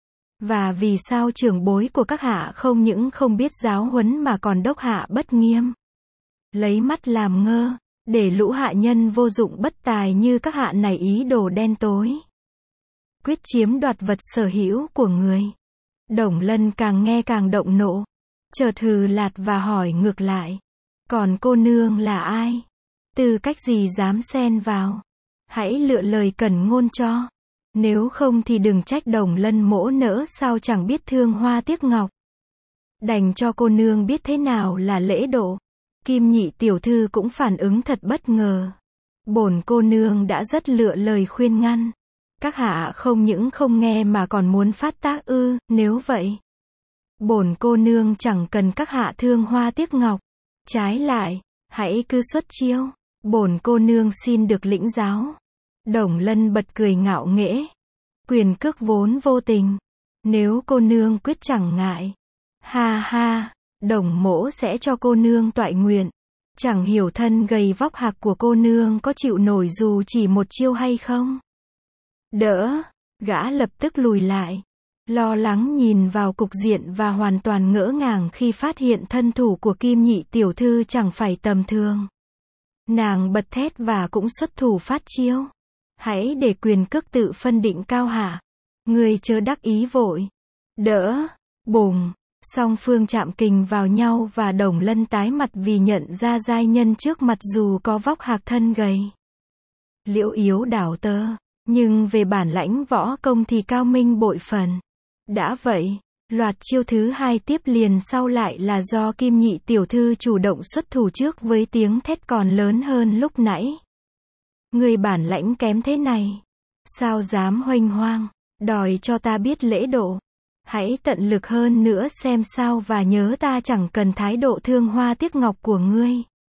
Và vì sao trưởng bối của các hạ không những không biết giáo huấn mà còn đốc hạ bất nghiêm? Lấy mắt làm ngơ, để lũ hạ nhân vô dụng bất tài như các hạ này ý đồ đen tối. Quyết chiếm đoạt vật sở hữu của người. Đồng Lân càng nghe càng động nộ. Chợt hừ lạt và hỏi ngược lại. Còn cô nương là ai? Tư cách gì dám xen vào? Hãy lựa lời cẩn ngôn cho. Nếu không thì đừng trách Đồng Lân mỗ nỡ sao chẳng biết thương hoa tiếc ngọc. Đành cho cô nương biết thế nào là lễ độ. Kim Nhị tiểu thư cũng phản ứng thật bất ngờ. Bổn cô nương đã rất lựa lời khuyên ngăn. Các hạ không những không nghe mà còn muốn phát tác ư, nếu vậy. Bổn cô nương chẳng cần các hạ thương hoa tiếc ngọc. Trái lại, hãy cứ xuất chiêu. Bổn cô nương xin được lĩnh giáo. Đồng Lân bật cười ngạo nghễ. Quyền cước vốn vô tình. Nếu cô nương quyết chẳng ngại. Ha ha, Đồng mỗ sẽ cho cô nương toại nguyện. Chẳng hiểu thân gầy vóc hạc của cô nương có chịu nổi dù chỉ một chiêu hay không? Đỡ, gã lập tức lùi lại. Lo lắng nhìn vào cục diện và hoàn toàn ngỡ ngàng khi phát hiện thân thủ của Kim Nhị tiểu thư chẳng phải tầm thường. Nàng bật thét và cũng xuất thủ phát chiêu. Hãy để quyền cước tự phân định cao hạ. Người chớ đắc ý vội. Đỡ, bùng, song phương chạm kình vào nhau và Đồng Lân tái mặt vì nhận ra giai nhân trước mặt dù có vóc hạc thân gầy. Liễu yếu đảo tơ, nhưng về bản lãnh võ công thì cao minh bội phần. Đã vậy, loạt chiêu thứ hai tiếp liền sau lại là do Kim Nhị tiểu thư chủ động xuất thủ trước với tiếng thét còn lớn hơn lúc nãy. Người bản lãnh kém thế này, sao dám huênh hoang, đòi cho ta biết lễ độ. Hãy tận lực hơn nữa xem sao và nhớ ta chẳng cần thái độ thương hoa tiếc ngọc của ngươi.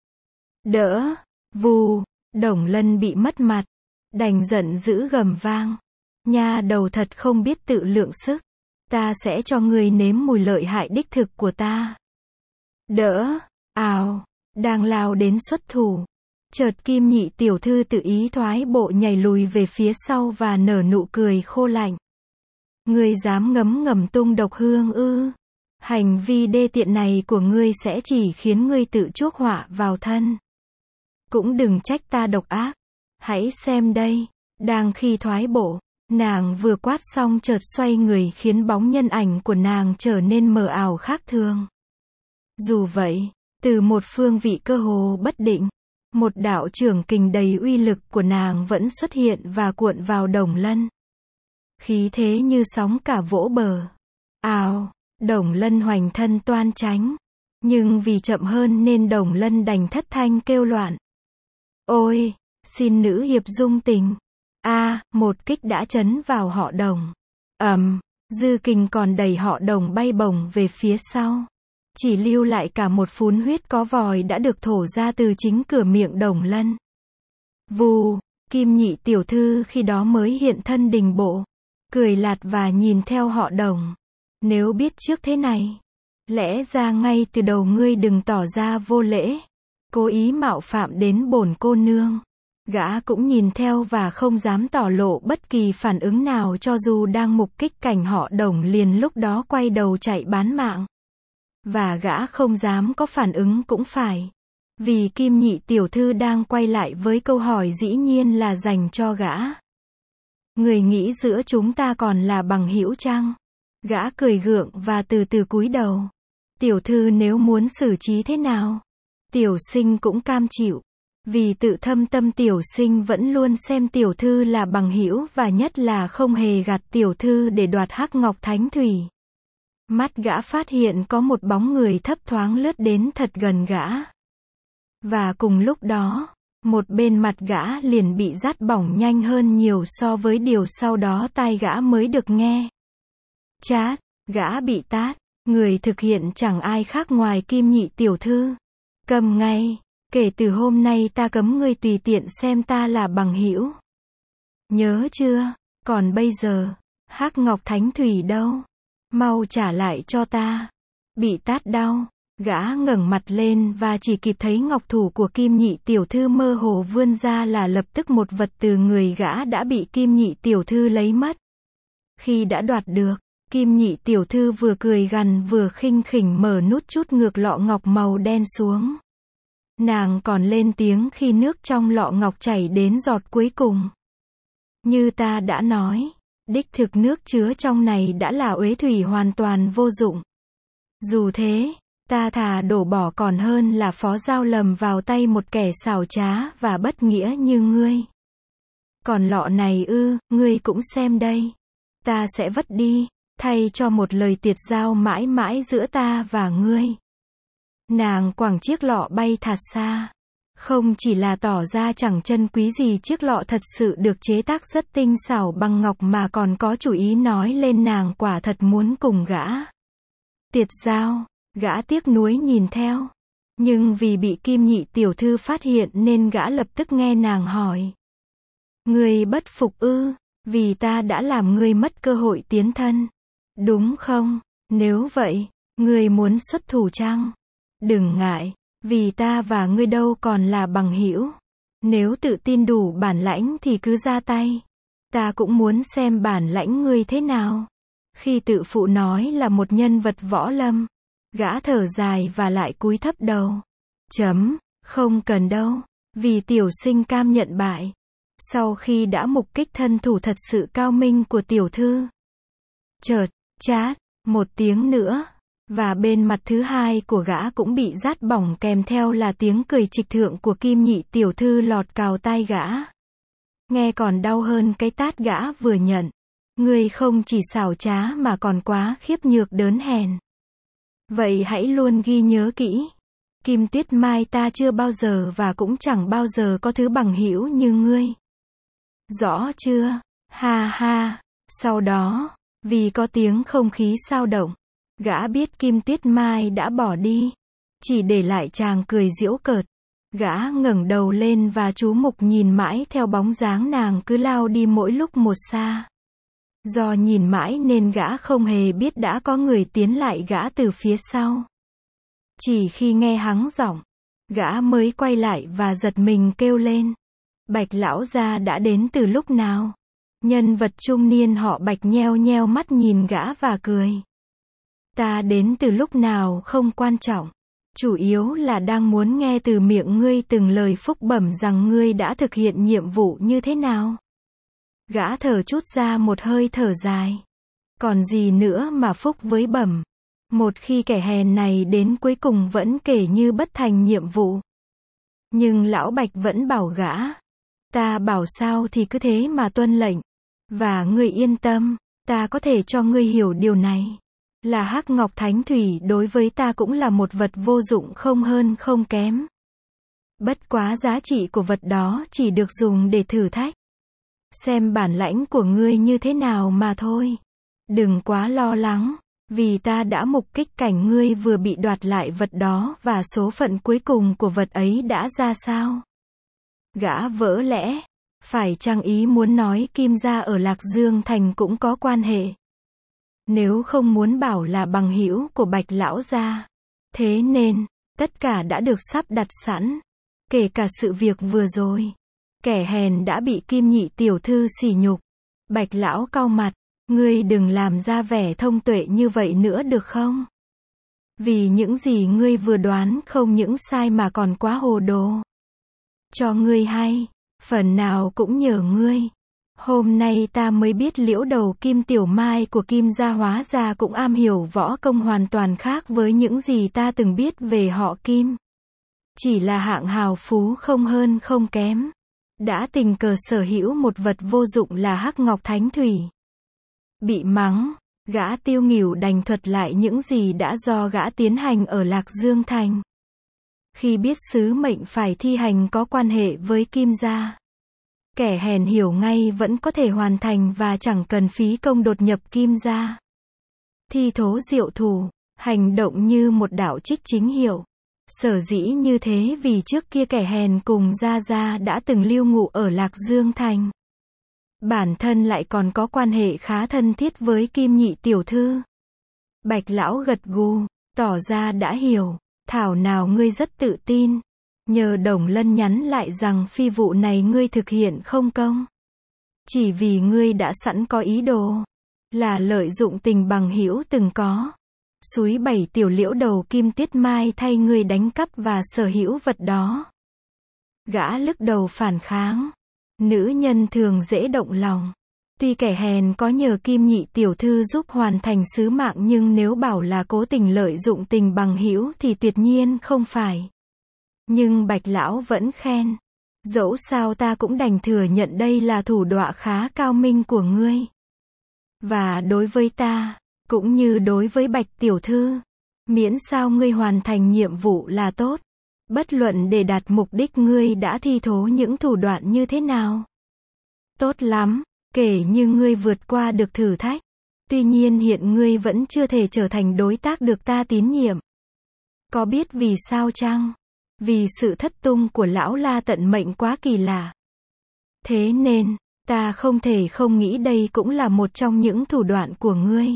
Đỡ, vù, Đồng Lân bị mất mặt, đành giận dữ gầm vang. Nha đầu thật không biết tự lượng sức. Ta sẽ cho ngươi nếm mùi lợi hại đích thực của ta. Đỡ, ào, đang lao đến xuất thủ. Chợt Kim Nhị tiểu thư tự ý thoái bộ nhảy lùi về phía sau và nở nụ cười khô lạnh. Ngươi dám ngấm ngầm tung độc hương ư? Hành vi đê tiện này của ngươi sẽ chỉ khiến ngươi tự chuốc họa vào thân. Cũng đừng trách ta độc ác. Hãy xem đây. Đang khi thoái bộ, nàng vừa quát xong chợt xoay người khiến bóng nhân ảnh của nàng trở nên mờ ảo khác thường. Dù vậy, từ một phương vị cơ hồ bất định, một đạo chưởng kình đầy uy lực của nàng vẫn xuất hiện và cuộn vào Đồng Lân. Khí thế như sóng cả vỗ bờ. Ào, Đồng Lân hoành thân toan tránh. Nhưng vì chậm hơn nên Đồng Lân đành thất thanh kêu loạn. Ôi, xin nữ hiệp dung tình. Một kích đã chấn vào họ Đồng. Dư kình còn đẩy họ Đồng bay bổng về phía sau. Chỉ lưu lại cả một phún huyết có vòi đã được thổ ra từ chính cửa miệng Đồng Lân. Vù, Kim Nhị tiểu thư khi đó mới hiện thân đình bộ. Cười lạt và nhìn theo họ Đồng. Nếu biết trước thế này, lẽ ra ngay từ đầu ngươi đừng tỏ ra vô lễ, cố ý mạo phạm đến bổn cô nương. Gã cũng nhìn theo và không dám tỏ lộ bất kỳ phản ứng nào cho dù đang mục kích cảnh họ Đồng liền lúc đó quay đầu chạy bán mạng. Và gã không dám có phản ứng cũng phải. Vì Kim Nhị tiểu thư đang quay lại với câu hỏi dĩ nhiên là dành cho gã. Người nghĩ giữa chúng ta còn là bằng hữu chăng? Gã cười gượng và từ từ cúi đầu. Tiểu thư nếu muốn xử trí thế nào? Tiểu sinh cũng cam chịu. Vì tự thâm tâm tiểu sinh vẫn luôn xem tiểu thư là bằng hữu và nhất là không hề gạt tiểu thư để đoạt Hắc Ngọc Thánh Thủy. Mắt gã phát hiện có một bóng người thấp thoáng lướt đến thật gần gã. Và cùng lúc đó, một bên mặt gã liền bị rát bỏng nhanh hơn nhiều so với điều sau đó tai gã mới được nghe. Chát, gã bị tát, người thực hiện chẳng ai khác ngoài Kim Nhị tiểu thư. Cầm ngay, kể từ hôm nay ta cấm ngươi tùy tiện xem ta là bằng hữu. Nhớ chưa? Còn bây giờ, Hắc Ngọc Thánh Thủy đâu? Mau trả lại cho ta. Bị tát đau, gã ngẩng mặt lên và chỉ kịp thấy ngọc thủ của Kim Nhị tiểu thư mơ hồ vươn ra là lập tức một vật từ người gã đã bị Kim Nhị tiểu thư lấy mất. Khi đã đoạt được, Kim Nhị tiểu thư vừa cười gằn vừa khinh khỉnh mở nút chút ngược lọ ngọc màu đen xuống. Nàng còn lên tiếng khi nước trong lọ ngọc chảy đến giọt cuối cùng. Như ta đã nói, đích thực nước chứa trong này đã là uế thủy hoàn toàn vô dụng. Dù thế, ta thà đổ bỏ còn hơn là phó giao lầm vào tay một kẻ xảo trá và bất nghĩa như ngươi. Còn lọ này ngươi cũng xem đây. Ta sẽ vứt đi, thay cho một lời tiệt giao mãi mãi giữa ta và ngươi. Nàng quẳng chiếc lọ bay thật xa. Không chỉ là tỏ ra chẳng trân quý gì chiếc lọ thật sự được chế tác rất tinh xảo bằng ngọc mà còn có chủ ý nói lên nàng quả thật muốn cùng gã. Tiệt giao, gã tiếc nuối nhìn theo. Nhưng vì bị Kim Nhị tiểu thư phát hiện nên gã lập tức nghe nàng hỏi. Ngươi bất phục ư, vì ta đã làm ngươi mất cơ hội tiến thân. Đúng không? Nếu vậy, ngươi muốn xuất thủ chăng? Đừng ngại, vì ta và ngươi đâu còn là bằng hữu. Nếu tự tin đủ bản lãnh thì cứ ra tay. Ta cũng muốn xem bản lãnh ngươi thế nào. Khi tự phụ nói là một nhân vật võ lâm, gã thở dài và lại cúi thấp đầu. Không cần đâu, vì tiểu sinh cam nhận bại. Sau khi đã mục kích thân thủ thật sự cao minh của tiểu thư. Chợt, chát, một tiếng nữa. Và bên mặt thứ hai của gã cũng bị rát bỏng kèm theo là tiếng cười trịch thượng của Kim Nhị tiểu thư lọt cào tai gã. Nghe còn đau hơn cái tát gã vừa nhận. Ngươi không chỉ xảo trá mà còn quá khiếp nhược đớn hèn. Vậy hãy luôn ghi nhớ kỹ. Kim Tuyết Mai ta chưa bao giờ và cũng chẳng bao giờ có thứ bằng hữu như ngươi. Rõ chưa? Ha ha. Sau đó, vì có tiếng không khí xao động, gã biết Kim Tuyết Mai đã bỏ đi, chỉ để lại chàng cười giễu cợt. Gã ngẩng đầu lên và chú mục nhìn mãi theo bóng dáng nàng cứ lao đi mỗi lúc một xa. Do nhìn mãi nên gã không hề biết đã có người tiến lại gã từ phía sau. Chỉ khi nghe hắng giọng, gã mới quay lại và giật mình kêu lên. Bạch lão gia đã đến từ lúc nào? Nhân vật trung niên họ Bạch nheo nheo mắt nhìn gã và cười. Ta đến từ lúc nào không quan trọng. Chủ yếu là đang muốn nghe từ miệng ngươi từng lời phúc bẩm rằng ngươi đã thực hiện nhiệm vụ như thế nào. Gã thở chút ra một hơi thở dài. Còn gì nữa mà phúc với bẩm. Một khi kẻ hèn này đến cuối cùng vẫn kể như bất thành nhiệm vụ. Nhưng lão Bạch vẫn bảo gã. Ta bảo sao thì cứ thế mà tuân lệnh. Và ngươi yên tâm, ta có thể cho ngươi hiểu điều này. Là hắc ngọc thánh thủy đối với ta cũng là một vật vô dụng không hơn không kém. Bất quá giá trị của vật đó chỉ được dùng để thử thách. Xem bản lãnh của ngươi như thế nào mà thôi. Đừng quá lo lắng, vì ta đã mục kích cảnh ngươi vừa bị đoạt lại vật đó và số phận cuối cùng của vật ấy đã ra sao. Gã vỡ lẽ, phải chăng ý muốn nói Kim gia ở Lạc Dương Thành cũng có quan hệ? Nếu không muốn bảo là bằng hữu của Bạch lão gia. Thế nên, tất cả đã được sắp đặt sẵn. Kể cả sự việc vừa rồi. Kẻ hèn đã bị Kim nhị tiểu thư sỉ nhục. Bạch lão cau mặt, ngươi đừng làm ra vẻ thông tuệ như vậy nữa được không? Vì những gì ngươi vừa đoán không những sai mà còn quá hồ đồ. Cho ngươi hay, phần nào cũng nhờ ngươi. Hôm nay ta mới biết liễu đầu Kim tiểu mai của Kim gia hóa ra cũng am hiểu võ công hoàn toàn khác với những gì ta từng biết về họ Kim. Chỉ là hạng hào phú không hơn không kém. Đã tình cờ sở hữu một vật vô dụng là hắc ngọc thánh thủy. Bị mắng, gã Tiêu Nghỉu đành thuật lại những gì đã do gã tiến hành ở Lạc Dương Thành. Khi biết sứ mệnh phải thi hành có quan hệ với Kim gia, kẻ hèn hiểu ngay vẫn có thể hoàn thành và chẳng cần phí công đột nhập Kim gia. Thi thố diệu thủ, hành động như một đạo trích chính hiệu. Sở dĩ như thế vì trước kia kẻ hèn cùng Gia Gia đã từng lưu ngụ ở Lạc Dương Thành. Bản thân lại còn có quan hệ khá thân thiết với Kim nhị tiểu thư. Bạch lão gật gù, tỏ ra đã hiểu. Thảo nào ngươi rất tự tin. Nhờ Đồng Lân nhắn lại rằng phi vụ này ngươi thực hiện không công. Chỉ vì ngươi đã sẵn có ý đồ. Là lợi dụng tình bằng hữu từng có. Xúi bảy tiểu liễu đầu Kim Tiết Mai thay ngươi đánh cắp và sở hữu vật đó. Gã lức đầu phản kháng. Nữ nhân thường dễ động lòng. Tuy kẻ hèn có nhờ Kim nhị tiểu thư giúp hoàn thành sứ mạng nhưng nếu bảo là cố tình lợi dụng tình bằng hữu thì tuyệt nhiên không phải. Nhưng Bạch lão vẫn khen. Dẫu sao ta cũng đành thừa nhận đây là thủ đoạn khá cao minh của ngươi. Và đối với ta, cũng như đối với Bạch tiểu thư, miễn sao ngươi hoàn thành nhiệm vụ là tốt. Bất luận để đạt mục đích ngươi đã thi thố những thủ đoạn như thế nào. Tốt lắm, kể như ngươi vượt qua được thử thách. Tuy nhiên hiện ngươi vẫn chưa thể trở thành đối tác được ta tín nhiệm. Có biết vì sao chăng? Vì sự thất tung của lão La tận mệnh quá kỳ lạ. Thế nên, ta không thể không nghĩ đây cũng là một trong những thủ đoạn của ngươi.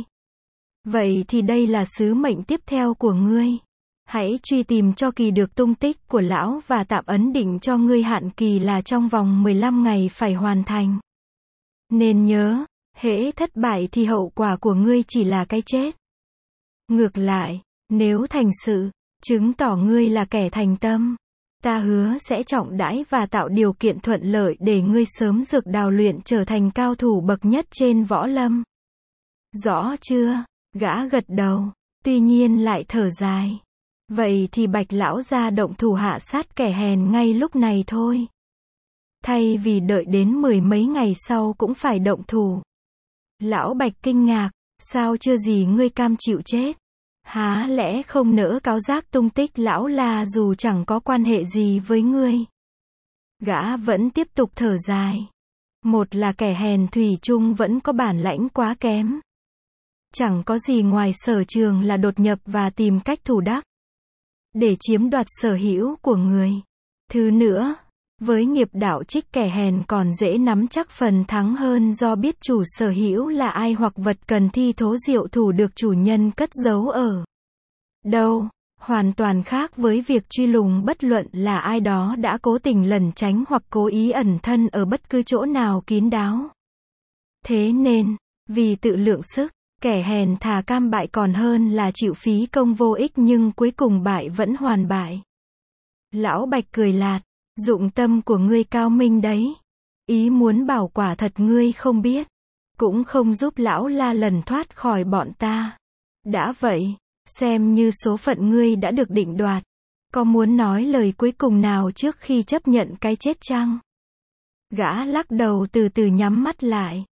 Vậy thì đây là sứ mệnh tiếp theo của ngươi. Hãy truy tìm cho kỳ được tung tích của lão và tạm ấn định cho ngươi hạn kỳ là trong vòng 15 ngày phải hoàn thành. Nên nhớ, hễ thất bại thì hậu quả của ngươi chỉ là cái chết. Ngược lại, nếu thành sự, chứng tỏ ngươi là kẻ thành tâm, ta hứa sẽ trọng đãi và tạo điều kiện thuận lợi để ngươi sớm dược đào luyện trở thành cao thủ bậc nhất trên võ lâm. Rõ chưa? Gã gật đầu, tuy nhiên lại thở dài. Vậy thì Bạch lão gia động thủ hạ sát kẻ hèn ngay lúc này thôi. Thay vì đợi đến 10 mấy ngày sau cũng phải động thủ. Lão Bạch kinh ngạc, sao chưa gì ngươi cam chịu chết? Há lẽ không nỡ cáo giác tung tích lão La dù chẳng có quan hệ gì với ngươi? Gã vẫn tiếp tục thở dài. Một là kẻ hèn thủy chung vẫn có bản lãnh quá kém. Chẳng có gì ngoài sở trường là đột nhập và tìm cách thủ đắc. Để chiếm đoạt sở hữu của người. Thứ nữa, với nghiệp đạo trích kẻ hèn còn dễ nắm chắc phần thắng hơn do biết chủ sở hữu là ai hoặc vật cần thi thố diệu thủ được chủ nhân cất giấu ở đâu. Hoàn toàn khác với việc truy lùng bất luận là ai đó đã cố tình lẩn tránh hoặc cố ý ẩn thân ở bất cứ chỗ nào kín đáo. Thế nên, vì tự lượng sức, kẻ hèn thà cam bại còn hơn là chịu phí công vô ích nhưng cuối cùng bại vẫn hoàn bại. Lão Bạch cười lạt, dụng tâm của ngươi cao minh đấy. Ý muốn bảo quả thật ngươi không biết, cũng không giúp lão La lần thoát khỏi bọn ta. Đã vậy, xem như số phận ngươi đã được định đoạt. Có muốn nói lời cuối cùng nào trước khi chấp nhận cái chết chăng? Gã lắc đầu từ từ nhắm mắt lại.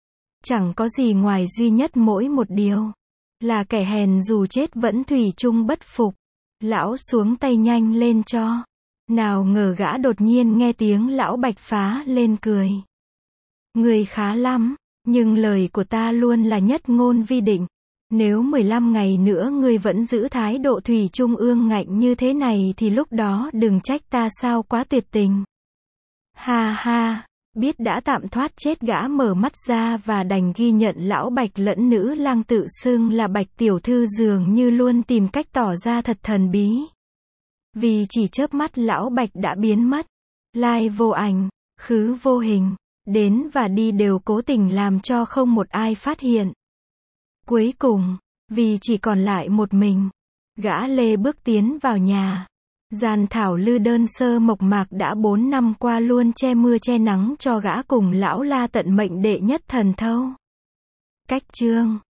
Chẳng có gì ngoài duy nhất mỗi một điều. Là kẻ hèn dù chết vẫn thủy chung bất phục. Lão xuống tay nhanh lên cho. Nào ngờ gã đột nhiên nghe tiếng lão Bạch phá lên cười. Người khá lắm, nhưng lời của ta luôn là nhất ngôn vi định. Nếu 15 ngày nữa ngươi vẫn giữ thái độ thủy chung ương ngạnh như thế này thì lúc đó đừng trách ta sao quá tuyệt tình. Ha ha, biết đã tạm thoát chết, gã mở mắt ra và đành ghi nhận lão Bạch lẫn nữ lang tự xưng là Bạch tiểu thư dường như luôn tìm cách tỏ ra thật thần bí. Vì chỉ chớp mắt lão Bạch đã biến mất. Lai vô ảnh, khứ vô hình, đến và đi đều cố tình làm cho không một ai phát hiện. Cuối cùng, vì chỉ còn lại một mình, gã lê bước tiến vào nhà. Gian thảo lư đơn sơ mộc mạc đã 4 năm qua luôn che mưa che nắng cho gã cùng lão La tận mệnh đệ nhất thần thâu. Cách chương